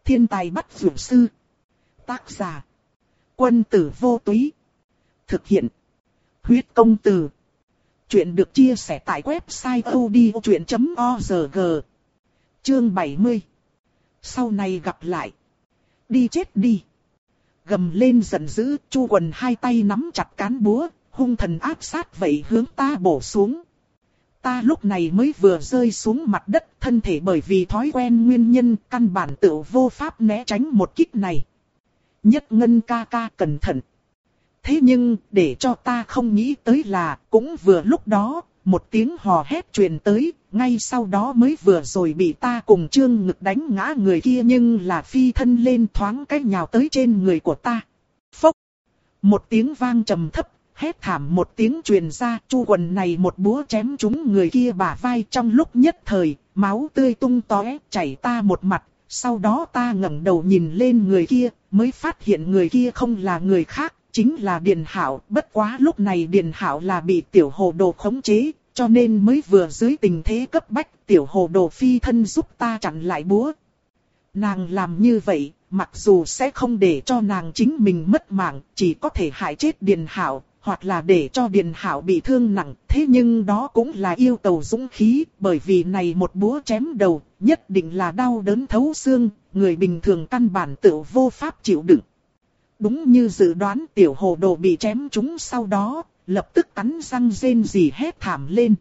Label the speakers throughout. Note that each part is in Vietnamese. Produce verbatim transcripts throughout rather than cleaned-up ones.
Speaker 1: Thiên tài bắt dược sư. Tác giả. Quân tử vô túy. Thực hiện. Huyết công từ. Chuyện được chia sẻ tại website odchuyện chấm org. Chương bảy mươi. Sau này gặp lại. Đi chết đi. Gầm lên giận dữ, Chu Quần hai tay nắm chặt cán búa, hung thần áp sát vậy hướng ta bổ xuống. Ta lúc này mới vừa rơi xuống mặt đất, thân thể bởi vì thói quen nguyên nhân căn bản tự vô pháp né tránh một kích này. Nhất Ngân ca ca cẩn thận. Thế nhưng, để cho ta không nghĩ tới là, cũng vừa lúc đó, một tiếng hò hét truyền tới, ngay sau đó mới vừa rồi bị ta cùng Trương Ngực đánh ngã người kia nhưng là phi thân lên thoáng cái nhào tới trên người của ta. Phốc! Một tiếng vang trầm thấp, hét thảm một tiếng truyền ra, Chu Quần này một búa chém trúng người kia bả vai trong lúc nhất thời, máu tươi tung tóe, chảy ta một mặt, sau đó ta ngẩng đầu nhìn lên người kia, mới phát hiện người kia không là người khác, chính là Điền Hạo, bất quá lúc này Điền Hạo là bị Tiểu Hồ Đồ khống chế, cho nên mới vừa dưới tình thế cấp bách, Tiểu Hồ Đồ phi thân giúp ta chặn lại búa. Nàng làm như vậy, mặc dù sẽ không để cho nàng chính mình mất mạng, chỉ có thể hại chết Điền Hạo, hoặc là để cho Điền Hạo bị thương nặng, thế nhưng đó cũng là yêu cầu dũng khí, bởi vì này một búa chém đầu, nhất định là đau đớn thấu xương, người bình thường căn bản tự vô pháp chịu đựng. Đúng như dự đoán, Tiểu Hồ Đồ bị chém trúng sau đó, lập tức cắn răng rên rỉ hét thảm lên.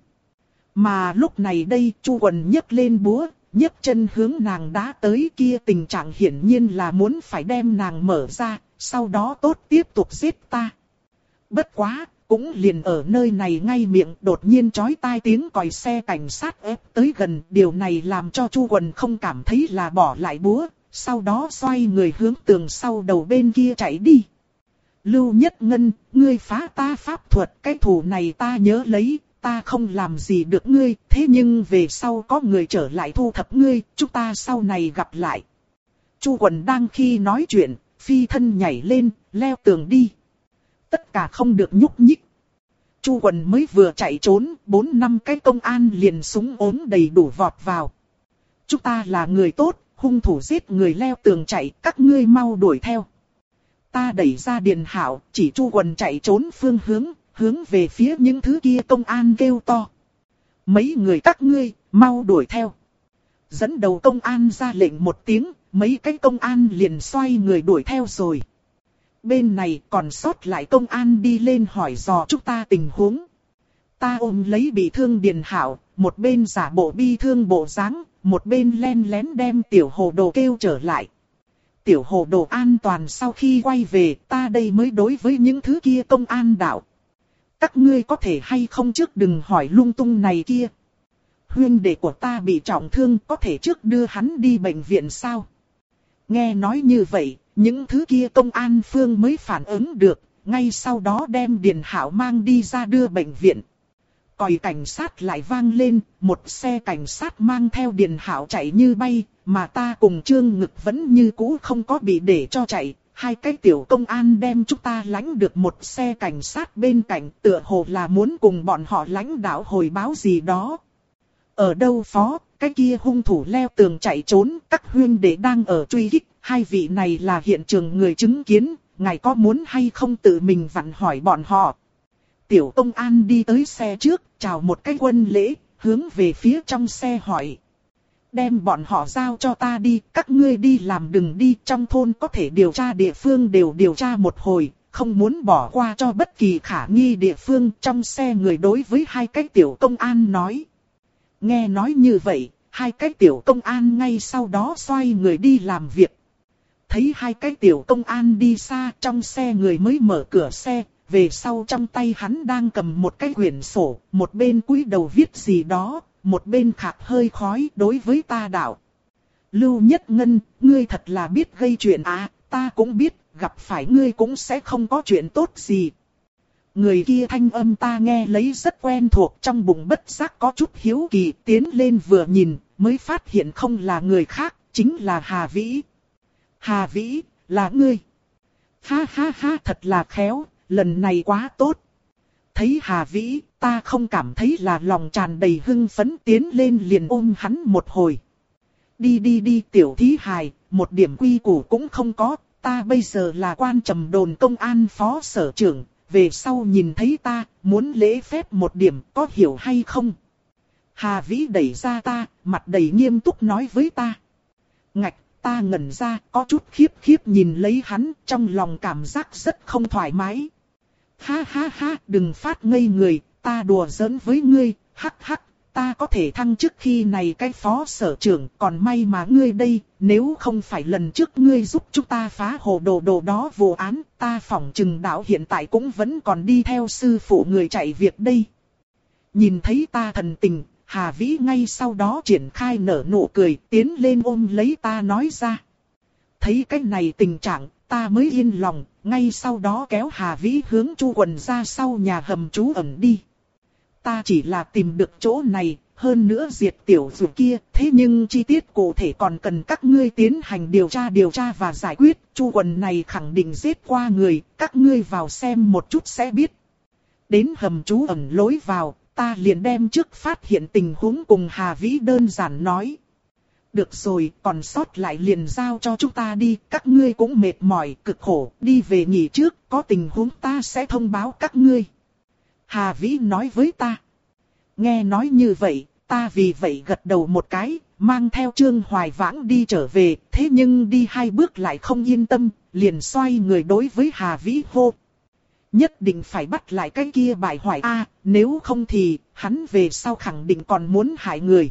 Speaker 1: Mà lúc này đây, Chu Quần nhấc lên búa, nhấc chân hướng nàng đá tới, kia tình trạng hiển nhiên là muốn phải đem nàng mở ra, sau đó tốt tiếp tục giết ta. Bất quá, cũng liền ở nơi này ngay miệng đột nhiên chói tai tiếng còi xe cảnh sát ép tới gần, điều này làm cho Chu Quần không cảm thấy là bỏ lại búa, sau đó xoay người hướng tường sau đầu bên kia chạy đi. Lưu Nhất Ngân, ngươi phá ta pháp thuật, cái thù này ta nhớ lấy, ta không làm gì được ngươi, thế nhưng về sau có người trở lại thu thập ngươi, chúng ta sau này gặp lại. Chu Quần đang khi nói chuyện, phi thân nhảy lên, leo tường đi. Tất cả không được nhúc nhích. Chu Quần mới vừa chạy trốn, bốn năm cái công an liền súng ốm đầy đủ vọt vào. Chúng ta là người tốt, hung thủ giết người leo tường chạy, các ngươi mau đuổi theo. Ta đẩy ra Điền Hạo, chỉ Chu Quần chạy trốn phương hướng, hướng về phía những thứ kia công an kêu to. Mấy người các ngươi, mau đuổi theo. Dẫn đầu công an ra lệnh một tiếng, mấy cái công an liền xoay người đuổi theo rồi. Bên này còn sót lại công an đi lên hỏi dò chúng ta tình huống. Ta ôm lấy bị thương Điền Hạo, một bên giả bộ bi thương bộ dáng, một bên len lén đem Tiểu Hồ Đồ kêu trở lại. Tiểu Hồ Đồ an toàn sau khi quay về, ta đây mới đối với những thứ kia công an đạo. Các ngươi có thể hay không trước đừng hỏi lung tung này kia. Huynh đệ của ta bị trọng thương, có thể trước đưa hắn đi bệnh viện sao? Nghe nói như vậy, những thứ kia công an phương mới phản ứng được, ngay sau đó đem Điền Hạo mang đi ra đưa bệnh viện. Còi cảnh sát lại vang lên, một xe cảnh sát mang theo Điền Hạo chạy như bay, mà ta cùng Trương Ngực vẫn như cũ không có bị để cho chạy. Hai cái tiểu công an đem chúng ta lãnh được một xe cảnh sát bên cạnh, tựa hồ là muốn cùng bọn họ lãnh đạo hồi báo gì đó. Ở đâu phó, cái kia hung thủ leo tường chạy trốn, các huynh đệ đang ở truy kích, hai vị này là hiện trường người chứng kiến, ngài có muốn hay không tự mình vặn hỏi bọn họ. Tiểu công an đi tới xe trước, chào một cái quân lễ, hướng về phía trong xe hỏi. Đem bọn họ giao cho ta đi, các ngươi đi làm đừng đi, trong thôn có thể điều tra địa phương đều điều tra một hồi, không muốn bỏ qua cho bất kỳ khả nghi địa phương. Trong xe người đối với hai cái tiểu công an nói. Nghe nói như vậy, hai cái tiểu công an ngay sau đó xoay người đi làm việc. Thấy hai cái tiểu công an đi xa, trong xe người mới mở cửa xe, về sau trong tay hắn đang cầm một cái quyển sổ, một bên cúi đầu viết gì đó, một bên khạc hơi khói đối với ta đạo. Lưu Nhất Ngân, ngươi thật là biết gây chuyện à, ta cũng biết, gặp phải ngươi cũng sẽ không có chuyện tốt gì. Người kia thanh âm ta nghe lấy rất quen thuộc, trong bụng bất giác có chút hiếu kỳ, tiến lên vừa nhìn, mới phát hiện không là người khác, chính là Hà Vĩ. Hà Vĩ, là ngươi. Ha ha ha, thật là khéo, lần này quá tốt. Thấy Hà Vĩ, ta không cảm thấy là lòng tràn đầy hưng phấn, tiến lên liền ôm hắn một hồi. đi đi đi tiểu thí hài, một điểm quy củ cũng không có, ta bây giờ là quan trầm đồn công an phó sở trưởng, về sau nhìn thấy ta, muốn lễ phép một điểm, có hiểu hay không? Hà Vĩ đẩy ra ta, mặt đầy nghiêm túc nói với ta. Ngạch, ta ngẩn ra, có chút khiếp khiếp nhìn lấy hắn, trong lòng cảm giác rất không thoải mái. Ha ha ha, đừng phát ngây người, ta đùa giỡn với ngươi, hắc hắc, ta có thể thăng chức khi này cái phó sở trưởng, còn may mà ngươi đây, nếu không phải lần trước ngươi giúp chúng ta phá hồ đồ đồ đó vụ án, ta phỏng chừng đạo hiện tại cũng vẫn còn đi theo sư phụ người chạy việc đây. Nhìn thấy ta thần tình, Hà Vĩ ngay sau đó triển khai nở nụ cười, tiến lên ôm lấy ta nói ra. Thấy cái này tình trạng, ta mới yên lòng, ngay sau đó kéo Hà Vĩ hướng Chu Quần ra sau nhà hầm trú ẩn đi. Ta chỉ là tìm được chỗ này, hơn nữa diệt tiểu dù kia, thế nhưng chi tiết cụ thể còn cần các ngươi tiến hành điều tra điều tra và giải quyết. Chu Quần này khẳng định giết qua người, các ngươi vào xem một chút sẽ biết. Đến hầm trú ẩn lối vào, ta liền đem trước phát hiện tình huống cùng Hà Vĩ đơn giản nói. Được rồi, còn sót lại liền giao cho chúng ta đi, các ngươi cũng mệt mỏi, cực khổ, đi về nghỉ trước, có tình huống ta sẽ thông báo các ngươi. Hà Vĩ nói với ta. Nghe nói như vậy, ta vì vậy gật đầu một cái, mang theo Trương Hoài Vãng đi trở về, thế nhưng đi hai bước lại không yên tâm, liền xoay người đối với Hà Vĩ hô. Nhất định phải bắt lại cái kia bại hoại a, nếu không thì, hắn về sau khẳng định còn muốn hại người.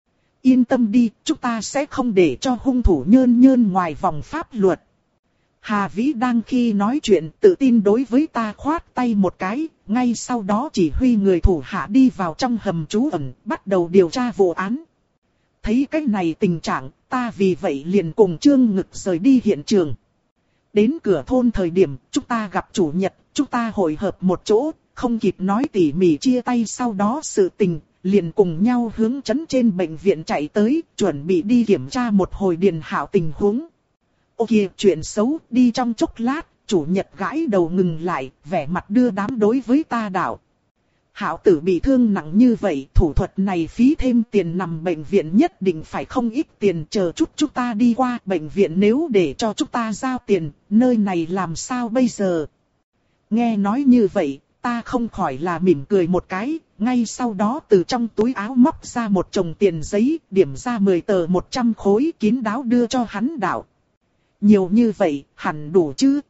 Speaker 1: Yên tâm đi, chúng ta sẽ không để cho hung thủ nhơn nhơn ngoài vòng pháp luật. Hà Vĩ đang khi nói chuyện tự tin đối với ta khoát tay một cái, ngay sau đó chỉ huy người thủ hạ đi vào trong hầm trú ẩn, bắt đầu điều tra vụ án. Thấy cái này tình trạng, ta vì vậy liền cùng Trương Ngực rời đi hiện trường. Đến cửa thôn thời điểm, chúng ta gặp chủ nhật, chúng ta hội hợp một chỗ, không kịp nói tỉ mỉ chia tay sau đó sự tình, liền cùng nhau hướng trấn trên bệnh viện chạy tới, chuẩn bị đi kiểm tra một hồi điền hảo tình huống. Ô kìa, chuyện xấu, đi trong chốc lát, chủ nhật gãi đầu ngừng lại, vẻ mặt đưa đám đối với ta đạo. Hảo tử bị thương nặng như vậy, thủ thuật này phí thêm tiền nằm bệnh viện nhất định phải không ít tiền, chờ chút chúng ta đi qua bệnh viện nếu để cho chúng ta giao tiền, nơi này làm sao bây giờ? Nghe nói như vậy, ta không khỏi là mỉm cười một cái, ngay sau đó từ trong túi áo móc ra một chồng tiền giấy, điểm ra mười tờ một trăm khối kín đáo đưa cho hắn đạo. Nhiều như vậy, hẳn đủ chứ?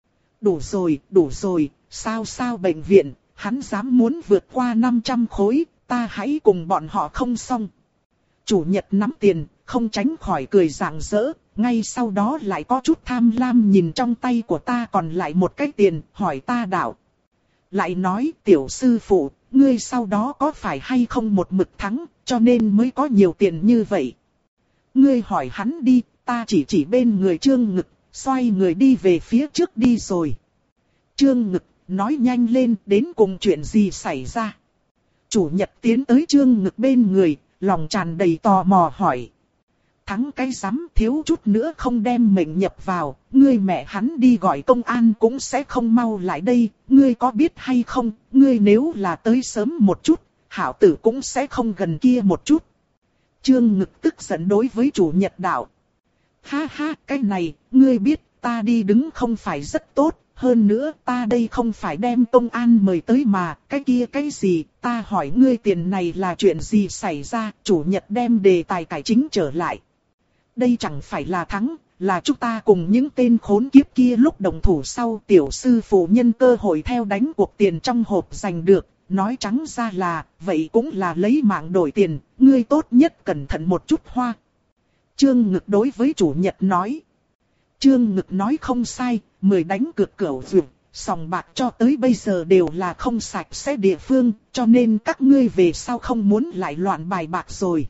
Speaker 1: Đủ rồi, đủ rồi, sao sao bệnh viện, hắn dám muốn vượt qua năm trăm khối, ta hãy cùng bọn họ không xong. Chủ nhật nắm tiền, không tránh khỏi cười rạng rỡ, ngay sau đó lại có chút tham lam nhìn trong tay của ta còn lại một cái tiền, hỏi ta đạo. Lại nói, tiểu sư phụ, ngươi sau đó có phải hay không một mực thắng, cho nên mới có nhiều tiền như vậy. Ngươi hỏi hắn đi, ta chỉ chỉ bên người Trương Ngực, xoay người đi về phía trước đi rồi. Trương Ngực, nói nhanh lên, đến cùng chuyện gì xảy ra. Chủ nhật tiến tới Trương Ngực bên người, lòng tràn đầy tò mò hỏi. Thắng cái rắm, thiếu chút nữa không đem mệnh nhập vào, ngươi mẹ hắn đi gọi công an cũng sẽ không mau lại đây, ngươi có biết hay không, ngươi nếu là tới sớm một chút, hảo tử cũng sẽ không gần kia một chút. Trương Ngực tức giận đối với chủ nhật đạo. Ha ha, cái này, ngươi biết, ta đi đứng không phải rất tốt, hơn nữa ta đây không phải đem công an mời tới mà, cái kia cái gì, ta hỏi ngươi tiền này là chuyện gì xảy ra, chủ nhật đem đề tài cải chính trở lại. Đây chẳng phải là thắng, là chúng ta cùng những tên khốn kiếp kia lúc đồng thủ sau tiểu sư phụ nhân cơ hội theo đánh cuộc tiền trong hộp giành được, nói trắng ra là, vậy cũng là lấy mạng đổi tiền, ngươi tốt nhất cẩn thận một chút hoa. Trương Ngực đối với chủ nhật nói. Trương Ngực nói không sai, mười đánh cược cửu dược, sòng bạc cho tới bây giờ đều là không sạch sẽ địa phương, cho nên các ngươi về sau không muốn lại loạn bài bạc rồi.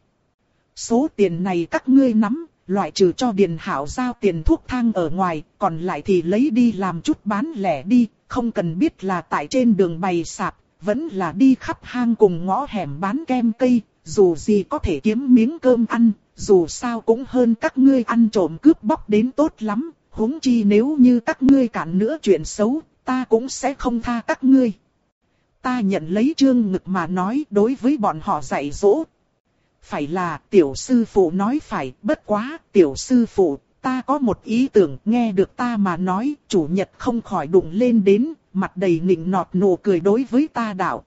Speaker 1: Số tiền này các ngươi nắm, loại trừ cho Điền Hảo giao tiền thuốc thang ở ngoài, còn lại thì lấy đi làm chút bán lẻ đi, không cần biết là tại trên đường bày sạp, vẫn là đi khắp hang cùng ngõ hẻm bán kem cây, dù gì có thể kiếm miếng cơm ăn, dù sao cũng hơn các ngươi ăn trộm cướp bóc đến tốt lắm, huống chi nếu như các ngươi cản nữa chuyện xấu, ta cũng sẽ không tha các ngươi. Ta nhận lấy Trương Ngực mà nói đối với bọn họ dạy dỗ. Phải là tiểu sư phụ nói phải, bất quá tiểu sư phụ, ta có một ý tưởng. Nghe được ta mà nói, chủ nhật không khỏi đụng lên đến, mặt đầy nịnh nọt nụ cười đối với ta đạo.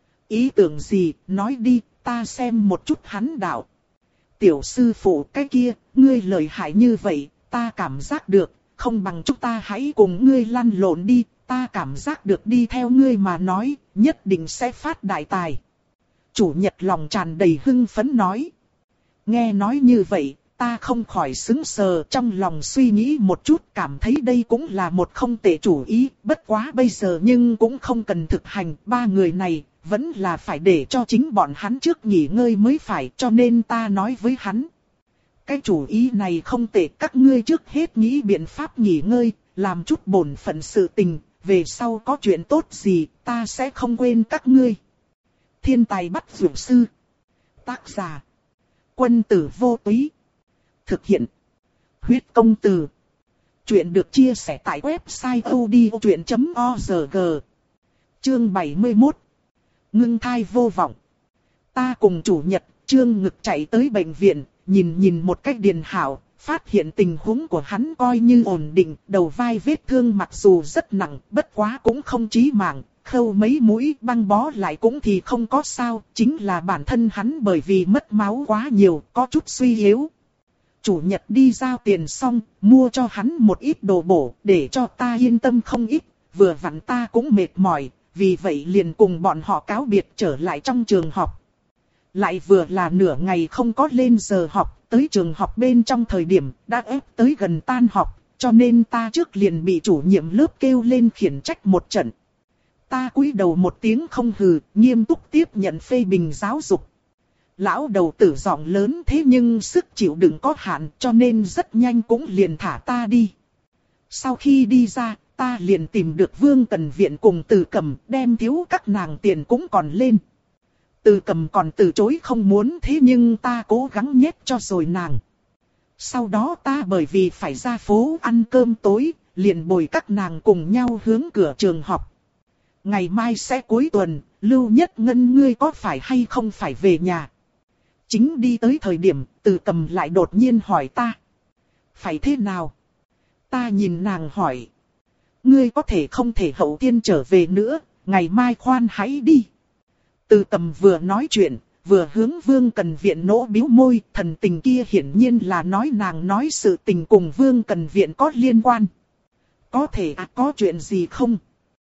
Speaker 1: Ý tưởng gì, nói đi, ta xem một chút hắn đạo. Tiểu sư phụ cái kia, ngươi lợi hại như vậy, ta cảm giác được, không bằng chúng ta hãy cùng ngươi lăn lộn đi, ta cảm giác được đi theo ngươi mà nói, nhất định sẽ phát đại tài. Chủ nhật lòng tràn đầy hưng phấn nói. Nghe nói như vậy, ta không khỏi sững sờ, trong lòng suy nghĩ một chút, cảm thấy đây cũng là một không tệ chủ ý, bất quá bây giờ nhưng cũng không cần thực hành. Ba người này vẫn là phải để cho chính bọn hắn trước nghỉ ngơi mới phải, cho nên ta nói với hắn. Cái chủ ý này không tệ, các ngươi trước hết nghĩ biện pháp nghỉ ngơi, làm chút bổn phận sự tình, về sau có chuyện tốt gì, ta sẽ không quên các ngươi. Thiên tài bắt dược sư. Tác giả. Quân tử vô túy. Thực hiện. Huyết công từ. Chuyện được chia sẻ tại website odchuyện chấm org. Chương bảy mươi mốt. Ngưng thai vô vọng. Ta cùng chủ nhật, Trương Ngực chạy tới bệnh viện, nhìn nhìn một cách điền hảo, phát hiện tình huống của hắn coi như ổn định, đầu vai vết thương mặc dù rất nặng, bất quá cũng không chí mạng, khâu mấy mũi băng bó lại cũng thì không có sao, chính là bản thân hắn bởi vì mất máu quá nhiều, có chút suy yếu. Chủ nhật đi giao tiền xong, mua cho hắn một ít đồ bổ, để cho ta yên tâm không ít, vừa vặn ta cũng mệt mỏi, vì vậy liền cùng bọn họ cáo biệt trở lại trong trường học. Lại vừa là nửa ngày không có lên giờ học, tới trường học bên trong thời điểm đã ép tới gần tan học, cho nên ta trước liền bị chủ nhiệm lớp kêu lên khiển trách một trận. Ta cúi đầu một tiếng không hừ, nghiêm túc tiếp nhận phê bình giáo dục. Lão đầu tử giọng lớn thế nhưng sức chịu đựng có hạn, cho nên rất nhanh cũng liền thả ta đi. Sau khi đi ra, ta liền tìm được Vương Cần Viện cùng Từ Cầm, đem thiếu các nàng tiền cũng còn lên. Từ Cầm còn từ chối không muốn, thế nhưng ta cố gắng nhét cho rồi nàng. Sau đó ta bởi vì phải ra phố ăn cơm tối, liền bồi các nàng cùng nhau hướng cửa trường học. Ngày mai sẽ cuối tuần, Lưu Nhất Ngân ngươi có phải hay không phải về nhà? Chính đi tới thời điểm, Từ Cầm lại đột nhiên hỏi ta. Phải thế nào? Ta nhìn nàng hỏi. Ngươi có thể không thể hậu tiên trở về nữa, ngày mai khoan hãy đi. Từ Cầm vừa nói chuyện, vừa hướng Vương Cần Viện nỗ bĩu môi, thần tình kia hiển nhiên là nói nàng nói sự tình cùng Vương Cần Viện có liên quan. Có thể à, có chuyện gì không?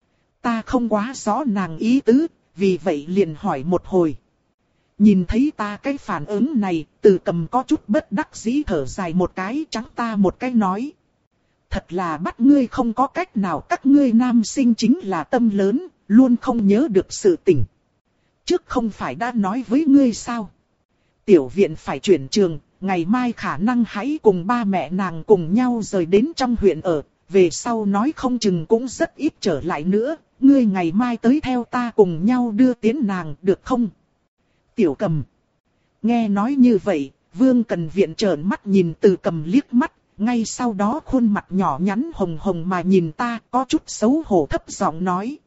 Speaker 1: Ta không quá rõ nàng ý tứ, vì vậy liền hỏi một hồi. Nhìn thấy ta cái phản ứng này, Từ Cầm có chút bất đắc dĩ thở dài một cái, trắng ta một cái nói. Thật là bắt ngươi không có cách nào, các ngươi nam sinh chính là tâm lớn, luôn không nhớ được sự tình. Trước không phải đã nói với ngươi sao? Tiểu viện phải chuyển trường, ngày mai khả năng hãy cùng ba mẹ nàng cùng nhau rời đến trong huyện ở, về sau nói không chừng cũng rất ít trở lại nữa, ngươi ngày mai tới theo ta cùng nhau đưa tiến nàng được không? Tiểu Cầm. Nghe nói như vậy, Vương Cần Viện trợn mắt nhìn Từ Cầm liếc mắt, ngay sau đó khuôn mặt nhỏ nhắn hồng hồng mà nhìn ta, có chút xấu hổ thấp giọng nói.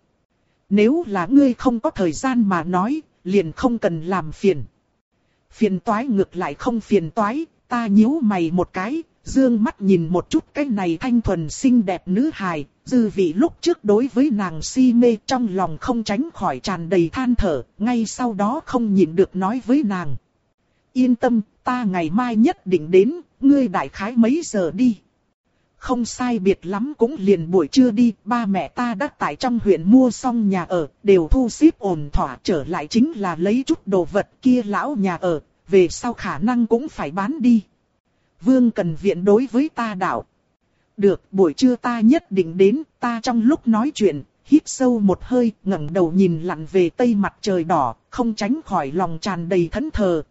Speaker 1: Nếu là ngươi không có thời gian mà nói, liền không cần làm phiền. Phiền toái ngược lại không phiền toái, ta nhíu mày một cái, dương mắt nhìn một chút cái này thanh thuần xinh đẹp nữ hài, dư vị lúc trước đối với nàng si mê trong lòng không tránh khỏi tràn đầy than thở, ngay sau đó không nhịn được nói với nàng. Yên tâm, ta ngày mai nhất định đến, ngươi đại khái mấy giờ đi. Không sai biệt lắm cũng liền buổi trưa đi, ba mẹ ta đã tại trong huyện mua xong nhà ở, đều thu xếp ổn thỏa, trở lại chính là lấy chút đồ vật kia lão nhà ở, về sau khả năng cũng phải bán đi. Vương Cần Viện đối với ta đạo. Được, buổi trưa ta nhất định đến, ta trong lúc nói chuyện, hít sâu một hơi, ngẩng đầu nhìn lặn về tây mặt trời đỏ, không tránh khỏi lòng tràn đầy thẫn thờ.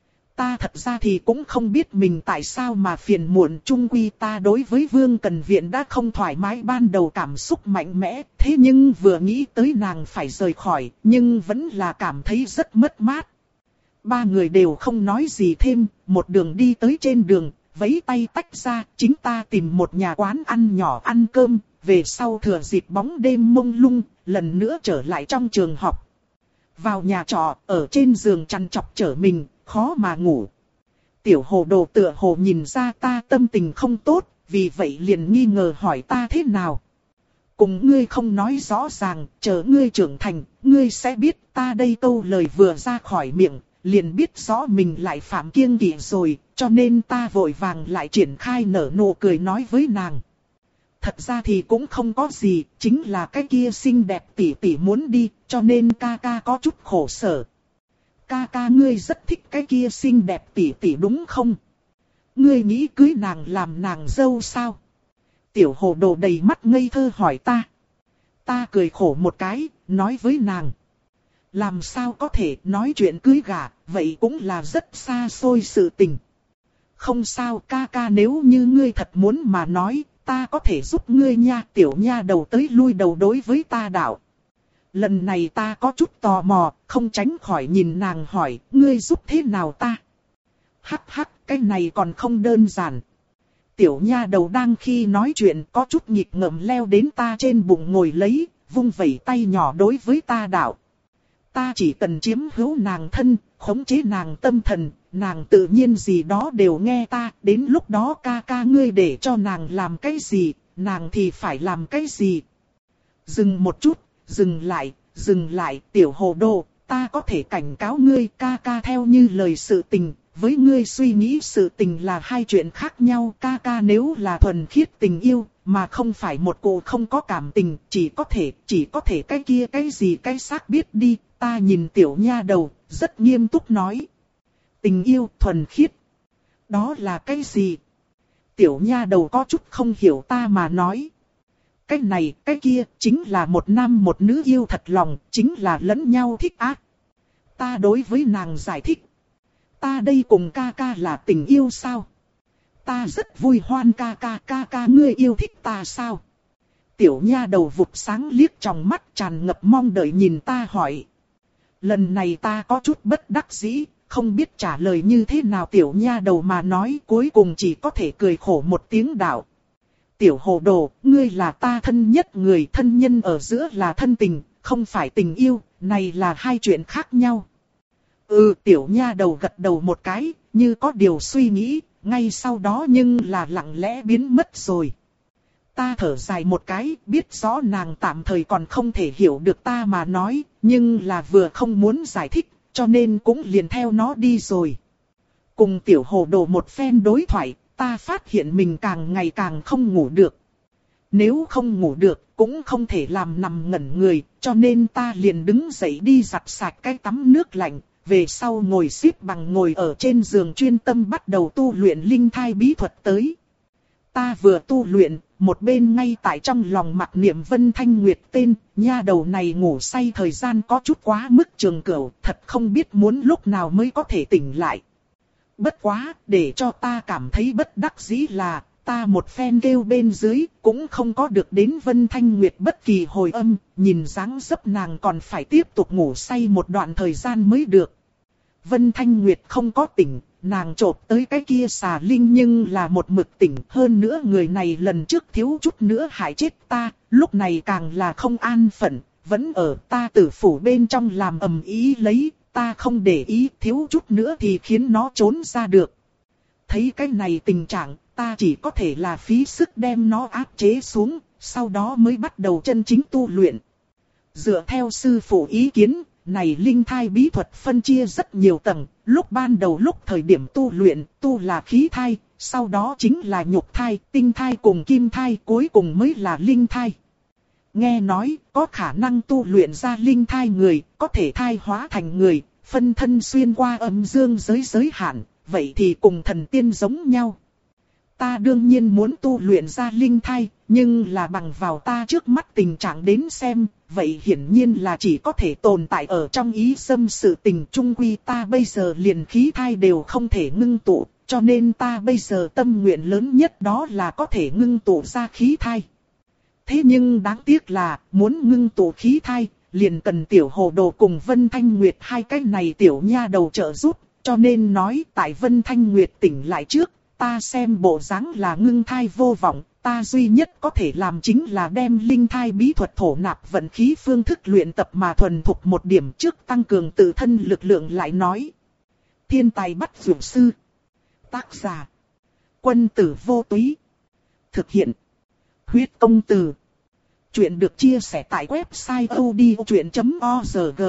Speaker 1: Ta thật ra thì cũng không biết mình tại sao mà phiền muộn, chung quy ta đối với Vương Cần Viện đã không thoải mái ban đầu cảm xúc mạnh mẽ, thế nhưng vừa nghĩ tới nàng phải rời khỏi, nhưng vẫn là cảm thấy rất mất mát. Ba người đều không nói gì thêm, một đường đi tới trên đường, vẫy tay tách ra, chính ta tìm một nhà quán ăn nhỏ ăn cơm, về sau thừa dịp bóng đêm mông lung, lần nữa trở lại trong trường học. Vào nhà trọ, ở trên giường chăn chọc trở mình, khó mà ngủ. Tiểu hồ đồ tựa hồ nhìn ra ta tâm tình không tốt, vì vậy liền nghi ngờ hỏi ta thế nào. Cùng ngươi không nói rõ ràng, chờ ngươi trưởng thành, ngươi sẽ biết ta đây câu lời vừa ra khỏi miệng, liền biết rõ mình lại phạm kiêng kỵ rồi, cho nên ta vội vàng lại triển khai nở nụ cười nói với nàng. Thật ra thì cũng không có gì, chính là cái kia xinh đẹp tỷ tỷ muốn đi, cho nên ca ca có chút khổ sở. Ca ca ngươi rất thích cái kia xinh đẹp tỷ tỷ đúng không? Ngươi nghĩ cưới nàng làm nàng dâu sao? Tiểu hồ đồ đầy mắt ngây thơ hỏi ta. Ta cười khổ một cái, nói với nàng. Làm sao có thể nói chuyện cưới gả, vậy cũng là rất xa xôi sự tình. Không sao ca ca, nếu như ngươi thật muốn mà nói, ta có thể giúp ngươi nha. Tiểu nha đầu tới lui đầu đối với ta đạo. Lần này ta có chút tò mò, không tránh khỏi nhìn nàng hỏi, ngươi giúp thế nào ta? Hắc hắc, cái này còn không đơn giản. Tiểu nha đầu đang khi nói chuyện có chút nghịch ngợm leo đến ta trên bụng ngồi lấy, vung vẩy tay nhỏ đối với ta đạo. Ta chỉ cần chiếm hữu nàng thân, khống chế nàng tâm thần, nàng tự nhiên gì đó đều nghe ta, đến lúc đó ca ca ngươi để cho nàng làm cái gì, nàng thì phải làm cái gì. Dừng một chút, dừng lại, dừng lại, tiểu hồ đồ, ta có thể cảnh cáo ngươi ca ca theo như lời sự tình, với ngươi suy nghĩ sự tình là hai chuyện khác nhau. Ca ca nếu là thuần khiết tình yêu, mà không phải một cô không có cảm tình, chỉ có thể, chỉ có thể cái kia cái gì cái xác biết đi. Ta nhìn tiểu nha đầu, rất nghiêm túc nói. Tình yêu thuần khiết. Đó là cái gì? Tiểu nha đầu có chút không hiểu ta mà nói. Cái này, cái kia, chính là một nam một nữ yêu thật lòng, chính là lẫn nhau thích ác. Ta đối với nàng giải thích. Ta đây cùng ca ca là tình yêu sao? Ta rất vui hoan ca ca, ca ca ngươi yêu thích ta sao? Tiểu nha đầu vụt sáng liếc trong mắt tràn ngập mong đợi nhìn ta hỏi. Lần này ta có chút bất đắc dĩ, không biết trả lời như thế nào. Tiểu nha đầu mà nói cuối cùng chỉ có thể cười khổ một tiếng đạo. Tiểu hồ đồ, ngươi là ta thân nhất người, thân nhân ở giữa là thân tình, không phải tình yêu, này là hai chuyện khác nhau. Ừ, tiểu nha đầu gật đầu một cái, như có điều suy nghĩ, ngay sau đó nhưng là lặng lẽ biến mất rồi. Ta thở dài một cái, biết rõ nàng tạm thời còn không thể hiểu được ta mà nói, nhưng là vừa không muốn giải thích, cho nên cũng liền theo nó đi rồi. Cùng tiểu hồ đồ một phen đối thoại, ta phát hiện mình càng ngày càng không ngủ được. Nếu không ngủ được, cũng không thể làm nằm ngẩn người, cho nên ta liền đứng dậy đi giặt sạch cái tắm nước lạnh, về sau ngồi xếp bằng ngồi ở trên giường chuyên tâm bắt đầu tu luyện linh thai bí thuật tới. Ta vừa tu luyện, một bên ngay tại trong lòng mặc niệm Vân Thanh Nguyệt tên, nha đầu này ngủ say thời gian có chút quá mức trường cửu, thật không biết muốn lúc nào mới có thể tỉnh lại. Bất quá, để cho ta cảm thấy bất đắc dĩ là, ta một phen kêu bên dưới, cũng không có được đến Vân Thanh Nguyệt bất kỳ hồi âm, nhìn dáng dấp nàng còn phải tiếp tục ngủ say một đoạn thời gian mới được. Vân Thanh Nguyệt không có tỉnh, nàng chộp tới cái kia xà linh nhưng là một mực tỉnh. Hơn nữa người này lần trước thiếu chút nữa hại chết ta, lúc này càng là không an phận, vẫn ở ta tử phủ bên trong làm ầm ý lấy, ta không để ý, thiếu chút nữa thì khiến nó trốn ra được. Thấy cái này tình trạng, ta chỉ có thể là phí sức đem nó áp chế xuống, sau đó mới bắt đầu chân chính tu luyện. Dựa theo sư phụ ý kiến, này linh thai bí thuật phân chia rất nhiều tầng, lúc ban đầu lúc thời điểm tu luyện, tu là khí thai, sau đó chính là nhục thai, tinh thai cùng kim thai, cuối cùng mới là linh thai. Nghe nói, có khả năng tu luyện ra linh thai người, có thể thai hóa thành người, phân thân xuyên qua âm dương giới giới hạn, vậy thì cùng thần tiên giống nhau. Ta đương nhiên muốn tu luyện ra linh thai, nhưng là bằng vào ta trước mắt tình trạng đến xem, vậy hiển nhiên là chỉ có thể tồn tại ở trong ý xâm sự tình. Chung quy ta bây giờ liền khí thai đều không thể ngưng tụ, cho nên ta bây giờ tâm nguyện lớn nhất đó là có thể ngưng tụ ra khí thai. Thế nhưng đáng tiếc là, muốn ngưng tụ khí thai, liền cần tiểu hồ đồ cùng Vân Thanh Nguyệt hai cái này tiểu nha đầu trợ giúp, cho nên nói tại Vân Thanh Nguyệt tỉnh lại trước, ta xem bộ dáng là ngưng thai vô vọng, ta duy nhất có thể làm chính là đem linh thai bí thuật thổ nạp vận khí phương thức luyện tập mà thuần thục một điểm trước tăng cường tự thân lực lượng lại nói. Thiên tài bắt dược sư. Tác giả. Quân tử vô túy. Thực hiện. Huyết công từ. Chuyện được chia sẻ tại website odchuyện chấm org.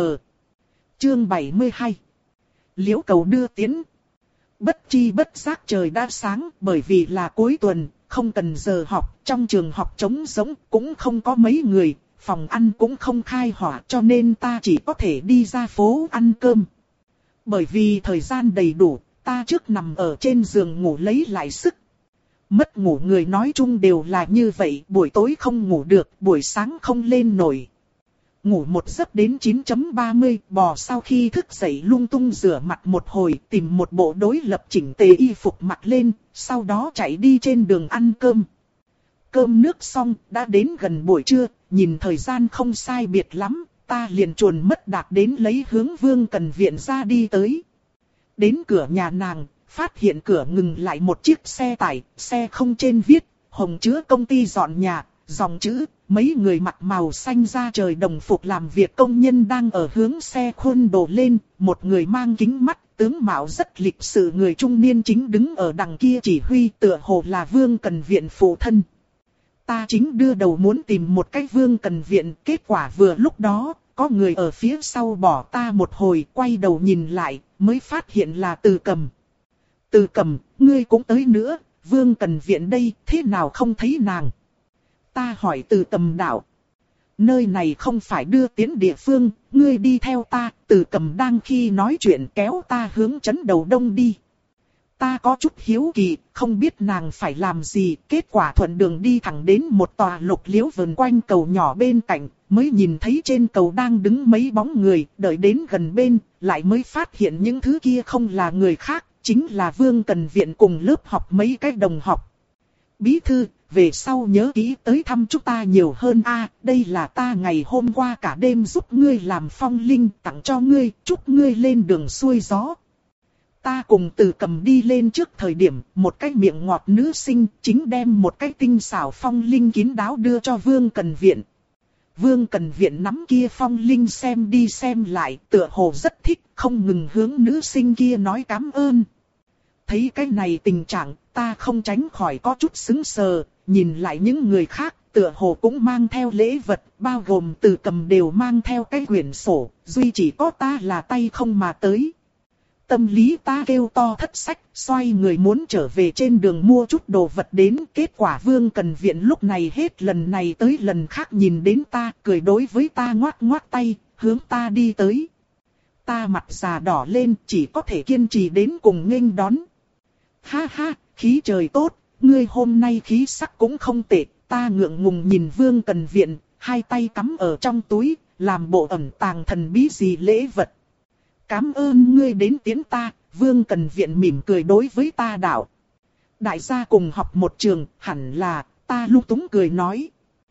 Speaker 1: Chương bảy mươi hai. Liễu cầu đưa tiến. Bất chi bất giác trời đã sáng, bởi vì là cuối tuần, không cần giờ học, trong trường học trống rỗng, cũng không có mấy người, phòng ăn cũng không khai hỏa, cho nên ta chỉ có thể đi ra phố ăn cơm. Bởi vì thời gian đầy đủ, ta trước nằm ở trên giường ngủ lấy lại sức. Mất ngủ người nói chung đều là như vậy, buổi tối không ngủ được, buổi sáng không lên nổi. Ngủ một giấc đến chín giờ ba mươi, bò sau khi thức dậy lung tung rửa mặt một hồi, tìm một bộ đối lập chỉnh tề y phục mặc lên, sau đó chạy đi trên đường ăn cơm. Cơm nước xong, đã đến gần buổi trưa, nhìn thời gian không sai biệt lắm, ta liền chuồn mất đạc đến lấy hướng Vương Cần Viện ra đi tới. Đến cửa nhà nàng, phát hiện cửa ngừng lại một chiếc xe tải, xe không trên viết, hồng chứa công ty dọn nhà, dòng chữ, mấy người mặc màu xanh da trời đồng phục làm việc công nhân đang ở hướng xe khuôn đổ lên, một người mang kính mắt, tướng mạo rất lịch sự người trung niên chính đứng ở đằng kia chỉ huy tựa hồ là Vương Cần Viện phụ thân. Ta chính đưa đầu muốn tìm một cái Vương Cần Viện, kết quả vừa lúc đó, có người ở phía sau bỏ ta một hồi, quay đầu nhìn lại, mới phát hiện là Từ Cầm. Từ Cầm, ngươi cũng tới nữa, Vương Cần Viện đây, thế nào không thấy nàng? Ta hỏi Từ Cầm đạo. Nơi này không phải đưa tiến địa phương, ngươi đi theo ta, Từ Cầm đang khi nói chuyện kéo ta hướng trấn Đầu Đông đi. Ta có chút hiếu kỳ, không biết nàng phải làm gì, kết quả thuận đường đi thẳng đến một tòa lục liễu vườn quanh cầu nhỏ bên cạnh, mới nhìn thấy trên cầu đang đứng mấy bóng người, đợi đến gần bên, lại mới phát hiện những thứ kia không là người khác, chính là Vương Cần Viện cùng lớp học mấy cái đồng học. Bí thư, về sau nhớ kỹ tới thăm chúng ta nhiều hơn a, đây là ta ngày hôm qua cả đêm giúp ngươi làm phong linh tặng cho ngươi, chúc ngươi lên đường xuôi gió. Ta cùng Từ Cầm đi lên trước thời điểm, một cái miệng ngọt nữ sinh chính đem một cái tinh xảo phong linh kín đáo đưa cho Vương Cần Viện. Vương Cần Viện nắm kia phong linh xem đi xem lại, tựa hồ rất thích, không ngừng hướng nữ sinh kia nói cảm ơn. Thấy cái này tình trạng, ta không tránh khỏi có chút sững sờ, nhìn lại những người khác, tựa hồ cũng mang theo lễ vật, bao gồm Từ Cầm đều mang theo cái quyển sổ, duy chỉ có ta là tay không mà tới. Tâm lý ta kêu to thất sách, xoay người muốn trở về trên đường mua chút đồ vật đến, kết quả Vương Cần Viện lúc này hết lần này tới lần khác nhìn đến ta, cười đối với ta ngoác ngoác tay, hướng ta đi tới. Ta mặt già đỏ lên, chỉ có thể kiên trì đến cùng nghênh đón. Ha ha, khí trời tốt, ngươi hôm nay khí sắc cũng không tệ, ta ngượng ngùng nhìn Vương Cần Viện, hai tay cắm ở trong túi, làm bộ ẩn tàng thần bí gì lễ vật. Cảm ơn ngươi đến tiễn ta, Vương Cần Viện mỉm cười đối với ta đạo. Đại gia cùng học một trường, hẳn là, ta lung túng cười nói.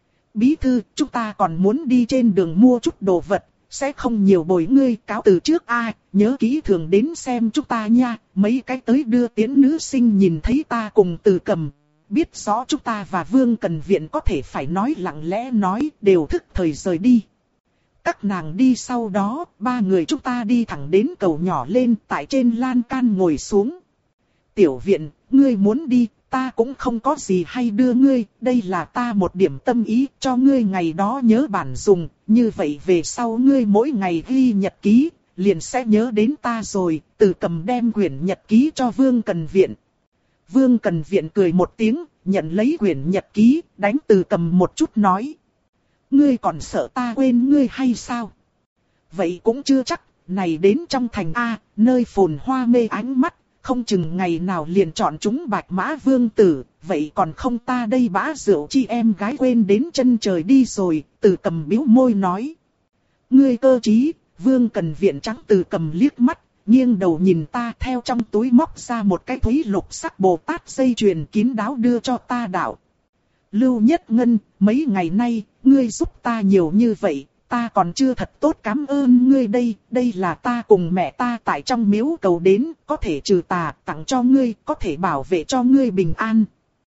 Speaker 1: Bí thư, chúng ta còn muốn đi trên đường mua chút đồ vật, sẽ không nhiều bồi ngươi, cáo từ trước ai, nhớ kỹ thường đến xem chúng ta nha. Mấy cái tới đưa tiễn nữ sinh nhìn thấy ta cùng Từ Cầm, biết rõ chúng ta và Vương Cần Viện có thể phải nói lặng lẽ nói, đều thức thời rời đi. Các nàng đi sau đó, ba người chúng ta đi thẳng đến cầu nhỏ lên, tại trên lan can ngồi xuống. Tiểu Viện, ngươi muốn đi, ta cũng không có gì hay đưa ngươi, đây là ta một điểm tâm ý, cho ngươi ngày đó nhớ bản dùng, như vậy về sau ngươi mỗi ngày ghi nhật ký, liền sẽ nhớ đến ta rồi. Từ Cầm đem quyển nhật ký cho Vương Cần Viện. Vương Cần Viện cười một tiếng, nhận lấy quyển nhật ký, đánh Từ Cầm một chút nói. Ngươi còn sợ ta quên ngươi hay sao? Vậy cũng chưa chắc, này đến trong thành A, nơi phồn hoa mê ánh mắt, không chừng ngày nào liền chọn chúng Bạch Mã Vương Tử, vậy còn không ta đây bã rượu chi em gái quên đến chân trời đi rồi. Từ Cầm bĩu môi nói. Ngươi cơ trí, Vương Cần Viện trắng Từ Cầm liếc mắt, nghiêng đầu nhìn ta, theo trong túi móc ra một cái thúy lục sắc Bồ Tát dây chuyền kín đáo đưa cho ta đạo. Lưu Nhất Ngân, mấy ngày nay, ngươi giúp ta nhiều như vậy, ta còn chưa thật tốt cảm ơn ngươi đây, đây là ta cùng mẹ ta tại trong miếu cầu đến, có thể trừ tà, tặng cho ngươi, có thể bảo vệ cho ngươi bình an.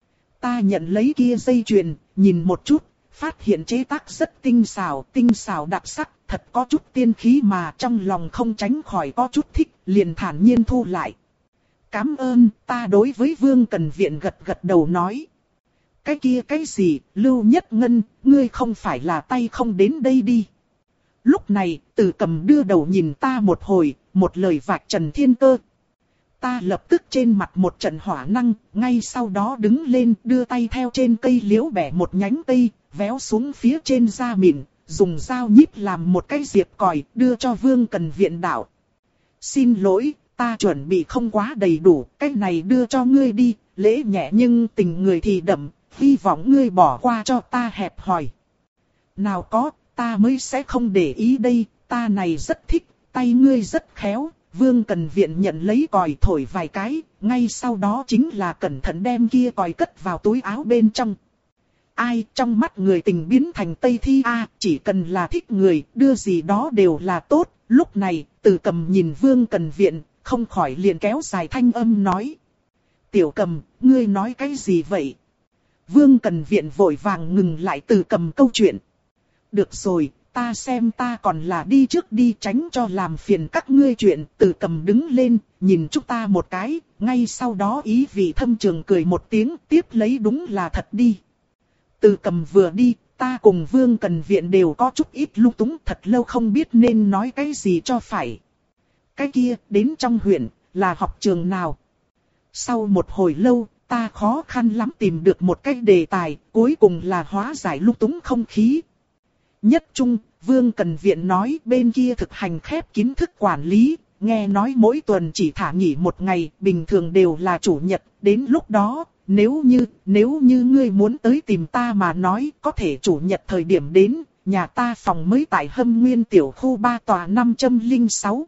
Speaker 1: Ta nhận lấy kia dây chuyền, nhìn một chút, phát hiện chế tác rất tinh xảo, tinh xảo đặc sắc, thật có chút tiên khí mà trong lòng không tránh khỏi có chút thích, liền thản nhiên thu lại. Cảm ơn, ta đối với Vương Cần Viện gật gật đầu nói. Cái kia cái gì, Lưu Nhất Ngân, ngươi không phải là tay không đến đây đi. Lúc này, Từ Cầm đưa đầu nhìn ta một hồi, một lời vạch trần thiên cơ. Ta lập tức trên mặt một trận hỏa năng, ngay sau đó đứng lên đưa tay theo trên cây liễu bẻ một nhánh cây, véo xuống phía trên da mịn, dùng dao nhíp làm một cái diệp còi, đưa cho Vương Cần Viện đạo. Xin lỗi, ta chuẩn bị không quá đầy đủ, cái này đưa cho ngươi đi, lễ nhẹ nhưng tình người thì đậm, hy vọng ngươi bỏ qua cho ta hẹp hòi. Nào có, ta mới sẽ không để ý đây, ta này rất thích, tay ngươi rất khéo. Vương Cần Viện nhận lấy còi thổi vài cái, ngay sau đó chính là cẩn thận đem kia còi cất vào túi áo bên trong. Ai trong mắt người tình biến thành Tây Thi A, chỉ cần là thích người, đưa gì đó đều là tốt. Lúc này, Từ Cầm nhìn Vương Cần Viện, không khỏi liền kéo dài thanh âm nói. Tiểu Cầm, ngươi nói cái gì vậy? Vương Cần Viện vội vàng ngừng lại Từ Cầm câu chuyện. Được rồi, ta xem ta còn là đi trước đi tránh cho làm phiền các ngươi chuyện. Từ Cầm đứng lên, nhìn chúng ta một cái, ngay sau đó ý vị thâm trường cười một tiếng, tiếp lấy đúng là thật đi. Từ Cầm vừa đi, ta cùng Vương Cần Viện đều có chút ít lung túng, thật lâu không biết nên nói cái gì cho phải. Cái kia, đến trong huyện, là học trường nào? Sau một hồi lâu, ta khó khăn lắm tìm được một cái đề tài, cuối cùng là hóa giải lung túng không khí. Nhất trung, Vương Cần Viện nói bên kia thực hành khép kín thức quản lý, nghe nói mỗi tuần chỉ thả nghỉ một ngày, bình thường đều là chủ nhật, đến lúc đó, nếu như, nếu như ngươi muốn tới tìm ta mà nói, có thể chủ nhật thời điểm đến, nhà ta phòng mới tại Hâm Nguyên tiểu khu ba tòa năm không sáu.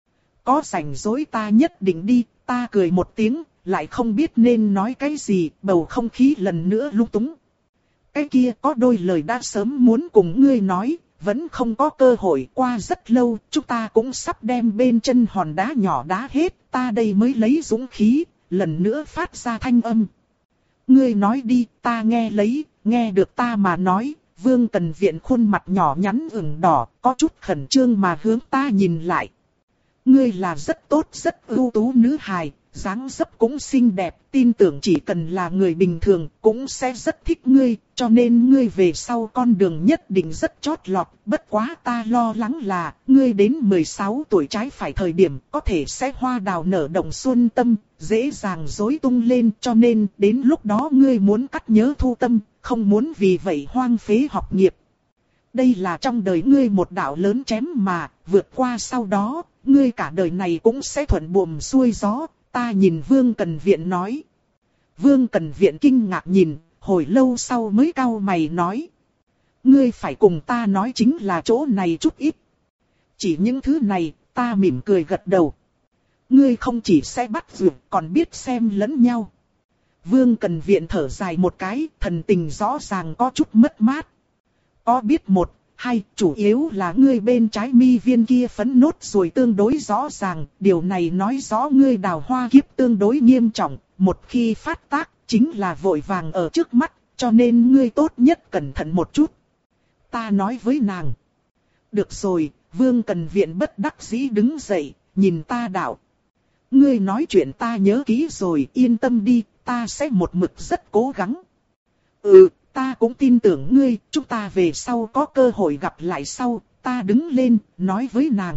Speaker 1: Có rảnh rỗi ta nhất định đi, ta cười một tiếng, lại không biết nên nói cái gì, bầu không khí lần nữa lung túng. Cái kia có đôi lời đã sớm muốn cùng ngươi nói, vẫn không có cơ hội, qua rất lâu, chúng ta cũng sắp đem bên chân hòn đá nhỏ đá hết, ta đây mới lấy dũng khí, lần nữa phát ra thanh âm. Ngươi nói đi, ta nghe lấy, nghe được ta mà nói, Vương Cần Viện khuôn mặt nhỏ nhắn ửng đỏ, có chút khẩn trương mà hướng ta nhìn lại. Ngươi là rất tốt, rất ưu tú nữ hài, dáng dấp cũng xinh đẹp, tin tưởng chỉ cần là người bình thường cũng sẽ rất thích ngươi, cho nên ngươi về sau con đường nhất định rất chót lọt, bất quá ta lo lắng là, ngươi đến mười sáu tuổi trái phải thời điểm có thể sẽ hoa đào nở đồng xuân tâm, dễ dàng rối tung lên, cho nên đến lúc đó ngươi muốn cắt nhớ thu tâm, không muốn vì vậy hoang phế học nghiệp. Đây là trong đời ngươi một đạo lớn chém mà, vượt qua sau đó, ngươi cả đời này cũng sẽ thuận buồm xuôi gió. Ta nhìn Vương Cần Viện nói. Vương Cần Viện kinh ngạc nhìn, hồi lâu sau mới cau mày nói. Ngươi phải cùng ta nói chính là chỗ này chút ít. Chỉ những thứ này, ta mỉm cười gật đầu. Ngươi không chỉ sẽ bắt vượt, còn biết xem lẫn nhau. Vương Cần Viện thở dài một cái, thần tình rõ ràng có chút mất mát. Có biết một, hai, chủ yếu là ngươi bên trái mi viên kia phấn nốt rồi tương đối rõ ràng, điều này nói rõ ngươi đào hoa kiếp tương đối nghiêm trọng, một khi phát tác, chính là vội vàng ở trước mắt, cho nên ngươi tốt nhất cẩn thận một chút. Ta nói với nàng. Được rồi, Vương Cần Viện bất đắc dĩ đứng dậy, nhìn ta đạo. Ngươi nói chuyện ta nhớ kỹ rồi, yên tâm đi, ta sẽ một mực rất cố gắng. Ừ. Ta cũng tin tưởng ngươi, chúng ta về sau có cơ hội gặp lại sau, ta đứng lên, nói với nàng.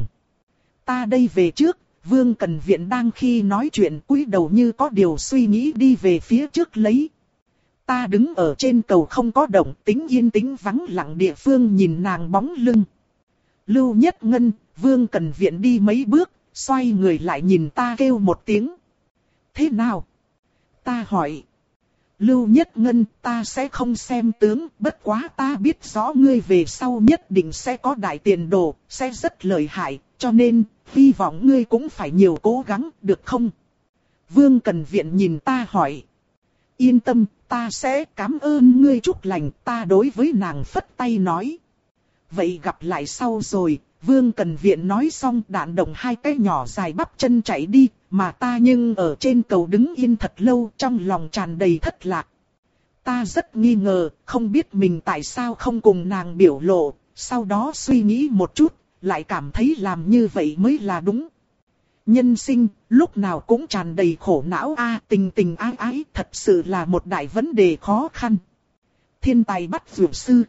Speaker 1: Ta đây về trước, Vương Cần Viện đang khi nói chuyện cúi đầu như có điều suy nghĩ đi về phía trước lấy. Ta đứng ở trên cầu không có động, tính yên tĩnh vắng lặng địa phương nhìn nàng bóng lưng. Lưu Nhất Ngân, Vương Cần Viện đi mấy bước, xoay người lại nhìn ta kêu một tiếng. Thế nào? Ta hỏi. Lưu Nhất Ngân, ta sẽ không xem tướng, bất quá ta biết rõ ngươi về sau nhất định sẽ có đại tiền đồ, sẽ rất lợi hại, cho nên, hy vọng ngươi cũng phải nhiều cố gắng, được không? Vương Cần Viện nhìn ta hỏi. Yên tâm, ta sẽ cảm ơn ngươi chúc lành, ta đối với nàng phất tay nói. Vậy gặp lại sau rồi, Vương Cần Viện nói xong đạn động hai cái nhỏ dài bắp chân chạy đi, mà ta nhưng ở trên cầu đứng yên thật lâu trong lòng tràn đầy thất lạc. Ta rất nghi ngờ, không biết mình tại sao không cùng nàng biểu lộ, sau đó suy nghĩ một chút, lại cảm thấy làm như vậy mới là đúng. Nhân sinh, lúc nào cũng tràn đầy khổ não a, tình tình ái ái, thật sự là một đại vấn đề khó khăn. Thiên tài bắt dược sư.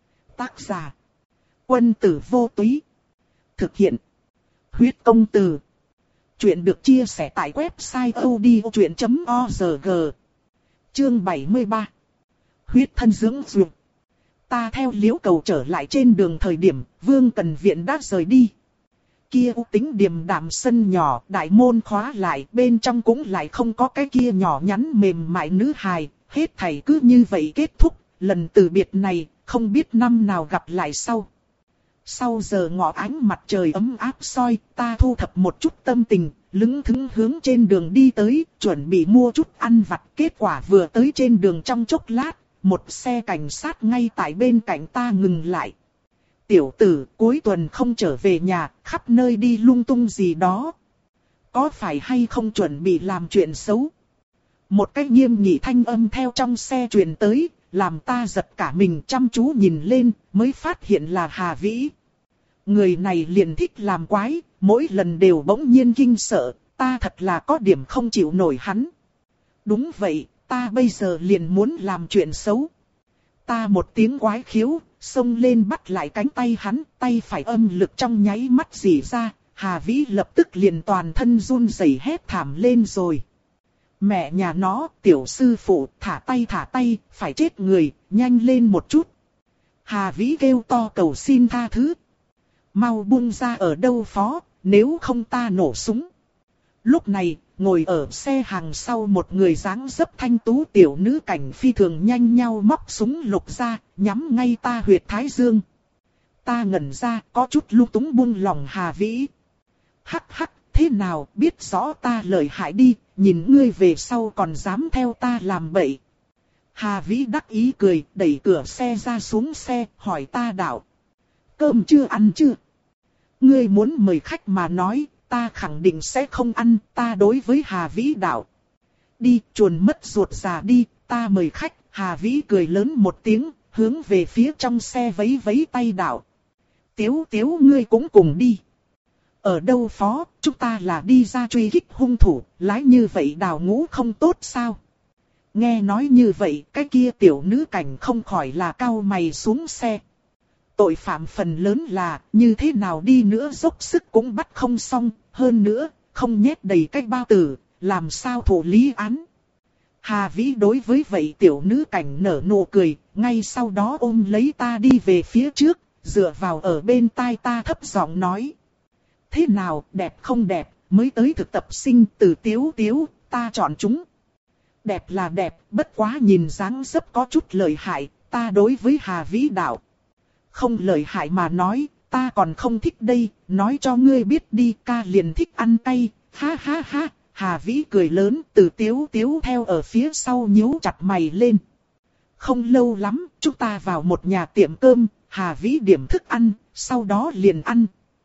Speaker 1: Tác giả. Quân tử vô túy. Thực hiện. Huyết công từ. Chuyện được chia sẻ tại website odchuyện chấm org. Chương bảy mươi ba. Huyết thân dưỡng dược. Ta theo Liễu Cầu trở lại trên đường thời điểm, Vương Cần Viện đã rời đi. Kia u tính điềm đạm sân nhỏ, đại môn khóa lại, bên trong cũng lại không có cái kia nhỏ nhắn mềm mại nữ hài, hết thảy cứ như vậy kết thúc, lần từ biệt này, không biết năm nào gặp lại sau. Sau giờ ngọ ánh mặt trời ấm áp soi, ta thu thập một chút tâm tình, lững thững hướng trên đường đi tới, chuẩn bị mua chút ăn vặt, kết quả vừa tới trên đường trong chốc lát, một xe cảnh sát ngay tại bên cạnh ta ngừng lại. Tiểu tử, cuối tuần không trở về nhà, khắp nơi đi lung tung gì đó. Có phải hay không chuẩn bị làm chuyện xấu? Một cái nghiêm nghị thanh âm theo trong xe truyền tới, làm ta giật cả mình, chăm chú nhìn lên, mới phát hiện là Hà Vĩ. Người này liền thích làm quái, mỗi lần đều bỗng nhiên kinh sợ, ta thật là có điểm không chịu nổi hắn. Đúng vậy, ta bây giờ liền muốn làm chuyện xấu. Ta một tiếng quái khiếu, xông lên bắt lại cánh tay hắn, tay phải âm lực trong nháy mắt rỉ ra, Hà Vĩ lập tức liền toàn thân run rẩy hét thảm lên rồi. Mẹ nhà nó, tiểu sư phụ, thả tay thả tay, phải chết người, nhanh lên một chút. Hà Vĩ kêu to cầu xin tha thứ. Mau buông ra ở đâu phó, nếu không ta nổ súng. Lúc này, ngồi ở xe hàng sau một người dáng dấp thanh tú tiểu nữ cảnh phi thường nhanh nhau móc súng lục ra, nhắm ngay ta huyệt thái dương. Ta ngẩn ra, có chút lung túng buông lòng Hà Vĩ. Hắc hắc, thế nào, biết rõ ta lợi hại đi, nhìn ngươi về sau còn dám theo ta làm bậy. Hà Vĩ đắc ý cười, đẩy cửa xe ra xuống xe, hỏi ta đạo. Cơm chưa ăn chưa? Ngươi muốn mời khách mà nói, ta khẳng định sẽ không ăn, ta đối với Hà Vĩ đạo. Đi, chuồn mất ruột già đi, ta mời khách. Hà Vĩ cười lớn một tiếng, hướng về phía trong xe vẫy vẫy tay đạo. Tiếu tiếu ngươi cũng cùng đi. Ở đâu phó, chúng ta là đi ra truy kích hung thủ, lái như vậy đào ngũ không tốt sao? Nghe nói như vậy, cái kia tiểu nữ cảnh không khỏi là cau mày xuống xe. Tội phạm phần lớn là, như thế nào đi nữa dốc sức cũng bắt không xong, hơn nữa, không nhét đầy cái bao tử, làm sao thụ lý án. Hà Vĩ đối với vậy tiểu nữ cảnh nở nụ cười, ngay sau đó ôm lấy ta đi về phía trước, dựa vào ở bên tai ta thấp giọng nói. Thế nào, đẹp không đẹp, mới tới thực tập sinh từ Tiếu Tiếu, ta chọn chúng. Đẹp là đẹp, bất quá nhìn dáng dấp có chút lợi hại, ta đối với Hà Vĩ đạo. Không lợi hại mà nói, ta còn không thích đây, nói cho ngươi biết đi, ca liền thích ăn cay, ha ha ha. Hà Vĩ cười lớn, từ Tiếu Tiếu theo ở phía sau nhíu chặt mày lên. Không lâu lắm, chúng ta vào một nhà tiệm cơm, Hà Vĩ điểm thức ăn, sau đó liền ăn.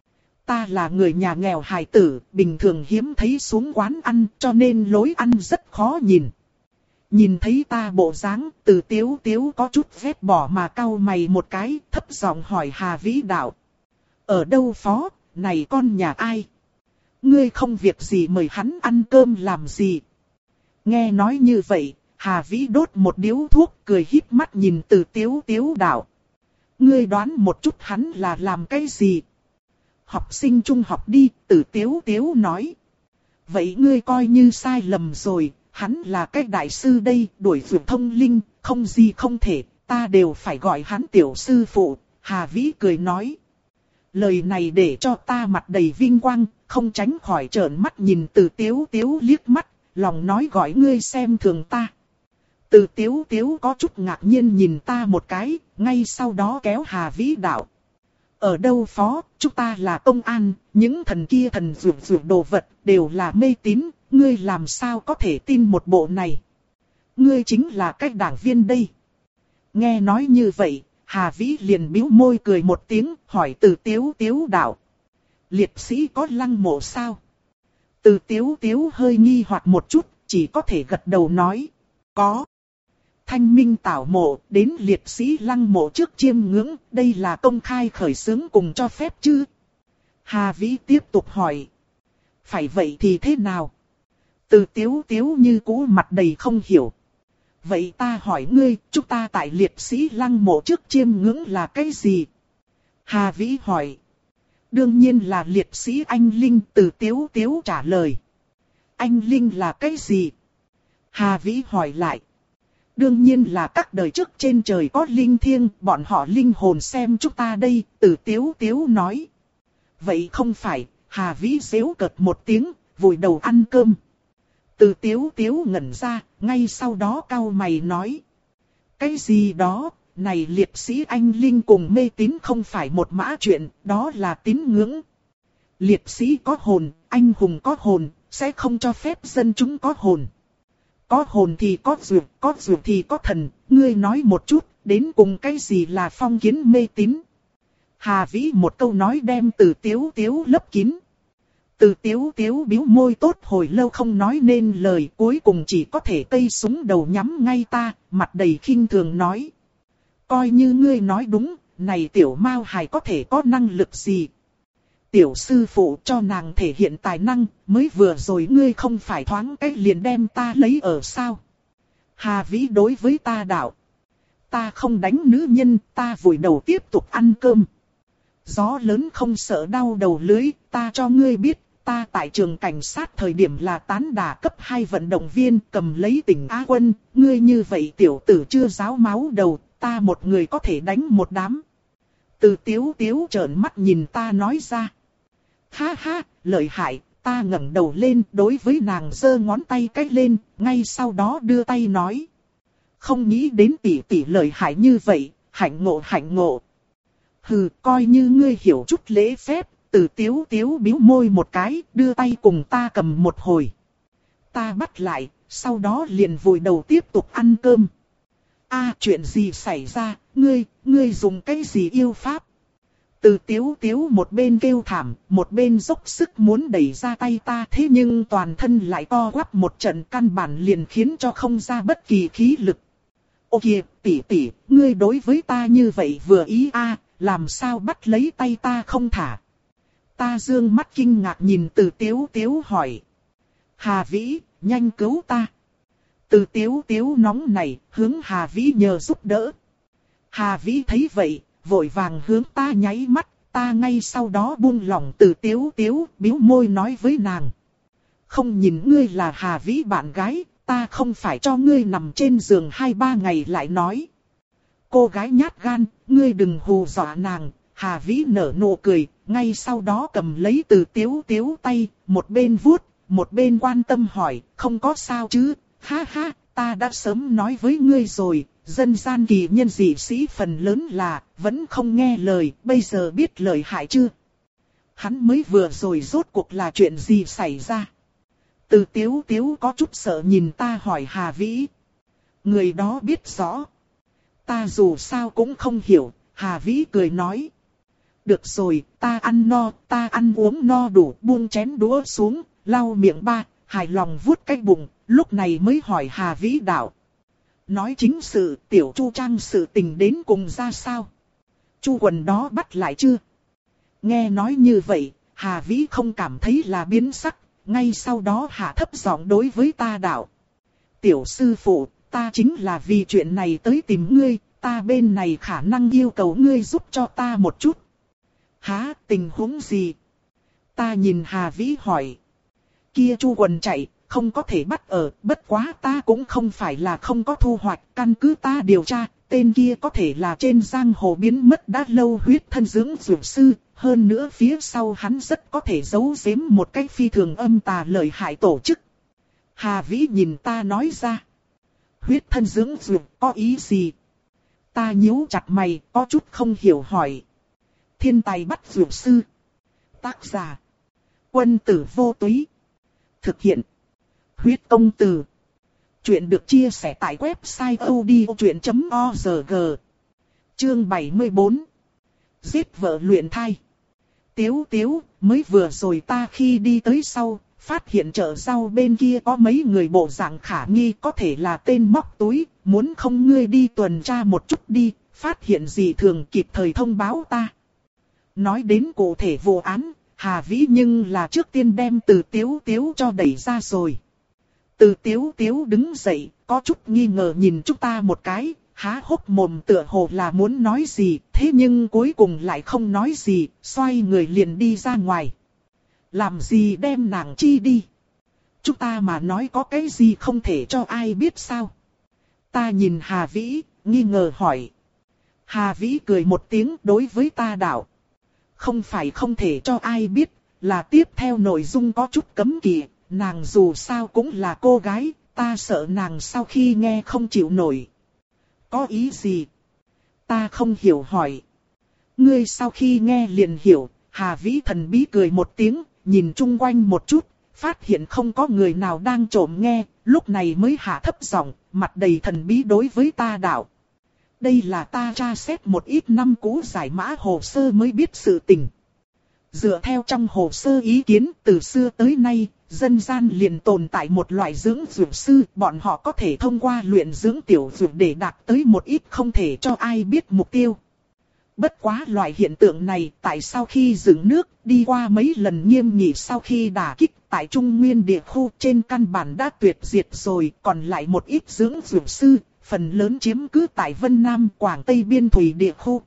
Speaker 1: Ta là người nhà nghèo hài tử, bình thường hiếm thấy xuống quán ăn, cho nên lối ăn rất khó nhìn. Nhìn thấy ta bộ dáng, từ Tiếu Tiếu có chút ghét bỏ mà cau mày một cái, thấp giọng hỏi Hà Vĩ đạo. Ở đâu phó, này con nhà ai? Ngươi không việc gì mời hắn ăn cơm làm gì? Nghe nói như vậy, Hà Vĩ đốt một điếu thuốc, cười híp mắt nhìn từ Tiếu Tiếu đạo. Ngươi đoán một chút hắn là làm cái gì? Học sinh trung học đi, từ Tiếu Tiếu nói. Vậy ngươi coi như sai lầm rồi, hắn là cái đại sư đây, đuổi vượt thông linh, không gì không thể, ta đều phải gọi hắn tiểu sư phụ, Hà Vĩ cười nói. Lời này để cho ta mặt đầy vinh quang, không tránh khỏi trợn mắt nhìn từ Tiếu Tiếu liếc mắt, lòng nói gọi ngươi xem thường ta. Từ Tiếu Tiếu có chút ngạc nhiên nhìn ta một cái, ngay sau đó kéo Hà Vĩ đạo. Ở đâu phó, chúng ta là công an, những thần kia thần dược dược đồ vật đều là mê tín, ngươi làm sao có thể tin một bộ này. Ngươi chính là cái đảng viên đây. Nghe nói như vậy, Hà Vĩ liền bĩu môi cười một tiếng, hỏi từ Tiếu Tiếu đạo. Liệt sĩ có lăng mộ sao? Từ Tiếu Tiếu hơi nghi hoặc một chút, chỉ có thể gật đầu nói. Có. Thanh minh tảo mộ, đến liệt sĩ lăng mộ trước chiêm ngưỡng, đây là công khai khởi xướng cùng cho phép chứ? Hà Vĩ tiếp tục hỏi. Phải vậy thì thế nào? Từ Tiếu Tiếu như cũ mặt đầy không hiểu. Vậy ta hỏi ngươi, chúng ta tại liệt sĩ lăng mộ trước chiêm ngưỡng là cái gì? Hà Vĩ hỏi. Đương nhiên là liệt sĩ anh Linh, Từ Tiếu Tiếu trả lời. Anh Linh là cái gì? Hà Vĩ hỏi lại. Đương nhiên là các đời trước trên trời có linh thiêng, bọn họ linh hồn xem chúng ta đây, Từ Tiếu Tiếu nói. Vậy không phải, Hà Vĩ giễu cợt một tiếng, vùi đầu ăn cơm. Từ Tiếu Tiếu ngẩn ra, ngay sau đó cau mày nói. Cái gì đó, này liệt sĩ anh Linh cùng mê tín không phải một mã chuyện, đó là tín ngưỡng. Liệt sĩ có hồn, anh hùng có hồn, sẽ không cho phép dân chúng có hồn. Có hồn thì có dược, có dược thì có thần, ngươi nói một chút, đến cùng cái gì là phong kiến mê tín. Hà Vĩ một câu nói đem Từ Tiếu Tiếu lấp kín. Từ Tiếu Tiếu bĩu môi tốt hồi lâu không nói nên lời, cuối cùng chỉ có thể cây súng đầu nhắm ngay ta, mặt đầy khinh thường nói. Coi như ngươi nói đúng, này tiểu Mao Hài có thể có năng lực gì? Tiểu sư phụ cho nàng thể hiện tài năng, mới vừa rồi ngươi không phải thoáng cái liền đem ta lấy ở sao? Hà Vĩ đối với ta đạo. Ta không đánh nữ nhân, ta vùi đầu tiếp tục ăn cơm. Gió lớn không sợ đau đầu lưới, ta cho ngươi biết, ta tại trường cảnh sát thời điểm là tán đả cấp hai vận động viên cầm lấy tỉnh Á quân, ngươi như vậy tiểu tử chưa ráo máu đầu, ta một người có thể đánh một đám. Từ Tiếu Tiếu trợn mắt nhìn ta nói ra. Ha ha, lợi hại, ta ngẩng đầu lên đối với nàng giơ ngón tay cách lên, ngay sau đó đưa tay nói. Không nghĩ đến tỷ tỷ lợi hại như vậy, hạnh ngộ hạnh ngộ. Hừ, coi như ngươi hiểu chút lễ phép, Từ Tiếu Tiếu bĩu môi một cái, đưa tay cùng ta cầm một hồi. Ta bắt lại, sau đó liền vùi đầu tiếp tục ăn cơm. A, chuyện gì xảy ra, ngươi, ngươi dùng cái gì yêu pháp? Từ Tiếu Tiếu một bên kêu thảm, một bên dốc sức muốn đẩy ra tay ta, thế nhưng toàn thân lại co quắp một trận, căn bản liền khiến cho không ra bất kỳ khí lực. Ô kìa, tỷ tỷ, ngươi đối với ta như vậy vừa ý a, làm sao bắt lấy tay ta không thả? Ta dương mắt kinh ngạc nhìn Từ Tiếu Tiếu hỏi. Hà Vĩ, nhanh cứu ta. Từ Tiếu Tiếu nóng này, hướng Hà Vĩ nhờ giúp đỡ. Hà Vĩ thấy vậy, vội vàng hướng ta nháy mắt, ta ngay sau đó buông lỏng Từ Tiếu Tiếu, bĩu môi nói với nàng. Không nhìn ngươi là Hà Vĩ bạn gái, ta không phải cho ngươi nằm trên giường hai ba ngày lại nói. Cô gái nhát gan, ngươi đừng hù dọa nàng. Hà Vĩ nở nụ cười, ngay sau đó cầm lấy Từ Tiếu Tiếu tay, một bên vuốt, một bên quan tâm hỏi, không có sao chứ? Ha ha, ta đã sớm nói với ngươi rồi, dân gian kỳ nhân dị sĩ phần lớn là, vẫn không nghe lời, bây giờ biết lời hại chưa? Hắn mới vừa rồi rốt cuộc là chuyện gì xảy ra? Từ Tiếu Tiếu có chút sợ nhìn ta hỏi Hà Vĩ. Người đó biết rõ. Ta dù sao cũng không hiểu, Hà Vĩ cười nói. Được rồi, ta ăn no, ta ăn uống no đủ, buông chén đũa xuống, lau miệng ba, hài lòng vuốt cái bụng, lúc này mới hỏi Hà Vĩ đạo. Nói chính sự, tiểu Chu Trang sự tình đến cùng ra sao? Chu quần đó bắt lại chưa? Nghe nói như vậy, Hà Vĩ không cảm thấy là biến sắc, ngay sau đó hạ thấp giọng đối với ta đạo. Tiểu sư phụ, ta chính là vì chuyện này tới tìm ngươi, ta bên này khả năng yêu cầu ngươi giúp cho ta một chút. Hả, tình huống gì? Ta nhìn Hà Vĩ hỏi. Kia Chu quần chạy, không có thể bắt ở, bất quá ta cũng không phải là không có thu hoạch, căn cứ ta điều tra, tên kia có thể là trên giang hồ biến mất đã lâu huyết thân dưỡng dược sư, hơn nữa phía sau hắn rất có thể giấu giếm một cách phi thường âm tà lợi hại tổ chức. Hà Vĩ nhìn ta nói ra. Huyết thân dưỡng dược có ý gì? Ta nhíu chặt mày, có chút không hiểu hỏi. Thiên tài bắt dược sư. Tác giả. Quân tử vô túy. Thực hiện. Huyết công từ. Chuyện được chia sẻ tại website odchuyện chấm org. Chương bảy mươi bốn. Giết vợ luyện thai. Tiếu Tiếu, mới vừa rồi ta khi đi tới sau, phát hiện chợ rau bên kia có mấy người bộ dạng khả nghi, có thể là tên móc túi, muốn không ngươi đi tuần tra một chút đi, phát hiện gì thường kịp thời thông báo ta. Nói đến cụ thể vụ án, Hà Vĩ nhưng là trước tiên đem Từ Tiếu Tiếu cho đẩy ra rồi. Từ Tiếu Tiếu đứng dậy, có chút nghi ngờ nhìn chúng ta một cái, há hốc mồm tựa hồ là muốn nói gì, thế nhưng cuối cùng lại không nói gì, xoay người liền đi ra ngoài. Làm gì đem nàng chi đi? Chúng ta mà nói có cái gì không thể cho ai biết sao? Ta nhìn Hà Vĩ, nghi ngờ hỏi. Hà Vĩ cười một tiếng đối với ta đạo. Không phải không thể cho ai biết, là tiếp theo nội dung có chút cấm kỵ, nàng dù sao cũng là cô gái, ta sợ nàng sau khi nghe không chịu nổi. Có ý gì? Ta không hiểu hỏi. Ngươi sau khi nghe liền hiểu, Hà Vĩ thần bí cười một tiếng, nhìn chung quanh một chút, phát hiện không có người nào đang trộm nghe, lúc này mới hạ thấp giọng, mặt đầy thần bí đối với ta đạo. Đây là ta tra xét một ít năm cũ giải mã hồ sơ mới biết sự tình. Dựa theo trong hồ sơ ý kiến, từ xưa tới nay, dân gian liền tồn tại một loại dưỡng dược sư, bọn họ có thể thông qua luyện dưỡng tiểu dược để đạt tới một ít không thể cho ai biết mục tiêu. Bất quá loại hiện tượng này, tại sau khi dựng nước, đi qua mấy lần nghiêm nghị sau khi đả kích, tại Trung Nguyên địa khu trên căn bản đã tuyệt diệt rồi, còn lại một ít dưỡng dược sư, phần lớn chiếm cứ tại Vân Nam, Quảng Tây biên thủy địa khu.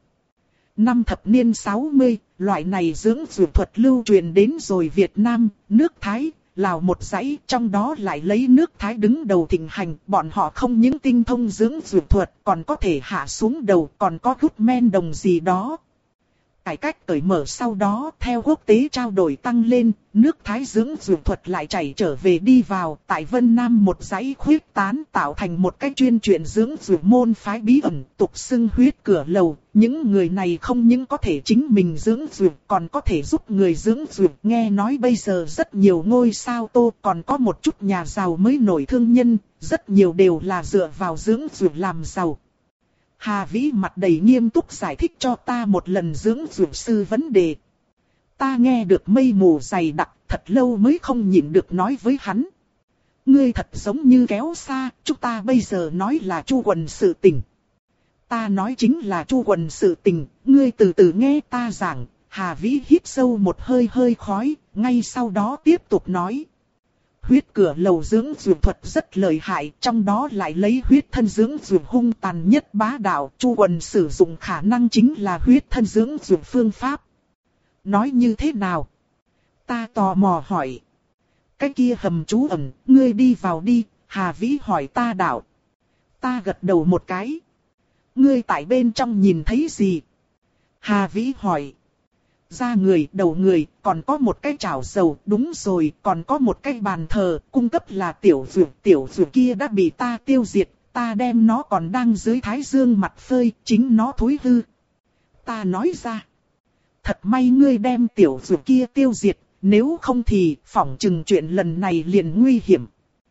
Speaker 1: Năm thập niên sáu mươi, loại này dưỡng dược thuật lưu truyền đến rồi Việt Nam, nước Thái, Lào một dãy, trong đó lại lấy nước Thái đứng đầu thịnh hành, bọn họ không những tinh thông dưỡng dược thuật, còn có thể hạ xuống đầu, còn có hút men đồng gì đó. Cải cách cởi mở sau đó, theo quốc tế trao đổi tăng lên, nước Thái dưỡng dược thuật lại chảy trở về đi vào, tại Vân Nam một dãy khuyết tán tạo thành một cách chuyên truyền dưỡng dược môn phái bí ẩn, tục xưng huyết cửa lầu. Những người này không những có thể chính mình dưỡng dược, còn có thể giúp người dưỡng dược. Nghe nói bây giờ rất nhiều ngôi sao tô, còn có một chút nhà giàu mới nổi thương nhân, rất nhiều đều là dựa vào dưỡng dược làm giàu. Hà Vĩ mặt đầy nghiêm túc giải thích cho ta một lần dưỡng dược sư vấn đề. Ta nghe được mây mù dày đặc, thật lâu mới không nhịn được nói với hắn. Ngươi thật giống như kéo xa, chúng ta bây giờ nói là Chu Quần sự tình. Ta nói chính là Chu Quần sự tình, ngươi từ từ nghe ta giảng. Hà Vĩ hít sâu một hơi hơi khói, ngay sau đó tiếp tục nói. Huyết cửa lầu dưỡng dược thuật rất lợi hại, trong đó lại lấy huyết thân dưỡng dược hung tàn nhất bá đạo. Chu Quần sử dụng khả năng chính là huyết thân dưỡng dược phương pháp. Nói như thế nào? Ta tò mò hỏi. Cái kia hầm trú ẩn, ngươi đi vào đi, Hà Vĩ hỏi ta đạo. Ta gật đầu một cái. Ngươi tại bên trong nhìn thấy gì? Hà Vĩ hỏi. Da người, đầu người, còn có một cái chảo dầu, đúng rồi, còn có một cái bàn thờ, cung cấp là tiểu dược, tiểu dược kia đã bị ta tiêu diệt, ta đem nó còn đang dưới thái dương mặt phơi, chính nó thối hư. Ta nói ra, thật may ngươi đem tiểu dược kia tiêu diệt, nếu không thì phỏng chừng chuyện lần này liền nguy hiểm.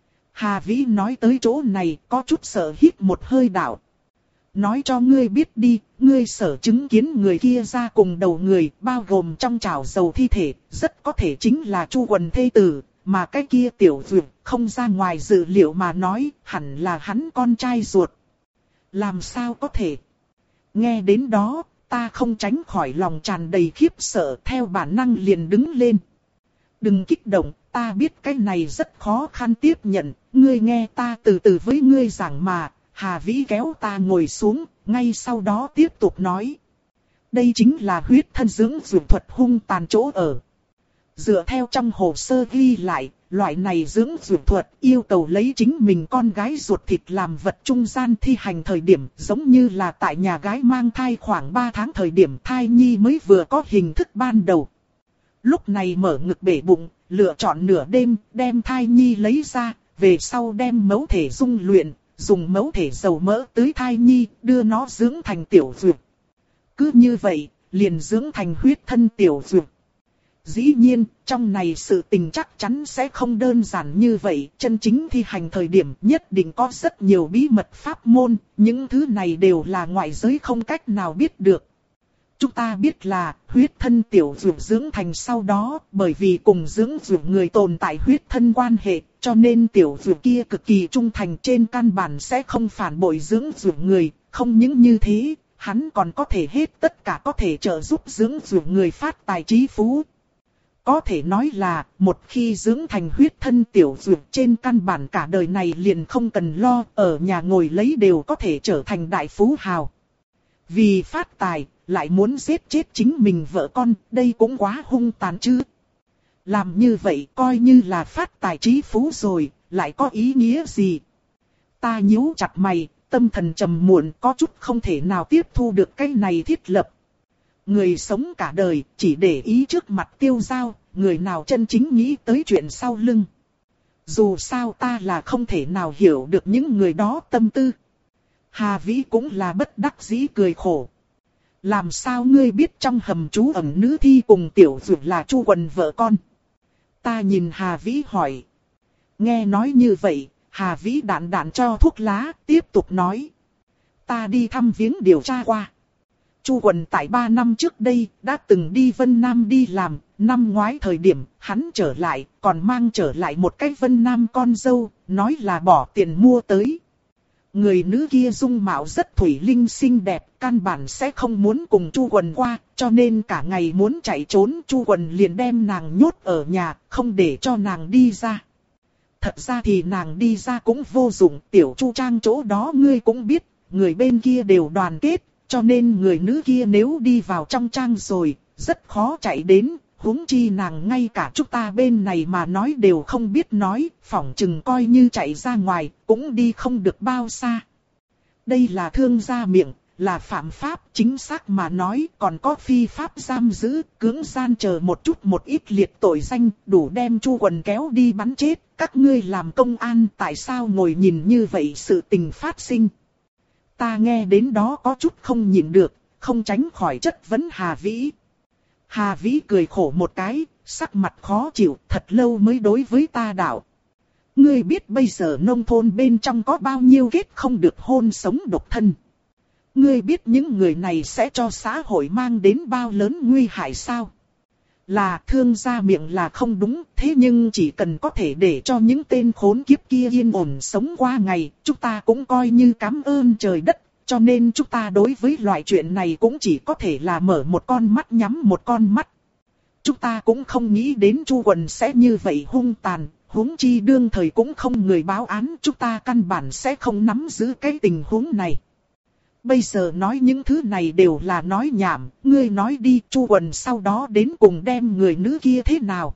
Speaker 1: Hà Vĩ nói tới chỗ này, có chút sợ hít một hơi đạo. Nói cho ngươi biết đi, ngươi sở chứng kiến người kia ra cùng đầu người, bao gồm trong chảo dầu thi thể, rất có thể chính là Chu Quần thê tử, mà cái kia tiểu dược không ra ngoài dự liệu mà nói, hẳn là hắn con trai ruột. Làm sao có thể? Nghe đến đó, ta không tránh khỏi lòng tràn đầy khiếp sợ, theo bản năng liền đứng lên. Đừng kích động, ta biết cái này rất khó khăn tiếp nhận, ngươi nghe ta từ từ với ngươi giảng mà. Hà Vĩ kéo ta ngồi xuống, ngay sau đó tiếp tục nói. Đây chính là huyết thân dưỡng dược thuật hung tàn chỗ ở. Dựa theo trong hồ sơ ghi lại, loại này dưỡng dược thuật yêu cầu lấy chính mình con gái ruột thịt làm vật trung gian thi hành thời điểm, giống như là tại nhà gái mang thai khoảng ba tháng thời điểm thai nhi mới vừa có hình thức ban đầu. Lúc này mở ngực bể bụng, lựa chọn nửa đêm, đem thai nhi lấy ra, về sau đem mẫu thể dung luyện. Dùng mẫu thể dầu mỡ tưới thai nhi, đưa nó dưỡng thành tiểu dược. Cứ như vậy, liền dưỡng thành huyết thân tiểu dược. Dĩ nhiên, trong này sự tình chắc chắn sẽ không đơn giản như vậy. Chân chính thi hành thời điểm nhất định có rất nhiều bí mật pháp môn. Những thứ này đều là ngoại giới không cách nào biết được. Chúng ta biết là huyết thân tiểu dược dưỡng thành sau đó, bởi vì cùng dưỡng dược người tồn tại huyết thân quan hệ, cho nên tiểu dược kia cực kỳ trung thành, trên căn bản sẽ không phản bội dưỡng dược người. Không những như thế, hắn còn có thể hết tất cả có thể trợ giúp dưỡng dược người phát tài trí phú. có thể nói là một khi dưỡng thành huyết thân tiểu dược trên căn bản cả đời này liền không cần lo, ở nhà ngồi lấy đều có thể trở thành đại phú hào. Vì phát tài, lại muốn giết chết chính mình vợ con, đây cũng quá hung tàn chứ. Làm như vậy coi như là phát tài trí phú rồi, lại có ý nghĩa gì? Ta nhíu chặt mày, tâm thần trầm muộn, có chút không thể nào tiếp thu được cái này thiết lập. Người sống cả đời chỉ để ý trước mặt tiêu dao, người nào chân chính nghĩ tới chuyện sau lưng. Dù sao ta là không thể nào hiểu được những người đó tâm tư. Hà Vĩ cũng là bất đắc dĩ cười khổ. Làm sao ngươi biết trong hầm trú ẩn nữ thi cùng tiểu dược là Chu Quần vợ con? Ta nhìn Hà Vĩ hỏi. Nghe nói như vậy, Hà Vĩ đạn đạn cho thuốc lá, tiếp tục nói. Ta đi thăm viếng điều tra qua. Chu Quần tại ba năm trước đây đã từng đi Vân Nam đi làm, năm ngoái thời điểm hắn trở lại, còn mang trở lại một cái Vân Nam con dâu, nói là bỏ tiền mua tới. Người nữ kia dung mạo rất thủy linh xinh đẹp, căn bản sẽ không muốn cùng Chu Quần qua, cho nên cả ngày muốn chạy trốn. Chu Quần liền đem nàng nhốt ở nhà, không để cho nàng đi ra. Thật ra thì nàng đi ra cũng vô dụng, tiểu Chu Trang chỗ đó ngươi cũng biết, người bên kia đều đoàn kết, cho nên người nữ kia nếu đi vào trong trang rồi, rất khó chạy đến. Huống chi nàng ngay cả chúng ta bên này mà nói đều không biết nói, phỏng chừng coi như chạy ra ngoài, cũng đi không được bao xa. Đây là thương gia miệng, là phạm pháp, chính xác mà nói còn có phi pháp giam giữ, cưỡng gian chờ một chút một ít liệt tội danh, đủ đem Chu Quần kéo đi bắn chết. Các ngươi làm công an tại sao ngồi nhìn như vậy sự tình phát sinh? Ta nghe đến đó có chút không nhịn được, không tránh khỏi chất vấn Hà Vĩ. Hà Vĩ cười khổ một cái, sắc mặt khó chịu, thật lâu mới đối với ta đạo. Ngươi biết bây giờ nông thôn bên trong có bao nhiêu kết không được hôn sống độc thân. Ngươi biết những người này sẽ cho xã hội mang đến bao lớn nguy hại sao? Là thương gia miệng là không đúng, thế nhưng chỉ cần có thể để cho những tên khốn kiếp kia yên ổn sống qua ngày, chúng ta cũng coi như cảm ơn trời đất. Cho nên chúng ta đối với loại chuyện này cũng chỉ có thể là mở một con mắt nhắm một con mắt. Chúng ta cũng không nghĩ đến Chu Quần sẽ như vậy hung tàn, huống chi đương thời cũng không người báo án, chúng ta căn bản sẽ không nắm giữ cái tình huống này. Bây giờ nói những thứ này đều là nói nhảm, ngươi nói đi Chu Quần sau đó đến cùng đem người nữ kia thế nào.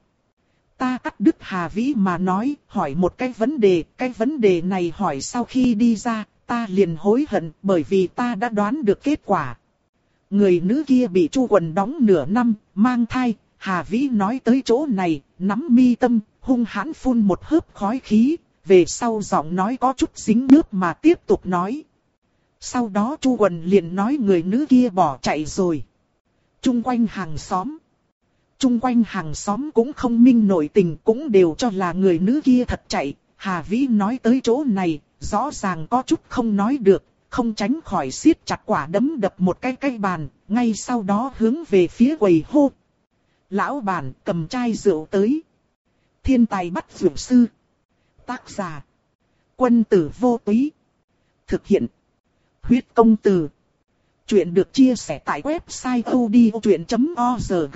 Speaker 1: Ta cắt đứt Hà Vĩ mà nói, hỏi một cái vấn đề, cái vấn đề này hỏi sau khi đi ra. Ta liền hối hận bởi vì ta đã đoán được kết quả. Người nữ kia bị Chu Quần đóng nửa năm, mang thai. Hà Vĩ nói tới chỗ này, nắm mi tâm, hung hãn phun một hớp khói khí. Về sau giọng nói có chút dính nước mà tiếp tục nói. Sau đó Chu Quần liền nói người nữ kia bỏ chạy rồi. Trung quanh hàng xóm. Trung quanh hàng xóm cũng không minh nội tình, cũng đều cho là người nữ kia thật chạy. Hà Vĩ nói tới chỗ này. Rõ ràng có chút không nói được, không tránh khỏi siết chặt quả đấm đập một cái cây bàn, ngay sau đó hướng về phía quầy hô. Lão bản cầm chai rượu tới. Thiên tài bắt rượu sư. Tác giả. Quân tử vô túy. Thực hiện. Huyết công từ. Chuyện được chia sẻ tại website odchuyện chấm org.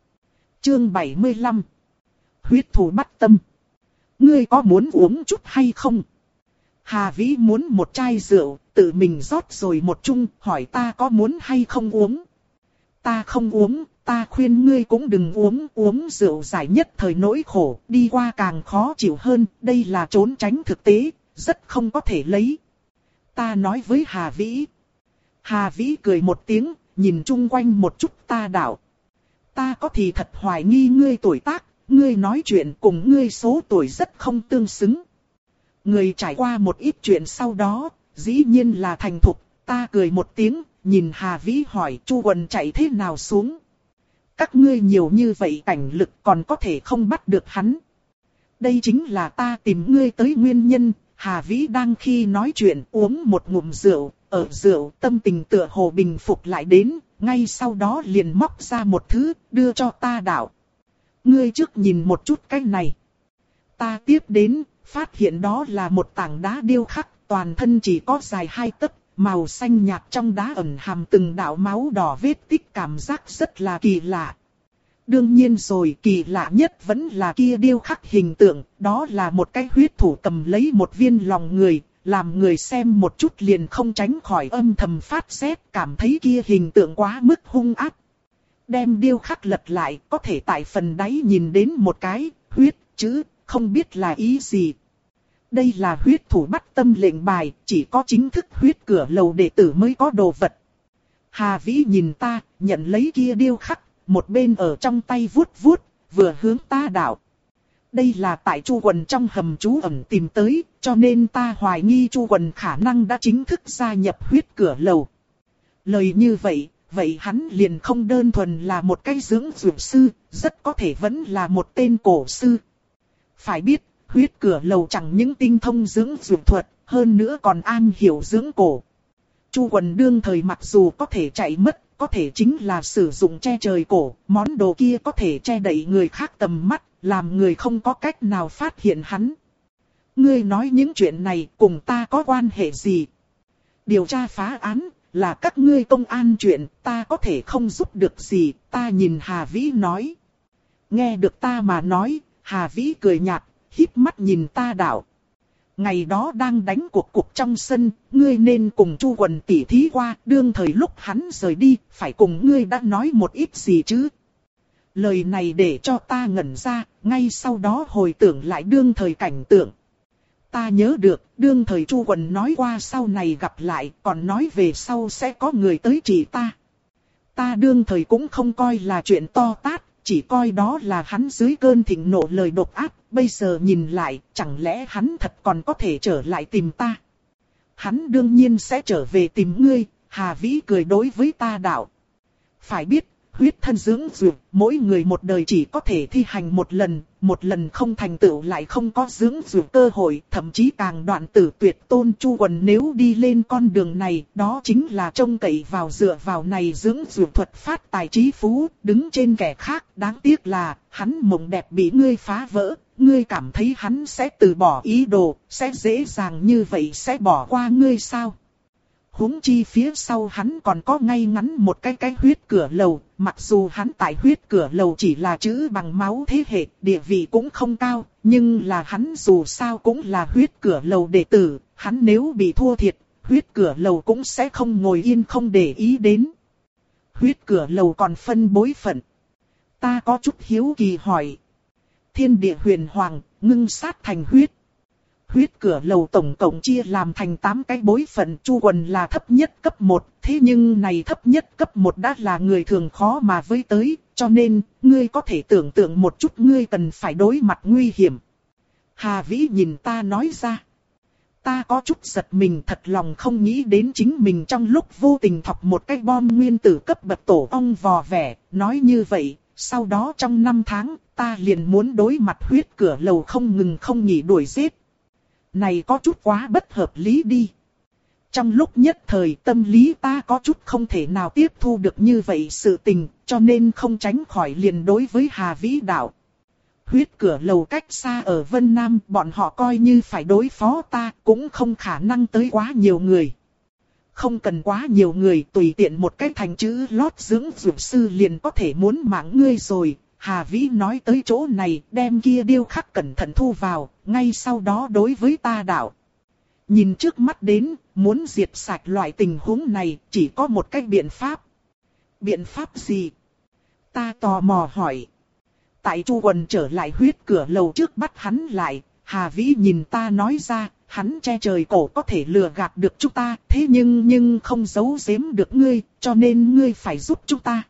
Speaker 1: Chương bảy mươi lăm. Huyết thủ bắt tâm. Ngươi có muốn uống chút hay không? Hà Vĩ muốn một chai rượu, tự mình rót rồi một chung, hỏi ta có muốn hay không uống. Ta không uống, ta khuyên ngươi cũng đừng uống, uống rượu giải nhất thời nỗi khổ, đi qua càng khó chịu hơn, đây là trốn tránh thực tế, rất không có thể lấy. Ta nói với Hà Vĩ. Hà Vĩ cười một tiếng, nhìn chung quanh một chút ta đạo. Ta có thì thật hoài nghi ngươi tuổi tác, ngươi nói chuyện cùng ngươi số tuổi rất không tương xứng. Người trải qua một ít chuyện sau đó, dĩ nhiên là thành thục, ta cười một tiếng, nhìn Hà Vĩ hỏi Chu Quần chạy thế nào xuống. Các ngươi nhiều như vậy cảnh lực còn có thể không bắt được hắn. Đây chính là ta tìm ngươi tới nguyên nhân. Hà Vĩ đang khi nói chuyện uống một ngụm rượu, ở rượu tâm tình tựa hồ bình phục lại đến, ngay sau đó liền móc ra một thứ, đưa cho ta đạo. Ngươi trước nhìn một chút cái này. Ta tiếp đến, phát hiện đó là một tảng đá điêu khắc, toàn thân chỉ có dài hai tấc, màu xanh nhạt trong đá ẩn hàm từng đạo máu đỏ vết tích, cảm giác rất là kỳ lạ. Đương nhiên rồi, kỳ lạ nhất vẫn là kia điêu khắc hình tượng, đó là một cái huyết thủ cầm lấy một viên lòng người, làm người xem một chút liền không tránh khỏi âm thầm phát rét, cảm thấy kia hình tượng quá mức hung ác. Đem điêu khắc lật lại, có thể tại phần đáy nhìn đến một cái huyết chữ, không biết là ý gì. Đây là huyết thủ bắt tâm lệnh bài, chỉ có chính thức huyết cửa lầu đệ tử mới có đồ vật. Hà Vĩ nhìn ta, nhận lấy kia điêu khắc, một bên ở trong tay vuốt vuốt, vừa hướng ta đạo. Đây là tại Chu Quần trong hầm trú ẩn tìm tới, cho nên ta hoài nghi Chu Quần khả năng đã chính thức gia nhập huyết cửa lầu. Lời như vậy, vậy hắn liền không đơn thuần là một cái dưỡng dược sư, rất có thể vẫn là một tên cổ sư. Phải biết, huyết cửa lầu chẳng những tinh thông dưỡng dược thuật, hơn nữa còn am hiểu dưỡng cổ. Chu Quần đương thời mặc dù có thể chạy mất, có thể chính là sử dụng che trời cổ, món đồ kia có thể che đậy người khác tầm mắt, làm người không có cách nào phát hiện hắn. Ngươi nói những chuyện này cùng ta có quan hệ gì? Điều tra phá án là các ngươi công an chuyện, ta có thể không giúp được gì, ta nhìn Hà Vĩ nói. Nghe được ta mà nói, Hà Vĩ cười nhạt, híp mắt nhìn ta đạo. Ngày đó đang đánh cuộc cuộc trong sân, ngươi nên cùng Chu Quần tỉ thí qua, đương thời lúc hắn rời đi, phải cùng ngươi đã nói một ít gì chứ. Lời này để cho ta ngẩn ra, ngay sau đó hồi tưởng lại đương thời cảnh tượng. Ta nhớ được, đương thời Chu Quần nói qua sau này gặp lại, còn nói về sau sẽ có người tới trị ta. Ta đương thời cũng không coi là chuyện to tát, chỉ coi đó là hắn dưới cơn thịnh nộ lời độc ác, bây giờ nhìn lại, chẳng lẽ hắn thật còn có thể trở lại tìm ta? Hắn đương nhiên sẽ trở về tìm ngươi, Hà Vĩ cười đối với ta đạo. Phải biết, huyết thân dưỡng dược, mỗi người một đời chỉ có thể thi hành một lần, một lần không thành tựu lại không có dưỡng dược cơ hội, thậm chí càng đoạn tử tuyệt tôn. Chu Quần nếu đi lên con đường này, đó chính là trông cậy vào dựa vào này dưỡng dược thuật phát tài trí phú, đứng trên kẻ khác. Đáng tiếc là, hắn mộng đẹp bị ngươi phá vỡ, ngươi cảm thấy hắn sẽ từ bỏ ý đồ, sẽ dễ dàng như vậy sẽ bỏ qua ngươi sao? Huống chi phía sau hắn còn có ngay ngắn một cái cái huyết cửa lầu, mặc dù hắn tại huyết cửa lầu chỉ là chữ bằng máu thế hệ, địa vị cũng không cao, nhưng là hắn dù sao cũng là huyết cửa lầu đệ tử, hắn nếu bị thua thiệt, huyết cửa lầu cũng sẽ không ngồi yên không để ý đến. Huyết cửa lầu còn phân bối phận. Ta có chút hiếu kỳ hỏi. Thiên địa huyền hoàng, ngưng sát thành huyết. Huyết cửa lầu tổng cộng chia làm thành tám cái bối phận, Chu Quần là thấp nhất cấp một, thế nhưng này thấp nhất cấp một đã là người thường khó mà với tới, cho nên, ngươi có thể tưởng tượng một chút ngươi cần phải đối mặt nguy hiểm. Hà Vĩ nhìn ta nói ra. Ta có chút giật mình, thật lòng không nghĩ đến chính mình trong lúc vô tình thọc một cái bom nguyên tử cấp bậc tổ ong vò vẽ, nói như vậy, sau đó trong năm tháng, ta liền muốn đối mặt huyết cửa lầu không ngừng không nghỉ đuổi giết. Này có chút quá bất hợp lý đi. Trong lúc nhất thời tâm lý ta có chút không thể nào tiếp thu được như vậy sự tình, cho nên không tránh khỏi liền đối với Hà Vĩ đạo. Huyết cửa lầu cách xa ở Vân Nam, bọn họ coi như phải đối phó ta, cũng không khả năng tới quá nhiều người. Không cần quá nhiều người, tùy tiện một cái thành chữ lót dưỡng dược sư liền có thể muốn mạng ngươi rồi. Hà Vĩ nói tới chỗ này, đem kia điêu khắc cẩn thận thu vào, ngay sau đó đối với ta đạo. Nhìn trước mắt đến, muốn diệt sạch loại tình huống này, chỉ có một cách biện pháp. Biện pháp gì? Ta tò mò hỏi. Tại Chu Quần trở lại huyết cửa lầu trước bắt hắn lại, Hà Vĩ nhìn ta nói ra, hắn che trời cổ có thể lừa gạt được chúng ta, thế nhưng nhưng không giấu giếm được ngươi, cho nên ngươi phải giúp chúng ta.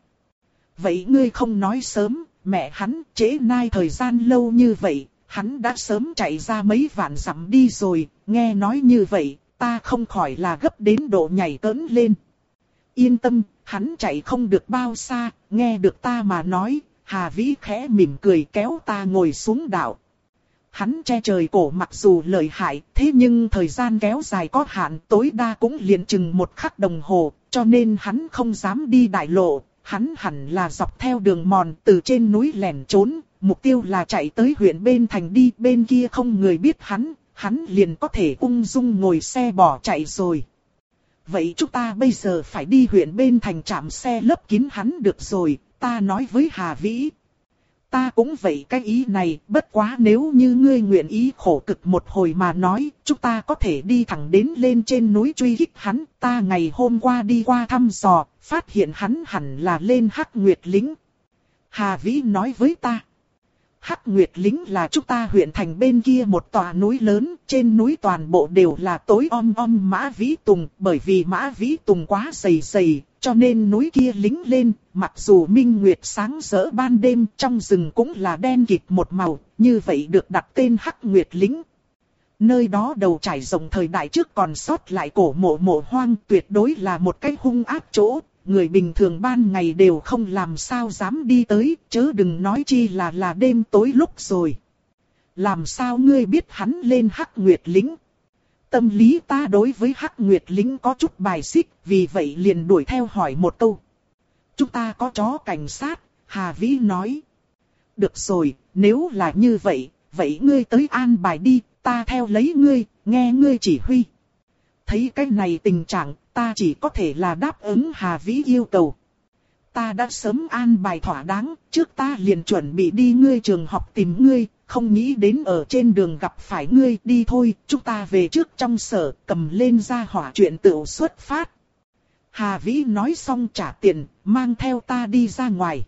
Speaker 1: Vậy ngươi không nói sớm, mẹ hắn trễ nai thời gian lâu như vậy, hắn đã sớm chạy ra mấy vạn dặm đi rồi, nghe nói như vậy, ta không khỏi là gấp đến độ nhảy cẫng lên. Yên tâm, hắn chạy không được bao xa, nghe được ta mà nói, Hà Vĩ khẽ mỉm cười kéo ta ngồi xuống đạo. Hắn che trời cổ mặc dù lợi hại, thế nhưng thời gian kéo dài có hạn, tối đa cũng liền chừng một khắc đồng hồ, cho nên hắn không dám đi đại lộ. Hắn hẳn là dọc theo đường mòn từ trên núi lẻn trốn, mục tiêu là chạy tới huyện bên thành đi, bên kia không người biết hắn, hắn liền có thể ung dung ngồi xe bỏ chạy rồi. Vậy chúng ta bây giờ phải đi huyện bên thành trạm xe lấp kín hắn được rồi, ta nói với Hà Vĩ. ta cũng vậy cái ý này, bất quá nếu như ngươi nguyện ý khổ cực một hồi mà nói, chúng ta có thể đi thẳng đến lên trên núi truy kích hắn. Ta ngày hôm qua đi qua thăm dò, phát hiện hắn hẳn là lên Hắc Nguyệt Lĩnh. Hà Vĩ nói với ta. Hắc Nguyệt Lĩnh là chúng ta huyện thành bên kia một tòa núi lớn, trên núi toàn bộ đều là tối om om mã vĩ tùng, bởi vì mã vĩ tùng quá dày dày, cho nên núi kia lính lên, mặc dù minh nguyệt sáng rỡ ban đêm, trong rừng cũng là đen kịt một màu, như vậy được đặt tên Hắc Nguyệt Lĩnh. Nơi đó đầu trải rộng thời đại trước còn sót lại cổ mộ mộ hoang, tuyệt đối là một cái hung ác chỗ. Người bình thường ban ngày đều không làm sao dám đi tới, chớ đừng nói chi là là đêm tối lúc rồi. Làm sao ngươi biết hắn lên Hắc Nguyệt Lĩnh? Tâm lý ta đối với Hắc Nguyệt Lĩnh có chút bài xích, vì vậy liền đuổi theo hỏi một câu. Chúng ta có chó cảnh sát, Hà Vĩ nói. Được rồi, nếu là như vậy, vậy ngươi tới an bài đi, ta theo lấy ngươi, nghe ngươi chỉ huy. Thấy cái này tình trạng, ta chỉ có thể là đáp ứng Hà Vĩ yêu cầu. Ta đã sớm an bài thỏa đáng, trước ta liền chuẩn bị đi ngươi trường học tìm ngươi, không nghĩ đến ở trên đường gặp phải ngươi, đi thôi, chúng ta về trước trong sở, cầm lên ra hỏa chuyện tự xuất phát. Hà Vĩ nói xong trả tiền, mang theo ta đi ra ngoài.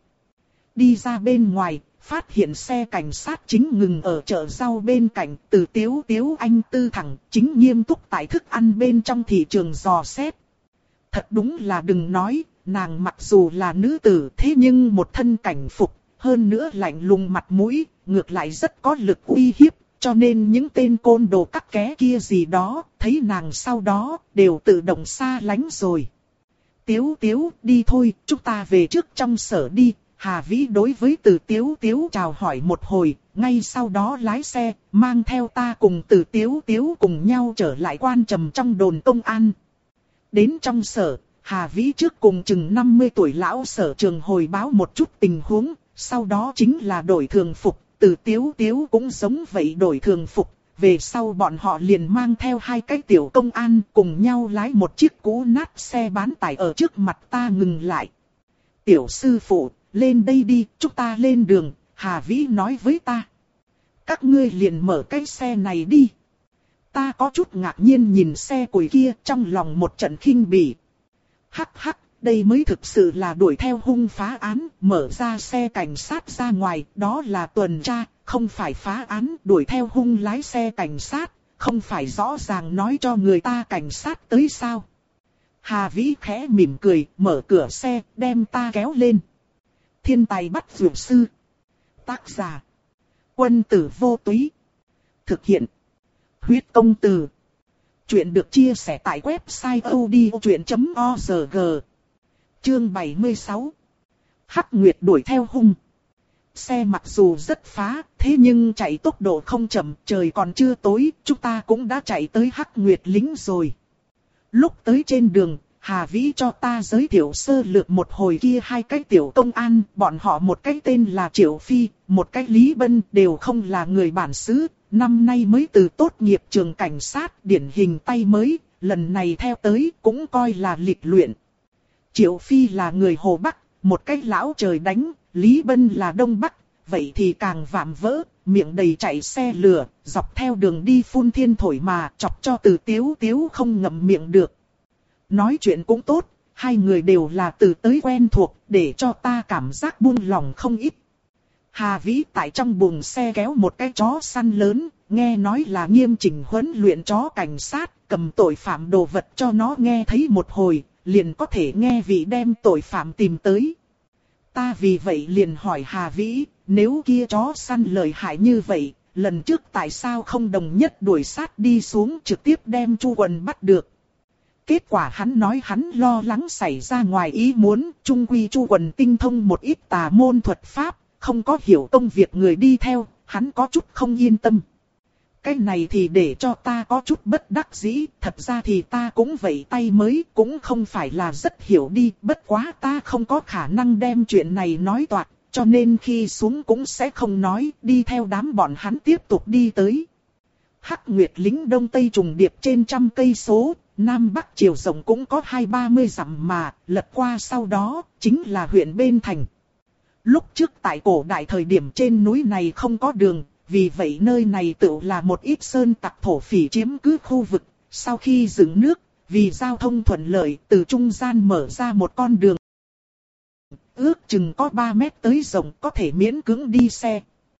Speaker 1: Đi ra bên ngoài, phát hiện xe cảnh sát chính ngừng ở chợ rau bên cạnh, Từ Tiếu Tiếu anh tư thẳng, chính nghiêm túc tại thức ăn bên trong thị trường dò xét. Thật đúng là đừng nói, nàng mặc dù là nữ tử thế nhưng một thân cảnh phục, hơn nữa lạnh lùng mặt mũi, ngược lại rất có lực uy hiếp, cho nên những tên côn đồ cắt ké kia gì đó, thấy nàng sau đó, đều tự động xa lánh rồi. Tiếu Tiếu, đi thôi, chúng ta về trước trong sở đi. Hà Vĩ đối với Từ Tiếu Tiếu chào hỏi một hồi, ngay sau đó lái xe, mang theo ta cùng Từ Tiếu Tiếu cùng nhau trở lại quan trầm trong đồn công an. Đến trong sở, Hà Vĩ trước cùng chừng năm mươi tuổi lão sở trường hồi báo một chút tình huống, sau đó chính là đổi thường phục, Từ Tiếu Tiếu cũng giống vậy đổi thường phục. Về sau bọn họ liền mang theo hai cái tiểu công an cùng nhau lái một chiếc cũ nát xe bán tải ở trước mặt ta ngừng lại. Tiểu sư phụ, lên đây đi, chúng ta lên đường, Hà Vĩ nói với ta. Các ngươi liền mở cái xe này đi. Ta có chút ngạc nhiên nhìn xe củi kia, trong lòng một trận khinh bỉ. Hắc hắc, đây mới thực sự là đuổi theo hung phá án, mở ra xe cảnh sát ra ngoài, đó là tuần tra, không phải phá án, đuổi theo hung lái xe cảnh sát, không phải rõ ràng nói cho người ta cảnh sát tới sao. Hà Vĩ khẽ mỉm cười, mở cửa xe, đem ta kéo lên. Thiên tài bắt dược sư. Tác giả. Quân tử vô túy. Thực hiện. Huyết công từ. Chuyện được chia sẻ tại website odchuyện chấm org. Chương bảy mươi sáu. Hắc Nguyệt đuổi theo hung. Xe mặc dù rất phá, thế nhưng chạy tốc độ không chậm, trời còn chưa tối, chúng ta cũng đã chạy tới Hắc Nguyệt Lĩnh rồi. Lúc tới trên đường, Hà Vĩ cho ta giới thiệu sơ lược một hồi kia hai cái tiểu công an, bọn họ một cái tên là Triệu Phi, một cái Lý Bân, đều không là người bản xứ, năm nay mới từ tốt nghiệp trường cảnh sát, điển hình tay mới, lần này theo tới cũng coi là lịch luyện. Triệu Phi là người Hồ Bắc, một cái lão trời đánh, Lý Bân là Đông Bắc, vậy thì càng vạm vỡ, miệng đầy chạy xe lửa, dọc theo đường đi phun thiên thổi mà, chọc cho Từ Tiếu Tiếu không ngậm miệng được. Nói chuyện cũng tốt, hai người đều là từ tới quen thuộc, để cho ta cảm giác buông lòng không ít. Hà Vĩ tại trong buồng xe kéo một cái chó săn lớn, nghe nói là nghiêm chỉnh huấn luyện chó cảnh sát, cầm tội phạm đồ vật cho nó nghe thấy một hồi, liền có thể nghe vị đem tội phạm tìm tới. Ta vì vậy liền hỏi Hà Vĩ, nếu kia chó săn lợi hại như vậy, lần trước tại sao không đồng nhất đuổi sát đi xuống trực tiếp đem Chu Quần bắt được. Kết quả hắn nói hắn lo lắng xảy ra ngoài ý muốn, chung quy Chu Quần tinh thông một ít tà môn thuật pháp, không có hiểu công việc người đi theo, hắn có chút không yên tâm. Cái này thì để cho ta có chút bất đắc dĩ, thật ra thì ta cũng vậy tay mới, cũng không phải là rất hiểu đi, bất quá ta không có khả năng đem chuyện này nói toạc, cho nên khi xuống cũng sẽ không nói, đi theo đám bọn hắn tiếp tục đi tới. Hắc Nguyệt Lĩnh đông tây trùng điệp trên trăm cây số, nam bắc chiều rộng cũng có hai ba mươi dặm mà, lật qua sau đó, chính là huyện bên thành. Lúc trước tại cổ đại thời điểm trên núi này không có đường, vì vậy nơi này tự là một ít sơn tặc thổ phỉ chiếm cứ khu vực. Sau khi dựng nước, vì giao thông thuận lợi, từ trung gian mở ra một con đường. Ước chừng có ba mét tới rộng, có thể miễn cưỡng đi xe.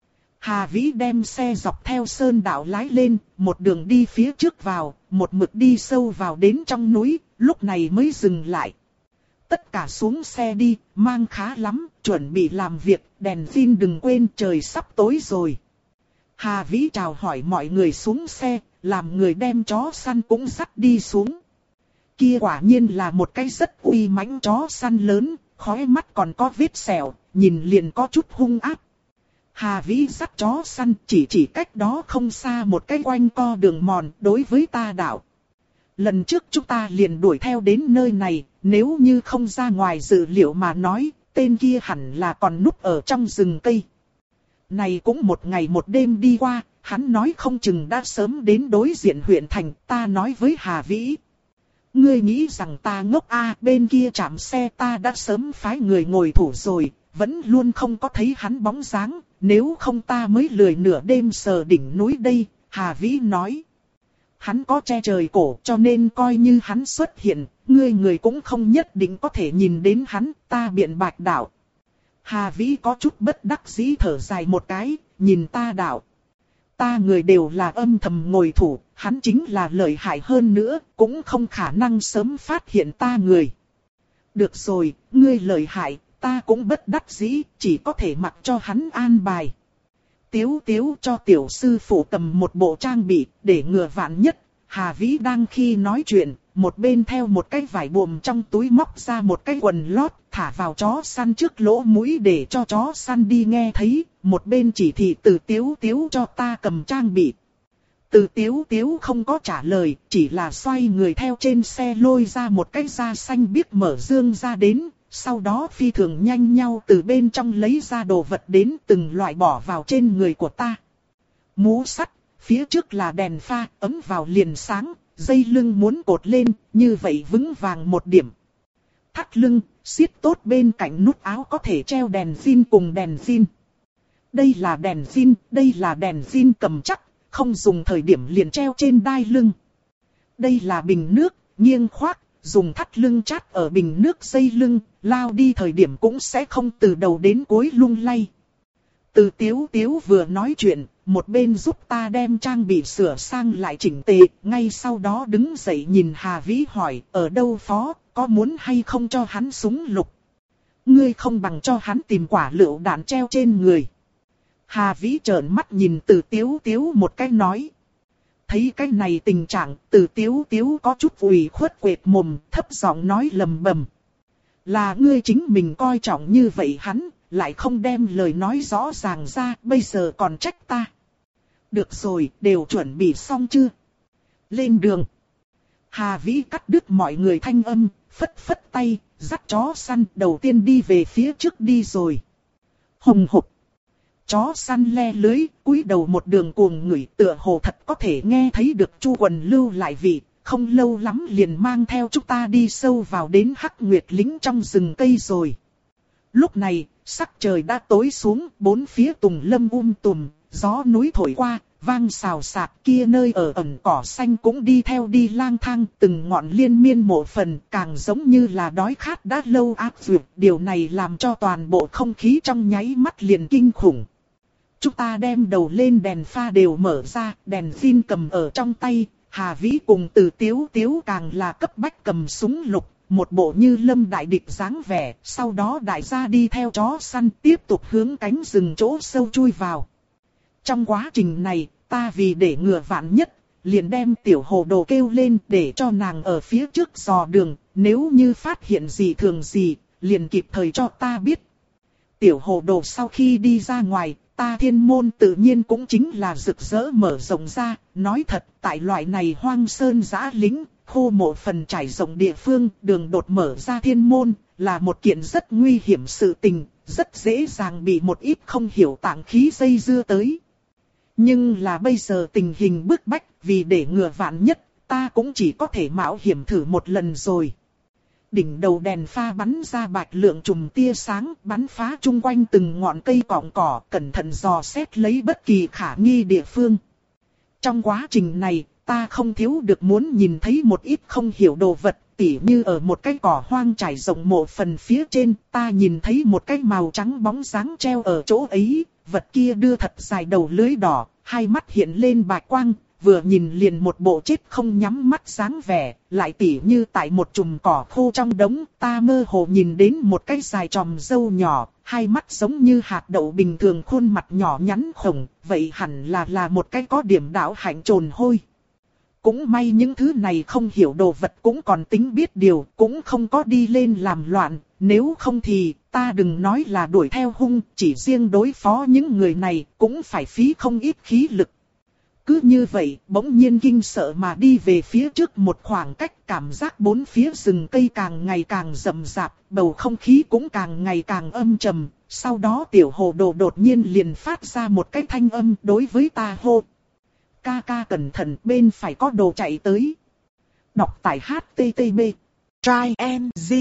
Speaker 1: Hà Vĩ đem xe dọc theo sơn đạo lái lên, một đường đi phía trước vào, một mực đi sâu vào đến trong núi, lúc này mới dừng lại. Tất cả xuống xe đi, mang khá lắm, chuẩn bị làm việc, đèn pin đừng quên, trời sắp tối rồi. Hà Vĩ chào hỏi mọi người xuống xe, làm người đem chó săn cũng dắt đi xuống. Kia quả nhiên là một cái rất uy mãnh chó săn lớn, khóe mắt còn có vết sẹo, nhìn liền có chút hung ác. Hà Vĩ dắt chó săn chỉ chỉ cách đó không xa một cái quanh co đường mòn đối với ta đạo. Lần trước chúng ta liền đuổi theo đến nơi này, nếu như không ra ngoài dự liệu mà nói, tên kia hẳn là còn núp ở trong rừng cây. Này cũng một ngày một đêm đi qua, hắn nói không chừng đã sớm đến đối diện huyện thành, ta nói với Hà Vĩ. Ngươi nghĩ rằng ta ngốc a, bên kia trạm xe ta đã sớm phái người ngồi thủ rồi, vẫn luôn không có thấy hắn bóng dáng, nếu không ta mới lười nửa đêm sờ đỉnh núi đây, Hà Vĩ nói. Hắn có che trời cổ cho nên coi như hắn xuất hiện, ngươi người cũng không nhất định có thể nhìn đến hắn, ta biện bạch đạo. Hà Vĩ có chút bất đắc dĩ thở dài một cái, nhìn ta đạo. Ta người đều là âm thầm ngồi thủ, hắn chính là lợi hại hơn nữa, cũng không khả năng sớm phát hiện ta người. Được rồi, ngươi lợi hại, ta cũng bất đắc dĩ, chỉ có thể mặc cho hắn an bài. Tiếu tiếu cho tiểu sư phụ cầm một bộ trang bị, để ngừa vạn nhất. Hà Vĩ đang khi nói chuyện, một bên theo một cái vải buồm trong túi móc ra một cái quần lót, thả vào chó săn trước lỗ mũi để cho chó săn đi nghe thấy, một bên chỉ thị Từ Tiếu Tiếu cho ta cầm trang bị. Từ Tiếu Tiếu không có trả lời, chỉ là xoay người theo trên xe lôi ra một cái da xanh biếc mở dương ra đến, sau đó phi thường nhanh nhau từ bên trong lấy ra đồ vật đến từng loại bỏ vào trên người của ta. Mũ sắt, phía trước là đèn pha, ấm vào liền sáng, dây lưng muốn cột lên, như vậy vững vàng một điểm. Thắt lưng, siết tốt bên cạnh nút áo có thể treo đèn pin cùng đèn pin. Đây là đèn pin, đây là đèn pin cầm chắc, không dùng thời điểm liền treo trên đai lưng. Đây là bình nước, nghiêng khoác, dùng thắt lưng chát ở bình nước dây lưng, lao đi thời điểm cũng sẽ không từ đầu đến cuối lung lay. Từ Tiếu Tiếu vừa nói chuyện, một bên giúp ta đem trang bị sửa sang lại chỉnh tề, ngay sau đó đứng dậy nhìn Hà Vĩ hỏi, ở đâu phó, có muốn hay không cho hắn súng lục? Ngươi không bằng cho hắn tìm quả lựu đạn treo trên người. Hà Vĩ trợn mắt nhìn Từ Tiếu Tiếu một cái nói. Thấy cái này tình trạng, Từ Tiếu Tiếu có chút ủy khuất quệt mồm, thấp giọng nói lầm bầm. Là ngươi chính mình coi trọng như vậy hắn, lại không đem lời nói rõ ràng ra, bây giờ còn trách ta. Được rồi, đều chuẩn bị xong chưa? Lên đường. Hà Vĩ cắt đứt mọi người thanh âm, phất phất tay, dắt chó săn đầu tiên đi về phía trước đi rồi. Hùng hục. Chó săn le lưới, cúi đầu một đường cuồng ngửi tựa hồ thật có thể nghe thấy được Chu Quần lưu lại vị, không lâu lắm liền mang theo chúng ta đi sâu vào đến Hắc Nguyệt Lĩnh trong rừng cây rồi. Lúc này, sắc trời đã tối xuống, bốn phía tùng lâm um tùm, gió núi thổi qua, vang xào xạc kia nơi ở ẩn cỏ xanh cũng đi theo đi lang thang, từng ngọn liên miên mộ phần, càng giống như là đói khát đã lâu ác dược. Điều này làm cho toàn bộ không khí trong nháy mắt liền kinh khủng. Chúng ta đem đầu lên đèn pha đều mở ra, đèn pin cầm ở trong tay, Hà Vĩ cùng Từ Tiếu Tiếu càng là cấp bách cầm súng lục, một bộ như lâm đại địch dáng vẻ, sau đó đại gia đi theo chó săn tiếp tục hướng cánh rừng chỗ sâu chui vào. Trong quá trình này, ta vì để ngừa vạn nhất, liền đem tiểu hồ đồ kêu lên để cho nàng ở phía trước dò đường, nếu như phát hiện gì thường gì, liền kịp thời cho ta biết. Tiểu hồ đồ sau khi đi ra ngoài, ta thiên môn tự nhiên cũng chính là rực rỡ mở rộng ra, nói thật, tại loại này hoang sơn giã lính, khô mộ phần trải rộng địa phương, đường đột mở ra thiên môn, là một kiện rất nguy hiểm sự tình, rất dễ dàng bị một ít không hiểu tạng khí dây dưa tới. Nhưng là bây giờ tình hình bức bách, vì để ngừa vạn nhất, ta cũng chỉ có thể mạo hiểm thử một lần rồi. đỉnh đầu đèn pha bắn ra bạch lượng chùm tia sáng, bắn phá chung quanh từng ngọn cây cọng cỏ, cẩn thận dò xét lấy bất kỳ khả nghi địa phương. Trong quá trình này, ta không thiếu được muốn nhìn thấy một ít không hiểu đồ vật, tỉ như ở một cái cỏ hoang trải rộng mộ phần phía trên, ta nhìn thấy một cái màu trắng bóng dáng treo ở chỗ ấy, vật kia đưa thật dài đầu lưới đỏ, hai mắt hiện lên bạch quang, vừa nhìn liền một bộ chết không nhắm mắt dáng vẻ, lại tỉ như tại một chùm cỏ khô trong đống, ta mơ hồ nhìn đến một cái dài tròm râu nhỏ, hai mắt giống như hạt đậu bình thường, khuôn mặt nhỏ nhắn khổng, vậy hẳn là là một cái có điểm đạo hạnh trồn hôi. Cũng may những thứ này không hiểu đồ vật cũng còn tính biết điều, cũng không có đi lên làm loạn, nếu không thì ta đừng nói là đuổi theo hung, chỉ riêng đối phó những người này cũng phải phí không ít khí lực. Cứ như vậy, bỗng nhiên kinh sợ mà đi về phía trước một khoảng cách, cảm giác bốn phía rừng cây càng ngày càng rậm rạp, bầu không khí cũng càng ngày càng âm trầm. Sau đó tiểu hồ đồ đột nhiên liền phát ra một cái thanh âm đối với ta hô. Ca ca cẩn thận, bên phải có đồ chạy tới. Đọc tại hát tê tê bê. Try and Z.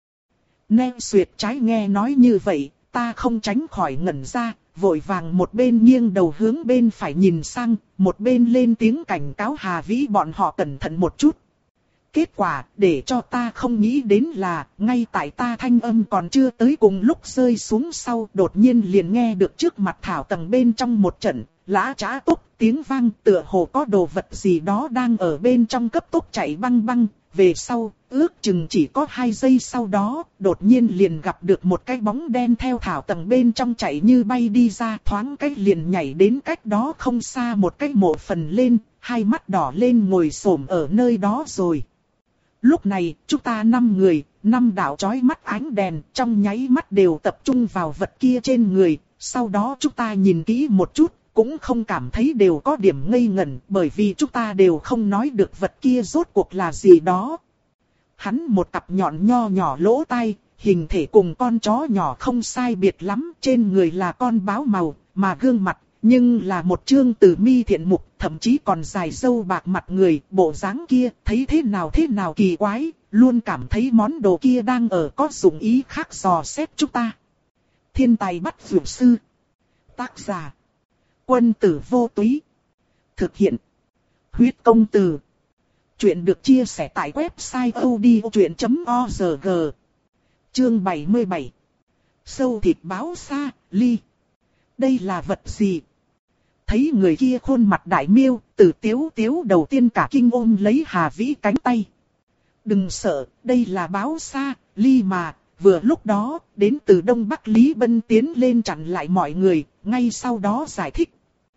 Speaker 1: Neo Xuyệt trái nghe nói như vậy, ta không tránh khỏi ngẩn ra, vội vàng một bên nghiêng đầu hướng bên phải nhìn sang, một bên lên tiếng cảnh cáo Hà Vĩ bọn họ cẩn thận một chút. Kết quả, để cho ta không nghĩ đến là, ngay tại ta thanh âm còn chưa tới cùng lúc rơi xuống sau, đột nhiên liền nghe được trước mặt thảo tầng bên trong một trận, lã trá túc, tiếng vang tựa hồ có đồ vật gì đó đang ở bên trong cấp tốc chạy băng băng. Về sau, ước chừng chỉ có hai giây sau đó, đột nhiên liền gặp được một cái bóng đen theo thảo tầng bên trong chạy như bay đi ra, thoáng cái liền nhảy đến cách đó không xa một cái mộ phần lên, hai mắt đỏ lên ngồi xổm ở nơi đó rồi. Lúc này, chúng ta năm người, năm đạo chói mắt ánh đèn, trong nháy mắt đều tập trung vào vật kia trên người, sau đó chúng ta nhìn kỹ một chút, cũng không cảm thấy đều có điểm ngây ngẩn, bởi vì chúng ta đều không nói được vật kia rốt cuộc là gì đó. Hắn một cặp nhọn nho nhỏ lỗ tai, hình thể cùng con chó nhỏ không sai biệt lắm, trên người là con báo màu, mà gương mặt, nhưng là một trương từ mi thiện mục, thậm chí còn dài râu bạc mặt người, bộ dáng kia, thấy thế nào thế nào kỳ quái, luôn cảm thấy món đồ kia đang ở có dụng ý khác dò xét chúng ta. Thiên tài bắt vượt sư. Tác giả. Quân tử vô túy. Thực hiện. Huyết công từ. Chuyện được chia sẻ tại website odchuyện chấm org. Chương bảy mươi bảy. Sâu thịt báo xa, ly. Đây là vật gì? Thấy người kia khuôn mặt đại miêu, Từ Tiếu Tiếu đầu tiên cả kinh ôm lấy Hà Vĩ cánh tay. Đừng sợ, đây là báo xa, ly mà. Vừa lúc đó, đến từ Đông Bắc Lý Bân tiến lên chặn lại mọi người, ngay sau đó giải thích.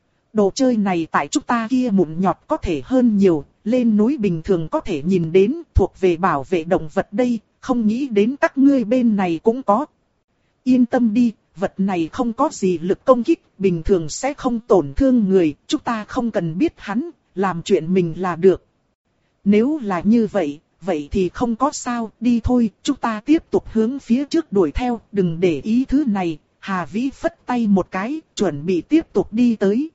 Speaker 1: Đồ chơi này tại chúng ta kia mụn nhọt có thể hơn nhiều, lên núi bình thường có thể nhìn đến, thuộc về bảo vệ động vật đây, không nghĩ đến các ngươi bên này cũng có. Yên tâm đi, vật này không có gì lực công kích, bình thường sẽ không tổn thương người, chúng ta không cần biết hắn, làm chuyện mình là được. Nếu là như vậy, vậy thì không có sao, đi thôi, chúng ta tiếp tục hướng phía trước đuổi theo, đừng để ý thứ này. Hà Vĩ phất tay một cái, chuẩn bị tiếp tục đi tới.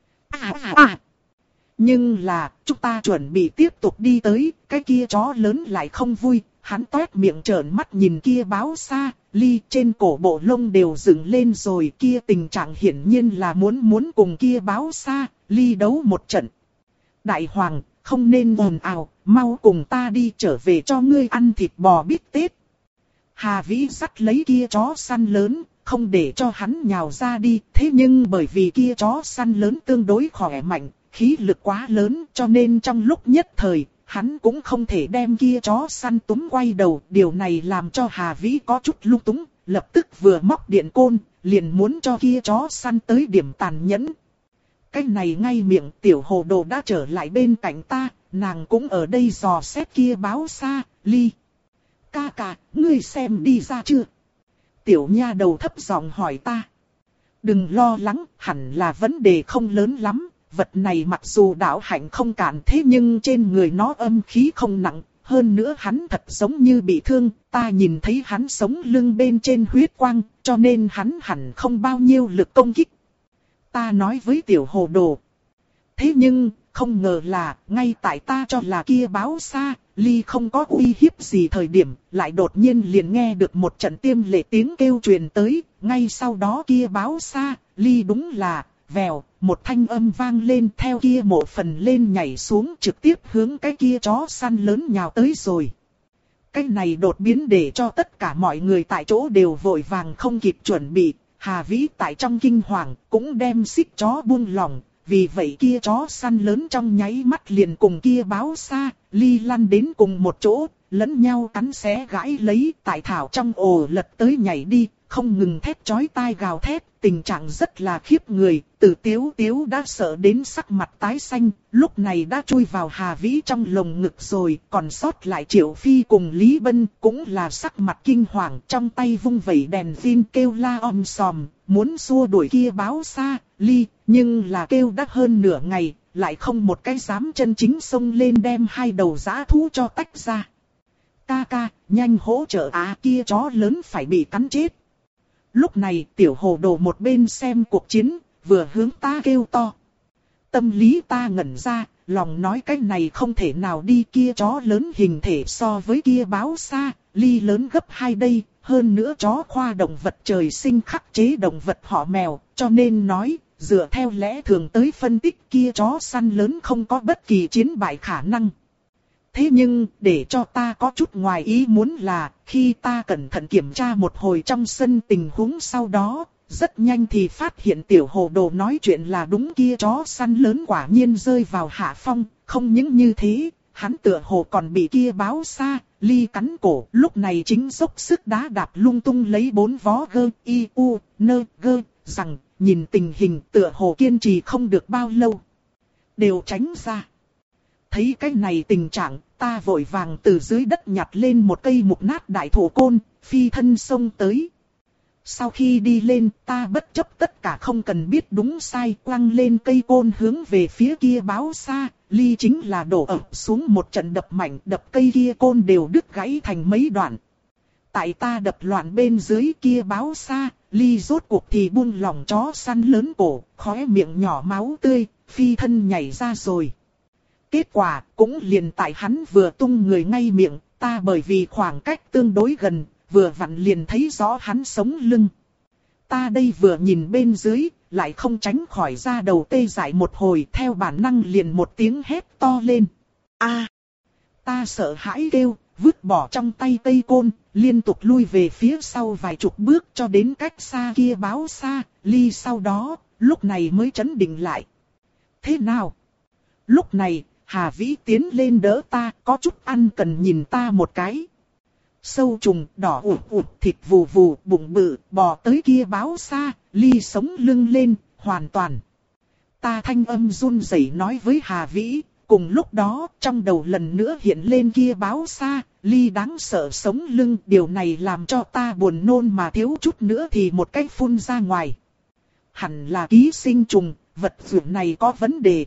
Speaker 1: À à à! Nhưng là, chúng ta chuẩn bị tiếp tục đi tới, cái kia chó lớn lại không vui, hắn toét miệng trợn mắt nhìn kia báo xa, ly trên cổ bộ lông đều dựng lên rồi, kia tình trạng hiển nhiên là muốn muốn cùng kia báo xa, ly đấu một trận. Đại hoàng, không nên ồn ào, mau cùng ta đi trở về cho ngươi ăn thịt bò bít tết. Hà Vĩ dắt lấy kia chó săn lớn, không để cho hắn nhào ra đi, thế nhưng bởi vì kia chó săn lớn tương đối khỏe mạnh, khí lực quá lớn cho nên trong lúc nhất thời, hắn cũng không thể đem kia chó săn túm quay đầu. Điều này làm cho Hà Vĩ có chút lung túng, lập tức vừa móc điện côn, liền muốn cho kia chó săn tới điểm tàn nhẫn. Cái này ngay miệng tiểu hồ đồ đã trở lại bên cạnh ta, nàng cũng ở đây dò xét kia báo xa, ly. Ca ca, ngươi xem đi ra chưa? Tiểu nha đầu thấp giọng hỏi ta. Đừng lo lắng, hẳn là vấn đề không lớn lắm. Vật này mặc dù đạo hạnh không cản thế nhưng trên người nó âm khí không nặng. Hơn nữa hắn thật giống như bị thương, ta nhìn thấy hắn sống lưng bên trên huyết quang, cho nên hắn hẳn không bao nhiêu lực công kích. Ta nói với tiểu hồ đồ. Thế nhưng, không ngờ là, ngay tại ta cho là kia báo xa, Ly không có uy hiếp gì thời điểm, lại đột nhiên liền nghe được một trận tiêm lệ tiếng kêu truyền tới, ngay sau đó kia báo xa, Ly đúng là, vèo, một thanh âm vang lên theo kia một phần lên nhảy xuống trực tiếp hướng cái kia chó săn lớn nhào tới rồi. Cái này đột biến để cho tất cả mọi người tại chỗ đều vội vàng không kịp chuẩn bị, Hà Vĩ tại trong kinh hoàng cũng đem xích chó buông lỏng, vì vậy kia chó săn lớn trong nháy mắt liền cùng kia báo xa, Ly lăn đến cùng một chỗ, lẫn nhau cắn xé gãi lấy tại thảo trong ổ lật tới nhảy đi, không ngừng thét chói tai gào thét, tình trạng rất là khiếp người, Từ Tiếu Tiếu đã sợ đến sắc mặt tái xanh, lúc này đã chui vào Hà Vĩ trong lồng ngực rồi, còn sót lại Triệu Phi cùng Lý Bân cũng là sắc mặt kinh hoàng, trong tay vung vẩy đèn pin kêu la om sòm, muốn xua đuổi kia báo xa, Ly, nhưng là kêu đã hơn nửa ngày, lại không một cái dám chân chính xông lên đem hai đầu dã thú cho tách ra. Ca ca, nhanh hỗ trợ à, kia chó lớn phải bị cắn chết. Lúc này tiểu hồ đồ một bên xem cuộc chiến, vừa hướng ta kêu to. Tâm lý ta ngẩn ra, lòng nói cái này không thể nào đi, kia chó lớn hình thể so với kia báo xa, Ly lớn gấp hai đây, hơn nữa chó khoa động vật trời sinh khắc chế động vật họ mèo, cho nên nói, dựa theo lẽ thường tới phân tích kia chó săn lớn không có bất kỳ chiến bại khả năng. Thế nhưng, để cho ta có chút ngoài ý muốn là, khi ta cẩn thận kiểm tra một hồi trong sân tình huống sau đó, rất nhanh thì phát hiện tiểu hồ đồ nói chuyện là đúng, kia chó săn lớn quả nhiên rơi vào hạ phong, không những như thế, hắn tựa hồ còn bị kia báo xa, Ly cắn cổ, lúc này chính dốc sức đá đạp lung tung lấy bốn vó gơ, y, u, nơ, gơ, rằng, nhìn tình hình tựa hồ kiên trì không được bao lâu. Đều tránh ra. Thấy cái này tình trạng, ta vội vàng từ dưới đất nhặt lên một cây mục nát đại thổ côn, phi thân xông tới. Sau khi đi lên, ta bất chấp tất cả không cần biết đúng sai, quăng lên cây côn hướng về phía kia báo xa, Ly chính là đổ ập xuống một trận đập mạnh, đập cây kia côn đều đứt gãy thành mấy đoạn. Tại ta đập loạn bên dưới kia báo xa, Ly rốt cuộc thì buông lỏng chó săn lớn cổ, khóe miệng nhỏ máu tươi, phi thân nhảy ra rồi. Kết quả cũng liền tại hắn vừa tung người ngay miệng, ta bởi vì khoảng cách tương đối gần, vừa vặn liền thấy rõ hắn sống lưng. Ta đây vừa nhìn bên dưới, lại không tránh khỏi ra đầu tê dại một hồi, theo bản năng liền một tiếng hét to lên. A! Ta sợ hãi kêu, vứt bỏ trong tay cây côn, liên tục lui về phía sau vài chục bước cho đến cách xa kia báo xa, Ly sau đó, lúc này mới trấn định lại. Thế nào? Lúc này, Hà Vĩ tiến lên đỡ ta, có chút ăn cần nhìn ta một cái. Sâu trùng, đỏ ụt ụt, thịt vù vù, bụng bự, bò tới kia báo xa, Ly sống lưng lên, hoàn toàn. Ta thanh âm run rẩy nói với Hà Vĩ, cùng lúc đó, trong đầu lần nữa hiện lên kia báo xa, Ly đáng sợ sống lưng, điều này làm cho ta buồn nôn mà thiếu chút nữa thì một cái phun ra ngoài. Hẳn là ký sinh trùng, vật dụng này có vấn đề.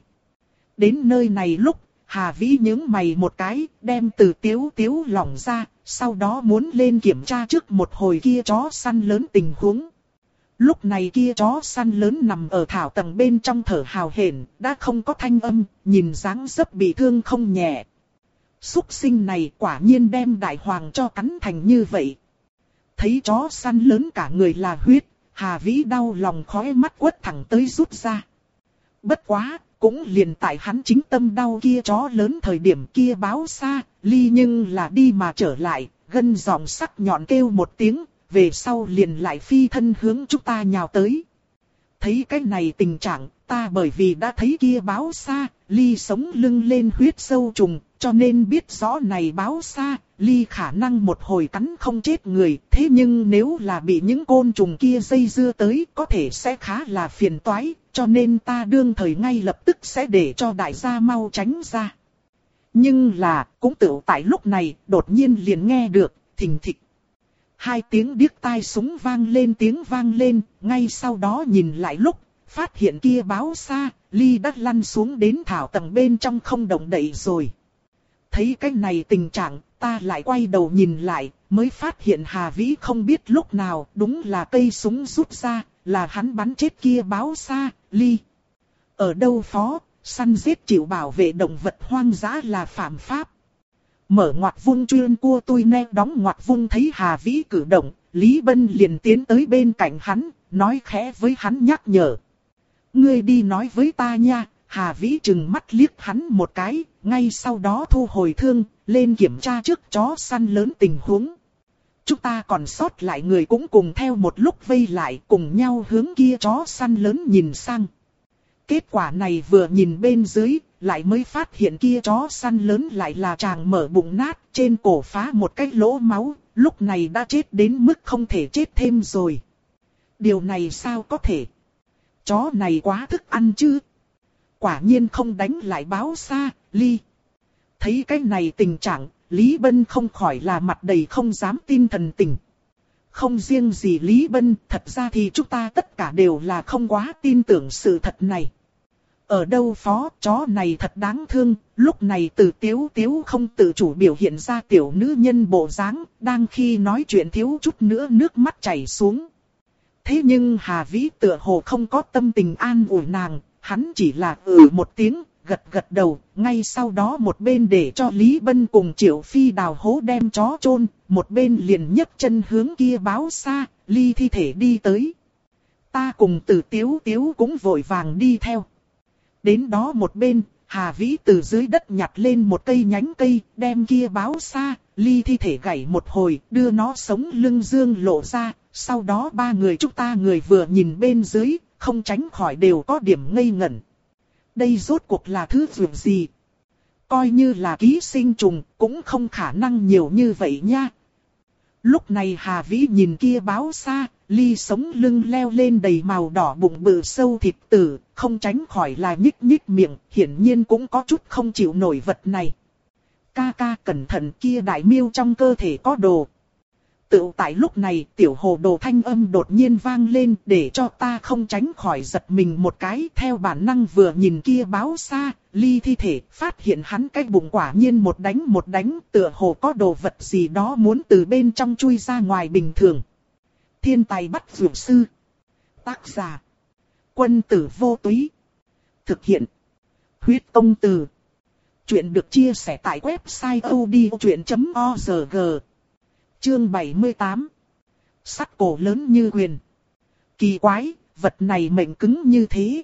Speaker 1: Đến nơi này lúc, Hà Vĩ nhướng mày một cái, đem Từ Tiếu Tiếu lỏng ra, sau đó muốn lên kiểm tra trước một hồi kia chó săn lớn tình huống. Lúc này kia chó săn lớn nằm ở thảo tầng bên trong thở hào hển, đã không có thanh âm, nhìn dáng dấp bị thương không nhẹ. Súc sinh này quả nhiên đem đại hoàng cho cắn thành như vậy. Thấy chó săn lớn cả người là huyết, Hà Vĩ đau lòng khóe mắt quất thẳng tới rút ra. Bất quá, cũng liền tại hắn chính tâm đau kia chó lớn thời điểm kia báo xa, Ly nhưng là đi mà trở lại, gân giọng sắc nhọn kêu một tiếng, về sau liền lại phi thân hướng chúng ta nhào tới. Thấy cái này tình trạng, ta bởi vì đã thấy kia báo xa, Ly sống lưng lên huyết sâu trùng, cho nên biết rõ này báo xa, Ly khả năng một hồi cắn không chết người, thế nhưng nếu là bị những côn trùng kia dây dưa tới, có thể sẽ khá là phiền toái, cho nên ta đương thời ngay lập tức sẽ để cho đại gia mau tránh ra. Nhưng là, cũng tự tại lúc này, đột nhiên liền nghe được, thình thịch. Hai tiếng điếc tai súng vang lên tiếng vang lên, ngay sau đó nhìn lại lúc, phát hiện kia báo xa, Ly đã lăn xuống đến thảo tầng bên trong không động đậy rồi. Thấy cái này tình trạng, ta lại quay đầu nhìn lại, mới phát hiện Hà Vĩ không biết lúc nào, đúng là cây súng rút ra, là hắn bắn chết kia báo xa, Ly. Ở đâu phó, săn giết chịu bảo vệ động vật hoang dã là phạm pháp. Mở ngoặc vung chuyên cua tôi nè đóng ngoặc vung thấy Hà Vĩ cử động, Lý Bân liền tiến tới bên cạnh hắn, nói khẽ với hắn nhắc nhở. Ngươi đi nói với ta nha. Hà Vĩ trừng mắt liếc hắn một cái, ngay sau đó thu hồi thương, lên kiểm tra trước chó săn lớn tình huống. Chúng ta còn sót lại người cũng cùng theo một lúc vây lại, cùng nhau hướng kia chó săn lớn nhìn sang. Kết quả này vừa nhìn bên dưới, lại mới phát hiện kia chó săn lớn lại là chàng mở bụng nát, trên cổ phá một cái lỗ máu, lúc này đã chết đến mức không thể chết thêm rồi. Điều này sao có thể? Chó này quá thức ăn chứ? Quả nhiên không đánh lại báo xa, Ly. Thấy cái này tình trạng, Lý Bân không khỏi là mặt đầy không dám tin thần tình. Không riêng gì Lý Bân, thật ra thì chúng ta tất cả đều là không quá tin tưởng sự thật này. Ở đâu phó, chó này thật đáng thương, lúc này Từ Tiếu Tiếu không tự chủ biểu hiện ra tiểu nữ nhân bộ dáng, đang khi nói chuyện thiếu chút nữa nước mắt chảy xuống. Thế nhưng Hà Vĩ tựa hồ không có tâm tình an ủi nàng, hắn chỉ là ừ một tiếng, gật gật đầu, ngay sau đó một bên để cho Lý Bân cùng Triệu Phi đào hố đem chó chôn, một bên liền nhấc chân hướng kia báo xa, Ly thi thể đi tới. Ta cùng Từ Tiếu Tiếu cũng vội vàng đi theo. Đến đó một bên, Hà Vĩ từ dưới đất nhặt lên một cây nhánh cây, đem kia báo xa, Ly thi thể gảy một hồi, đưa nó sống lưng dương lộ ra, sau đó ba người chúng ta người vừa nhìn bên dưới, không tránh khỏi đều có điểm ngây ngẩn. Đây rốt cuộc là thứ việc gì? Coi như là ký sinh trùng, cũng không khả năng nhiều như vậy nha. Lúc này Hà Vĩ nhìn kia báo xa, Ly sống lưng leo lên đầy màu đỏ bụng bự sâu thịt tử, không tránh khỏi là nhích nhích miệng, hiển nhiên cũng có chút không chịu nổi vật này. Ca ca cẩn thận, kia đại miêu trong cơ thể có đồ. Tự tại lúc này tiểu hồ đồ thanh âm đột nhiên vang lên để cho ta không tránh khỏi giật mình một cái, theo bản năng vừa nhìn kia báo xa, Ly thi thể, phát hiện hắn cái bụng quả nhiên một đánh một đánh, tựa hồ có đồ vật gì đó muốn từ bên trong chui ra ngoài bình thường. Thiên tài bắt dược sư. Tác giả. Quân tử vô túy. Thực hiện. Huyết công từ. Chuyện được chia sẻ tại website odchuyện chấm org. Chương bảy mươi tám. Sắt cổ lớn như quyền. Kỳ quái, vật này mệnh cứng như thế.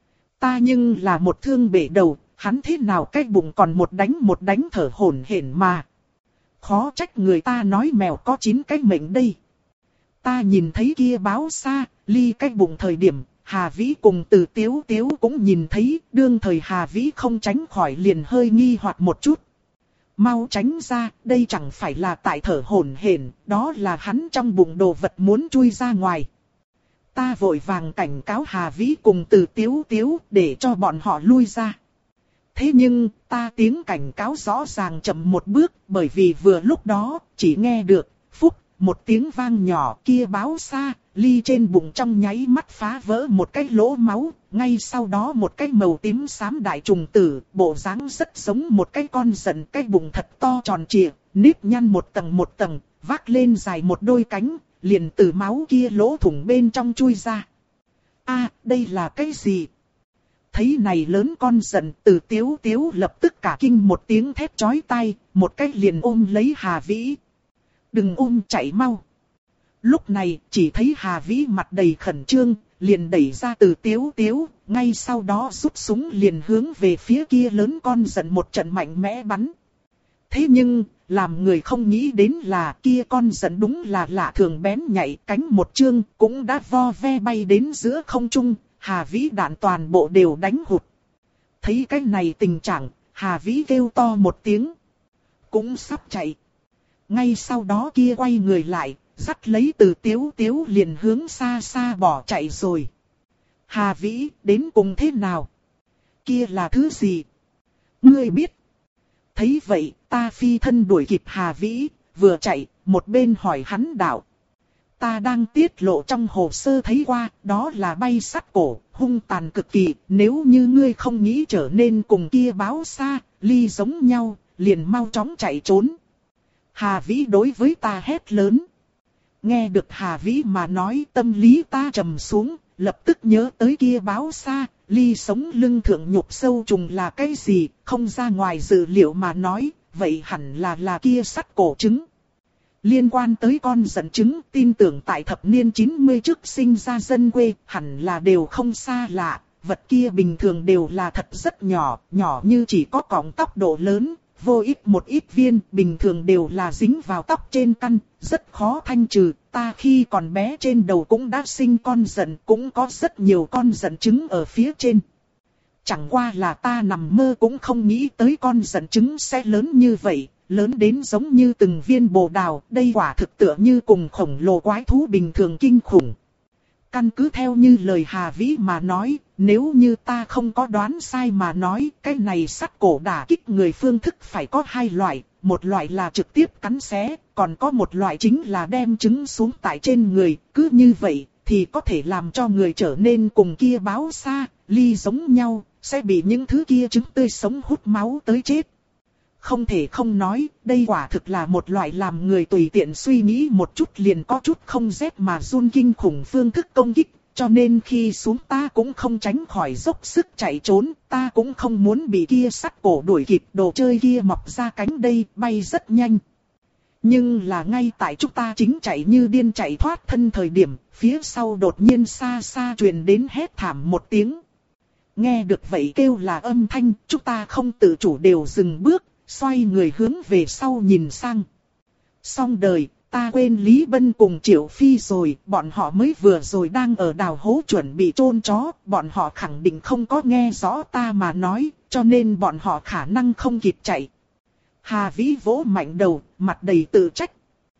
Speaker 1: Ta nhưng là một thương bể đầu, hắn thế nào cái bụng còn một đánh một đánh thở hổn hển mà. Khó trách người ta nói mèo có chín cái mệnh đây. Ta nhìn thấy kia báo xa, Ly cái bụng thời điểm, Hà Vĩ cùng Từ Tiếu Tiếu cũng nhìn thấy, đương thời Hà Vĩ không tránh khỏi liền hơi nghi hoặc một chút. Mau tránh ra, đây chẳng phải là tại thở hổn hển, đó là hắn trong bụng đồ vật muốn chui ra ngoài. Ta vội vàng cảnh cáo Hà Vĩ cùng Từ Tiếu Tiếu để cho bọn họ lui ra. Thế nhưng, ta tiếng cảnh cáo rõ ràng chậm một bước, bởi vì vừa lúc đó, chỉ nghe được, phúc, một tiếng vang nhỏ kia báo xa, Ly trên bụng trong nháy mắt phá vỡ một cái lỗ máu, ngay sau đó một cái màu tím xám đại trùng tử, bộ dáng rất giống một cái con giận, cái bụng thật to tròn trịa, nếp nhăn một tầng một tầng, vác lên dài một đôi cánh, liền từ máu kia lỗ thủng bên trong chui ra. A, đây là cái gì? Thấy này lớn con giận, Từ Tiếu Tiếu lập tức cả kinh một tiếng thét chói tai, một cái liền ôm lấy Hà Vĩ. Đừng ôm, chạy mau. Lúc này chỉ thấy Hà Vĩ mặt đầy khẩn trương, liền đẩy ra Từ Tiếu Tiếu, ngay sau đó rút súng liền hướng về phía kia lớn con giận một trận mạnh mẽ bắn. Thế nhưng, làm người không nghĩ đến là kia con giận đúng là lạ thường bén nhạy, cánh một chương cũng đã vo ve bay đến giữa không trung, Hà Vĩ đạn toàn bộ đều đánh hụt. Thấy cái này tình trạng, Hà Vĩ kêu to một tiếng, cũng sắp chạy. Ngay sau đó kia quay người lại, dắt lấy Từ Tiếu Tiếu liền hướng xa xa bỏ chạy rồi. Hà Vĩ, đến cùng thế nào? Kia là thứ gì? Ngươi biết. Thấy vậy, ta phi thân đuổi kịp Hà Vĩ, vừa chạy, một bên hỏi hắn đạo. Ta đang tiết lộ trong hồ sơ thấy qua, đó là bay sắt cổ, hung tàn cực kỳ, nếu như ngươi không nghĩ trở nên cùng kia báo xa, Ly giống nhau, liền mau chóng chạy trốn. Hà Vĩ đối với ta hét lớn. Nghe được Hà Vĩ mà nói, tâm lý ta trầm xuống, lập tức nhớ tới kia báo xa, Ly sống lưng thượng nhục sâu trùng là cái gì, không ra ngoài dự liệu mà nói, vậy hẳn là là kia sắt cổ trứng. Liên quan tới con dẫn trứng, tin tưởng tại thập niên chín mươi trước sinh ra dân quê, hẳn là đều không xa lạ, vật kia bình thường đều là thật rất nhỏ, nhỏ như chỉ có cọng tóc độ lớn, vô ít một ít viên, bình thường đều là dính vào tóc trên căn, rất khó thanh trừ. Ta khi còn bé trên đầu cũng đã sinh con dẫn, cũng có rất nhiều con dẫn trứng ở phía trên. Chẳng qua là ta nằm mơ cũng không nghĩ tới con dẫn trứng sẽ lớn như vậy, lớn đến giống như từng viên bồ đào, đây quả thực tựa như cùng khổng lồ quái thú bình thường kinh khủng. Căn cứ theo như lời Hà Vĩ mà nói, nếu như ta không có đoán sai mà nói, cái này sắt cổ đả kích người phương thức phải có hai loại, một loại là trực tiếp cắn xé, còn có một loại chính là đem trứng xuống tại trên người, cứ như vậy thì có thể làm cho người trở nên cùng kia báo xa, ly giống nhau, sẽ bị những thứ kia trứng tươi sống hút máu tới chết. Không thể không nói, đây quả thực là một loại làm người tùy tiện suy nghĩ một chút liền có chút không rét mà run kinh khủng phương thức công kích, cho nên khi xuống ta cũng không tránh khỏi dốc sức chạy trốn, ta cũng không muốn bị kia sắt cổ đuổi kịp, đồ chơi kia mọc ra cánh đây, bay rất nhanh. Nhưng là ngay tại chúng ta chính chạy như điên chạy thoát thân thời điểm, phía sau đột nhiên xa xa truyền đến hét thảm một tiếng. Nghe được vậy kêu là âm thanh, chúng ta không tự chủ đều dừng bước, xoay người hướng về sau nhìn sang. Xong đời, ta quên Lý Bân cùng Triệu Phi rồi, bọn họ mới vừa rồi đang ở đào hố chuẩn bị chôn chó, bọn họ khẳng định không có nghe rõ ta mà nói, cho nên bọn họ khả năng không kịp chạy. Hà Vĩ vỗ mạnh đầu, mặt đầy tự trách.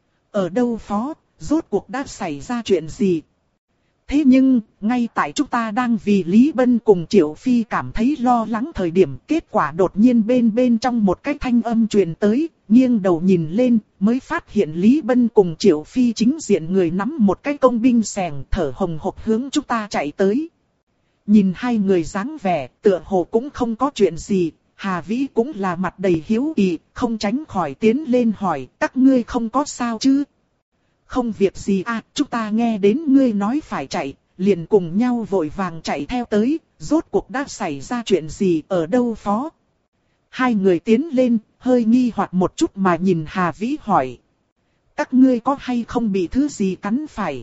Speaker 1: Ở đâu phó, rốt cuộc đã xảy ra chuyện gì? Thế nhưng, ngay tại chúng ta đang vì Lý Bân cùng Triệu Phi cảm thấy lo lắng thời điểm, kết quả đột nhiên bên bên trong một cái thanh âm truyền tới, nghiêng đầu nhìn lên, mới phát hiện Lý Bân cùng Triệu Phi chính diện người nắm một cái công binh xẻng thở hồng hộc hướng chúng ta chạy tới. Nhìn hai người dáng vẻ, tựa hồ cũng không có chuyện gì, Hà Vĩ cũng là mặt đầy hiếu kỳ, không tránh khỏi tiến lên hỏi, các ngươi không có sao chứ? Không việc gì à, chúng ta nghe đến ngươi nói phải chạy, liền cùng nhau vội vàng chạy theo tới, rốt cuộc đã xảy ra chuyện gì ở đâu phó? Hai người tiến lên, hơi nghi hoặc một chút mà nhìn Hà Vĩ hỏi. Các ngươi có hay không bị thứ gì cắn phải?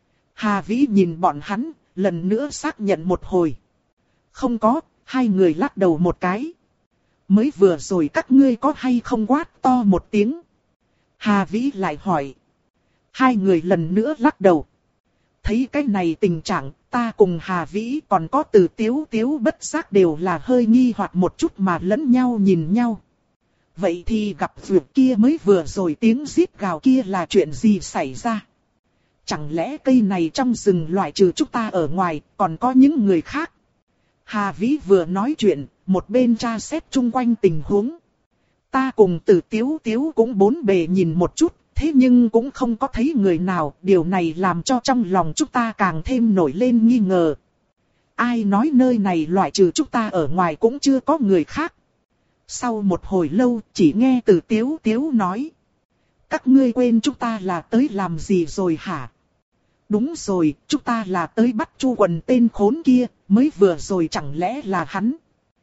Speaker 1: Hà Vĩ nhìn bọn hắn, lần nữa xác nhận một hồi. Không có, hai người lắc đầu một cái. Mới vừa rồi các ngươi có hay không quát to một tiếng? Hà Vĩ lại hỏi. Hai người lần nữa lắc đầu. Thấy cái này tình trạng, ta cùng Hà Vĩ còn có Từ Tiếu Tiếu bất giác đều là hơi nghi hoặc một chút mà lẫn nhau nhìn nhau. Vậy thì gặp việc kia mới vừa rồi tiếng rít gào kia là chuyện gì xảy ra? Chẳng lẽ cây này trong rừng loại trừ chúng ta ở ngoài, còn có những người khác? Hà Vĩ vừa nói chuyện, một bên tra xét chung quanh tình huống. Ta cùng Từ Tiếu Tiếu cũng bốn bề nhìn một chút. Thế nhưng cũng không có thấy người nào, điều này làm cho trong lòng chúng ta càng thêm nổi lên nghi ngờ. Ai nói nơi này loại trừ chúng ta ở ngoài cũng chưa có người khác. Sau một hồi lâu, chỉ nghe Từ Tiếu Tiếu nói. Các ngươi quên chúng ta là tới làm gì rồi hả? Đúng rồi, chúng ta là tới bắt Chu Quần tên khốn kia, mới vừa rồi chẳng lẽ là hắn?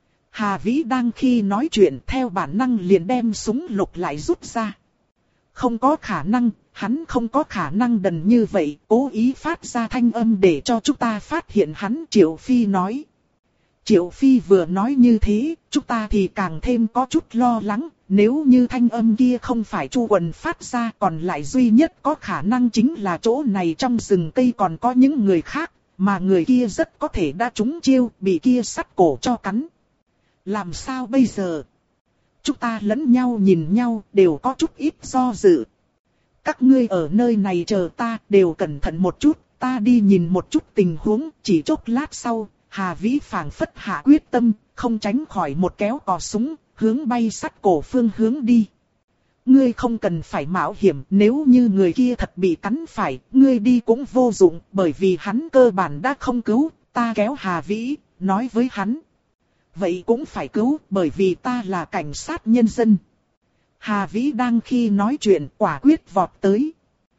Speaker 1: Hà Vĩ đang khi nói chuyện theo bản năng liền đem súng lục lại rút ra. Không có khả năng, hắn không có khả năng đần như vậy, cố ý phát ra thanh âm để cho chúng ta phát hiện hắn. Triệu Phi nói. Triệu Phi vừa nói như thế, chúng ta thì càng thêm có chút lo lắng, nếu như thanh âm kia không phải Chu Quần phát ra, còn lại duy nhất có khả năng chính là chỗ này trong rừng cây còn có những người khác, mà người kia rất có thể đã trúng chiêu, bị kia sắt cổ cho cắn. Làm sao bây giờ? Chúng ta lẫn nhau nhìn nhau, đều có chút ít do dự. Các ngươi ở nơi này chờ ta, đều cẩn thận một chút, ta đi nhìn một chút tình huống. Chỉ chốc lát sau, Hà Vĩ phảng phất hạ quyết tâm, không tránh khỏi một kéo cò súng, hướng bay sắt cổ phương hướng đi. Ngươi không cần phải mạo hiểm, nếu như người kia thật bị cắn phải, ngươi đi cũng vô dụng, bởi vì hắn cơ bản đã không cứu. Ta kéo Hà Vĩ, nói với hắn. Vậy cũng phải cứu, bởi vì ta là cảnh sát nhân dân. Hà Vĩ đang khi nói chuyện quả quyết vọt tới.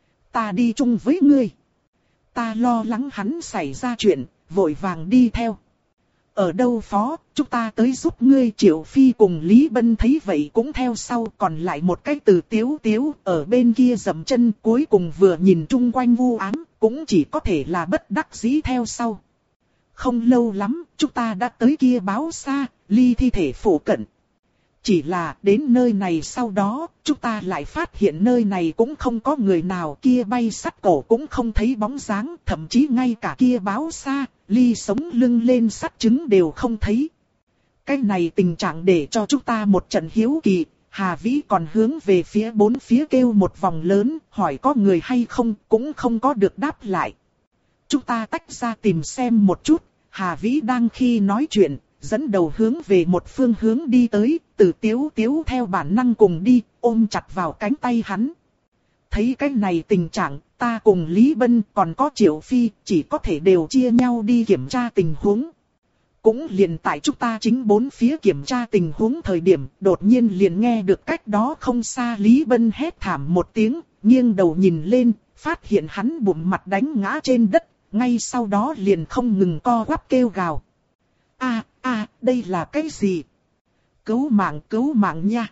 Speaker 1: Ta đi chung với ngươi. Ta lo lắng hắn xảy ra chuyện, vội vàng đi theo. Ở đâu phó, chúng ta tới giúp ngươi. Triệu Phi cùng Lý Bân thấy vậy cũng theo sau, còn lại một cái Từ Tiếu Tiếu ở bên kia dậm chân, cuối cùng vừa nhìn chung quanh vu ám, cũng chỉ có thể là bất đắc dĩ theo sau. Không lâu lắm, chúng ta đã tới kia báo xa, ly thi thể phủ cận. Chỉ là đến nơi này sau đó, chúng ta lại phát hiện nơi này cũng không có người nào, kia bay sắt cổ cũng không thấy bóng dáng, thậm chí ngay cả kia báo xa, ly sống lưng lên sắt trứng đều không thấy. Cái này tình trạng để cho chúng ta một trận hiếu kỳ. Hà Vĩ còn hướng về phía bốn phía kêu một vòng lớn, hỏi có người hay không, cũng không có được đáp lại. Chúng ta tách ra tìm xem một chút. Hà Vĩ đang khi nói chuyện, dẫn đầu hướng về một phương hướng đi tới, Từ Tiếu Tiếu theo bản năng cùng đi, ôm chặt vào cánh tay hắn. Thấy cái này tình trạng, ta cùng Lý Bân còn có Triệu Phi, chỉ có thể đều chia nhau đi kiểm tra tình huống. Cũng liền tại chúng ta chính bốn phía kiểm tra tình huống thời điểm, đột nhiên liền nghe được cách đó không xa Lý Bân hét thảm một tiếng, nghiêng đầu nhìn lên, phát hiện hắn bụng mặt đánh ngã trên đất, ngay sau đó liền không ngừng co quắp kêu gào. A, a, đây là cái gì? Cứu mạng, cứu mạng nha!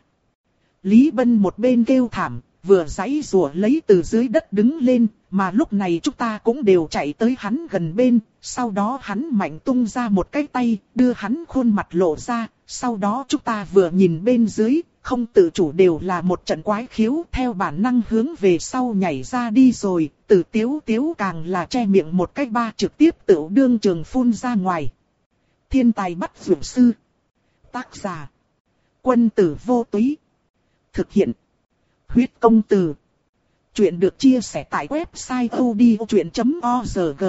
Speaker 1: Lý Bân một bên kêu thảm, vừa giãy giụa lấy từ dưới đất đứng lên, mà lúc này chúng ta cũng đều chạy tới hắn gần bên, sau đó hắn mạnh tung ra một cái tay, đưa hắn khuôn mặt lộ ra, sau đó chúng ta vừa nhìn bên dưới, không tự chủ đều là một trận quái khiếu, theo bản năng hướng về sau nhảy ra đi rồi, Từ Tiếu Tiếu càng là che miệng một cái ba trực tiếp tự đương trường phun ra ngoài. Thiên tài bắt dược sư. Tác giả: Quân tử vô túy. Thực hiện: Huyết công từ. Chuyện được chia sẻ tại website odchuyện chấm org.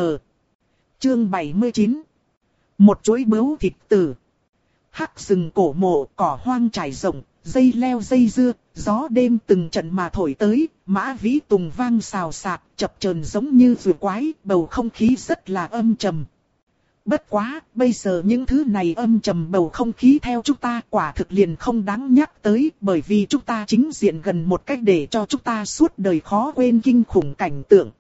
Speaker 1: Chương bảy mươi chín. Một chuỗi bướu thịt tử. Hắc rừng cổ mộ, cỏ hoang trải rộng, dây leo dây dưa, gió đêm từng trận mà thổi tới, mã vĩ tùng vang xào xạc, chập chờn giống như vừa quái, bầu không khí rất là âm trầm. Bất quá, bây giờ những thứ này âm trầm bầu không khí theo chúng ta quả thực liền không đáng nhắc tới, bởi vì chúng ta chính diện gần một cách để cho chúng ta suốt đời khó quên kinh khủng cảnh tượng.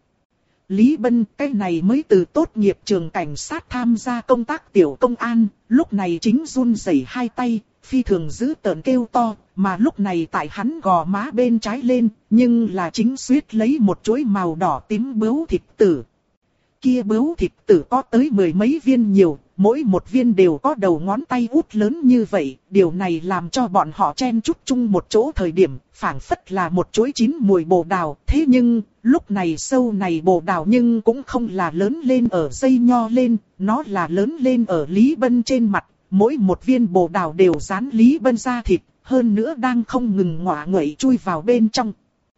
Speaker 1: Lý Bân, cái này mới từ tốt nghiệp trường cảnh sát tham gia công tác tiểu công an, lúc này chính run rẩy hai tay, phi thường dữ tợn kêu to, mà lúc này tại hắn gò má bên trái lên, nhưng là chính suýt lấy một chuỗi màu đỏ tím bướu thịt tử. Kia bướu thịt tử có tới mười mấy viên nhiều, mỗi một viên đều có đầu ngón tay út lớn như vậy, điều này làm cho bọn họ chen chúc chung một chỗ thời điểm, phảng phất là một chuỗi chín mùi bồ đào. Thế nhưng, lúc này sâu này bồ đào nhưng cũng không là lớn lên ở dây nho lên, nó là lớn lên ở Lý Bân trên mặt, mỗi một viên bồ đào đều dán Lý Bân da thịt, hơn nữa đang không ngừng ngọa nguậy chui vào bên trong.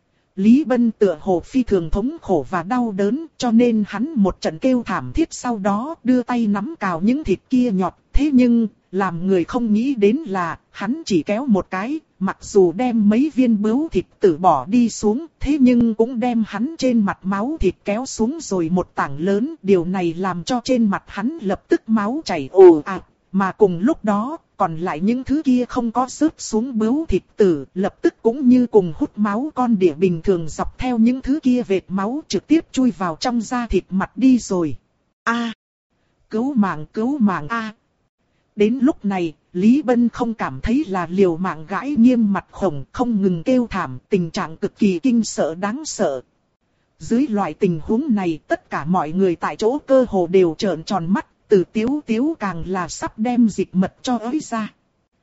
Speaker 1: Lý Bân tựa hồ phi thường thống khổ và đau đớn, cho nên hắn một trận kêu thảm thiết, sau đó đưa tay nắm cào những thịt kia nhọt. Thế nhưng, làm người không nghĩ đến là, hắn chỉ kéo một cái, mặc dù đem mấy viên bướu thịt tử bỏ đi xuống, thế nhưng cũng đem hắn trên mặt máu thịt kéo xuống rồi một tảng lớn. Điều này làm cho trên mặt hắn lập tức máu chảy ồ ạt, mà cùng lúc đó, còn lại những thứ kia không có rớt xuống bướu thịt tử, lập tức cũng như cùng hút máu con đỉa bình thường dọc theo những thứ kia vệt máu trực tiếp chui vào trong da thịt mặt đi rồi. A, cứu mạng, cứu mạng a. Đến lúc này, Lý Bân không cảm thấy là liều mạng gãi nghiêm mặt khổng, không ngừng kêu thảm, tình trạng cực kỳ kinh sợ đáng sợ. Dưới loại tình huống này, tất cả mọi người tại chỗ cơ hồ đều trợn tròn mắt. Từ Tiếu Tiếu càng là sắp đem dịch mật cho ới ra.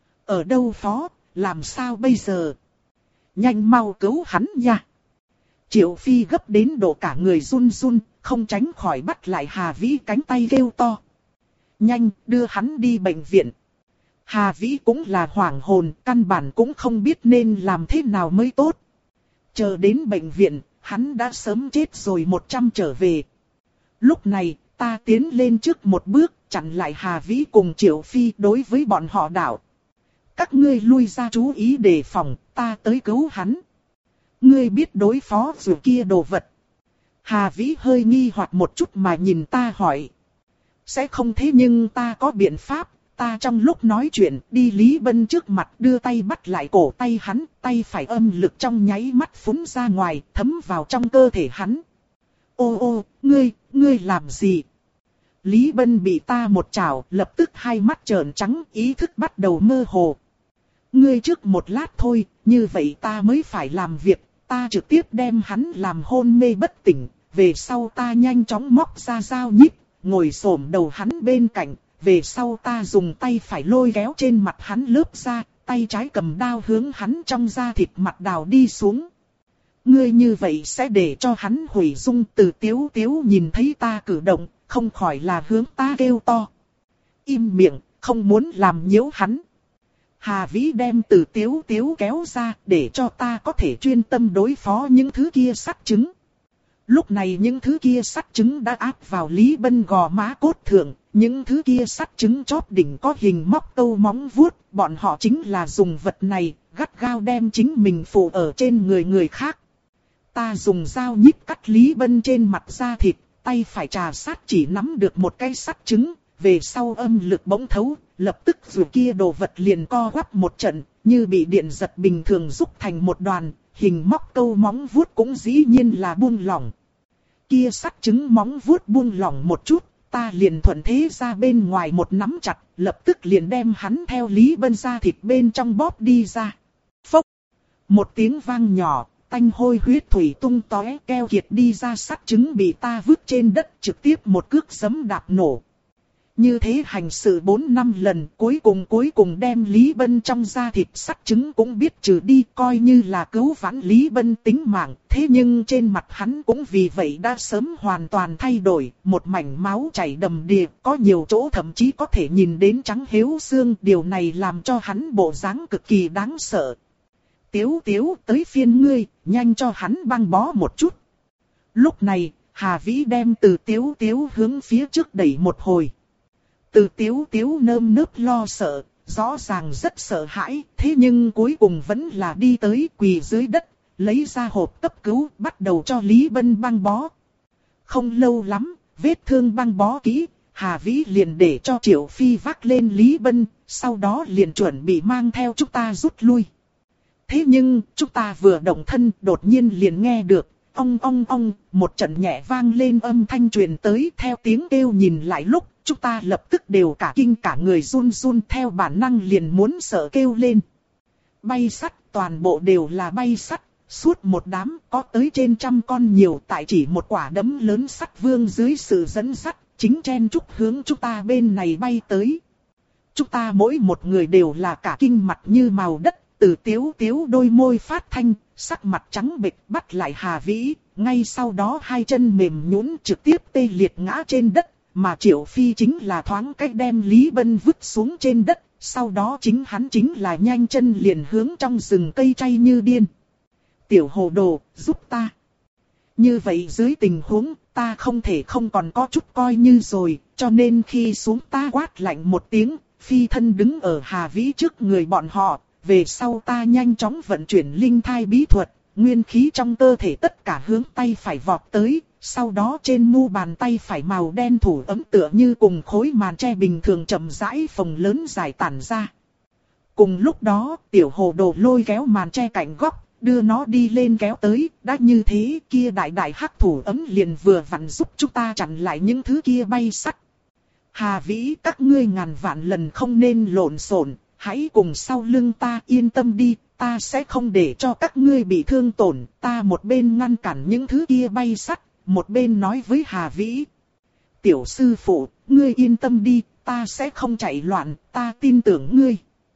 Speaker 1: Ở đâu phó, làm sao bây giờ? Nhanh mau cứu hắn nha. Triệu Phi gấp đến độ cả người run run, không tránh khỏi bắt lại Hà Vĩ cánh tay kêu to. Nhanh, đưa hắn đi bệnh viện. Hà Vĩ cũng là hoảng hồn, căn bản cũng không biết nên làm thế nào mới tốt. Chờ đến bệnh viện, hắn đã sớm chết rồi một trăm trở về. Lúc này, ta tiến lên trước một bước, chặn lại Hà Vĩ cùng Triệu Phi đối với bọn họ đạo. Các ngươi lui ra chú ý đề phòng, ta tới cứu hắn. Ngươi biết đối phó dù kia đồ vật. Hà Vĩ hơi nghi hoặc một chút mà nhìn ta hỏi. Sẽ không thế nhưng ta có biện pháp, ta trong lúc nói chuyện đi Lý Bân trước mặt đưa tay bắt lại cổ tay hắn, tay phải âm lực trong nháy mắt phúng ra ngoài, thấm vào trong cơ thể hắn. Ô ô, ngươi, ngươi làm gì? Lý Bân bị ta một chảo, lập tức hai mắt trợn trắng, ý thức bắt đầu mơ hồ. Ngươi trước một lát thôi, như vậy ta mới phải làm việc, ta trực tiếp đem hắn làm hôn mê bất tỉnh, về sau ta nhanh chóng móc ra dao nhíp, ngồi xổm đầu hắn bên cạnh, về sau ta dùng tay phải lôi kéo trên mặt hắn lớp da, tay trái cầm đao hướng hắn trong da thịt mặt đào đi xuống. Ngươi như vậy sẽ để cho hắn hủy dung. Từ Tiếu Tiếu nhìn thấy ta cử động, không khỏi là hướng ta kêu to. Im miệng, không muốn làm nhiễu hắn. Hà Vĩ đem Từ Tiếu Tiếu kéo ra để cho ta có thể chuyên tâm đối phó những thứ kia sắt trứng. Lúc này những thứ kia sắt trứng đã áp vào Lý Bân gò má cốt thượng, những thứ kia sắt trứng chóp đỉnh có hình móc câu móng vuốt, bọn họ chính là dùng vật này, gắt gao đem chính mình phủ ở trên người người khác. Ta dùng dao nhíp cắt Lý Bân trên mặt da thịt, tay phải trà sát chỉ nắm được một cái sắt trứng, về sau âm lực bỗng thấu, lập tức dù kia đồ vật liền co quắp một trận, như bị điện giật bình thường rút thành một đoàn, hình móc câu móng vuốt cũng dĩ nhiên là buông lỏng. Kia sắt trứng móng vuốt buông lỏng một chút, ta liền thuận thế ra bên ngoài một nắm chặt, lập tức liền đem hắn theo Lý Bân da thịt bên trong bóp đi ra. Phốc! Một tiếng vang nhỏ, tanh hôi huyết thủy tung tóe, keo kiệt đi ra sắt trứng bị ta vứt trên đất, trực tiếp một cước giẫm đạp nổ. Như thế hành sự bốn năm lần, cuối cùng cuối cùng đem Lý Bân trong da thịt sắt trứng cũng biết trừ đi, coi như là cứu vãn Lý Bân tính mạng. Thế nhưng trên mặt hắn cũng vì vậy đã sớm hoàn toàn thay đổi, một mảnh máu chảy đầm đìa, có nhiều chỗ thậm chí có thể nhìn đến trắng héo xương, điều này làm cho hắn bộ dáng cực kỳ đáng sợ. Tiếu Tiếu, tới phiên ngươi, nhanh cho hắn băng bó một chút. Lúc này, Hà Vĩ đem Từ Tiếu Tiếu hướng phía trước đẩy một hồi. Từ Tiếu Tiếu nơm nớp lo sợ, rõ ràng rất sợ hãi, thế nhưng cuối cùng vẫn là đi tới quỳ dưới đất, lấy ra hộp cấp cứu, bắt đầu cho Lý Bân băng bó. Không lâu lắm, vết thương băng bó kỹ, Hà Vĩ liền để cho Triệu Phi vác lên Lý Bân, sau đó liền chuẩn bị mang theo chúng ta rút lui. Thế nhưng, chúng ta vừa động thân, đột nhiên liền nghe được, ong ong ong, một trận nhẹ vang lên âm thanh truyền tới, theo tiếng kêu nhìn lại lúc, chúng ta lập tức đều cả kinh cả người run run, theo bản năng liền muốn sợ kêu lên. Bay sắt, toàn bộ đều là bay sắt, suốt một đám có tới trên trăm con nhiều, tại chỉ một quả đấm lớn sắt vương dưới sự dẫn sắt, chính chen chúc hướng chúng ta bên này bay tới. Chúng ta mỗi một người đều là cả kinh mặt như màu đất. Từ Tiếu Tiếu đôi môi phát thanh, sắc mặt trắng bệch bắt lại Hà Vĩ, ngay sau đó hai chân mềm nhũn trực tiếp tê liệt ngã trên đất, mà Triệu Phi chính là thoáng cách đem Lý Bân vứt xuống trên đất, sau đó chính hắn chính là nhanh chân liền hướng trong rừng cây chay như điên. Tiểu hồ đồ, giúp ta. Như vậy dưới tình huống, ta không thể không còn có chút coi như rồi, cho nên khi xuống ta quát lạnh một tiếng, phi thân đứng ở Hà Vĩ trước người bọn họ. Về sau ta nhanh chóng vận chuyển linh thai bí thuật, nguyên khí trong cơ thể tất cả hướng tay phải vọt tới, sau đó trên mu bàn tay phải màu đen thủ ấm tựa như cùng khối màn tre bình thường chậm rãi phồng lớn giải tản ra. Cùng lúc đó, tiểu hồ đồ lôi kéo màn tre cạnh góc, đưa nó đi lên kéo tới, đã như thế kia đại đại hắc thủ ấm liền vừa vặn giúp chúng ta chặn lại những thứ kia bay sắt. Hà Vĩ, các ngươi ngàn vạn lần không nên lộn xộn. Hãy cùng sau lưng ta, yên tâm đi, ta sẽ không để cho các ngươi bị thương tổn. Ta một bên ngăn cản những thứ kia bay sắt, một bên nói với Hà Vĩ. Tiểu sư phụ, ngươi yên tâm đi, ta sẽ không chạy loạn, ta tin tưởng ngươi.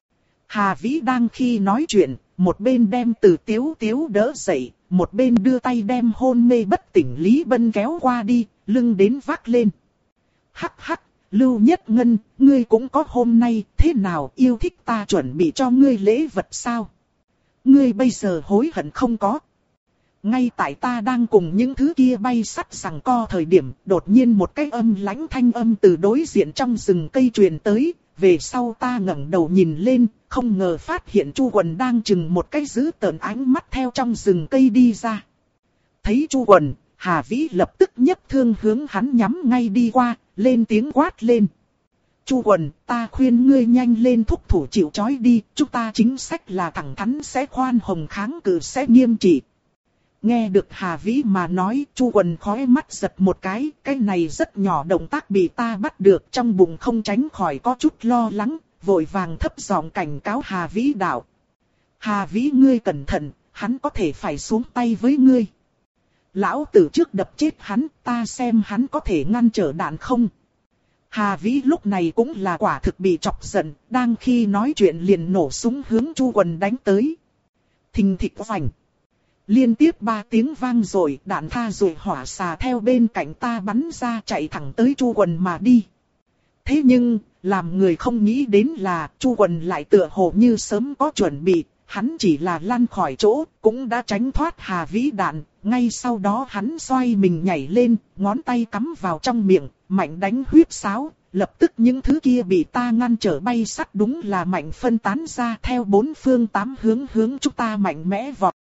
Speaker 1: Hà Vĩ đang khi nói chuyện, một bên đem Từ Tiếu Tiếu đỡ dậy, một bên đưa tay đem hôn mê bất tỉnh Lý Bân kéo qua đi, lưng đến vác lên. Hắc hắc. Lưu Nhất Ngân, ngươi cũng có hôm nay, thế nào, yêu thích ta chuẩn bị cho ngươi lễ vật sao? Ngươi bây giờ hối hận không có? Ngay tại ta đang cùng những thứ kia bay sắt giằng co thời điểm, đột nhiên một cái âm lãnh thanh âm từ đối diện trong rừng cây truyền tới, về sau ta ngẩng đầu nhìn lên, không ngờ phát hiện Chu Quần đang chừng một cái dữ tợn ánh mắt theo trong rừng cây đi ra. Thấy Chu Quần, Hà Vĩ lập tức nhấc thương hướng hắn nhắm ngay đi qua, lên tiếng quát lên. Chu Quần, ta khuyên ngươi nhanh lên thúc thủ chịu trói đi, chúng ta chính sách là thẳng thắn sẽ khoan hồng kháng cự sẽ nghiêm trị. Nghe được Hà Vĩ mà nói, Chu Quần khóe mắt giật một cái, cái này rất nhỏ động tác bị ta bắt được, trong bụng không tránh khỏi có chút lo lắng, vội vàng thấp giọng cảnh cáo Hà Vĩ đạo. Hà Vĩ ngươi cẩn thận, hắn có thể phải xuống tay với ngươi. Lão tử trước đập chết hắn, ta xem hắn có thể ngăn trở đạn không. Hà Vĩ lúc này cũng là quả thực bị chọc giận, đang khi nói chuyện liền nổ súng hướng Chu Quần đánh tới. Thình thịch vành. Liên tiếp ba tiếng vang rồi, đạn tha rồi hỏa xà theo bên cạnh ta bắn ra chạy thẳng tới Chu Quần mà đi. Thế nhưng, làm người không nghĩ đến là Chu Quần lại tựa hồ như sớm có chuẩn bị, hắn chỉ là lăn khỏi chỗ, cũng đã tránh thoát Hà Vĩ đạn, ngay sau đó hắn xoay mình nhảy lên, ngón tay cắm vào trong miệng, mạnh đánh huyết sáo, lập tức những thứ kia bị ta ngăn trở bay sắt đúng là mạnh phân tán ra theo bốn phương tám hướng hướng chúng ta mạnh mẽ vọt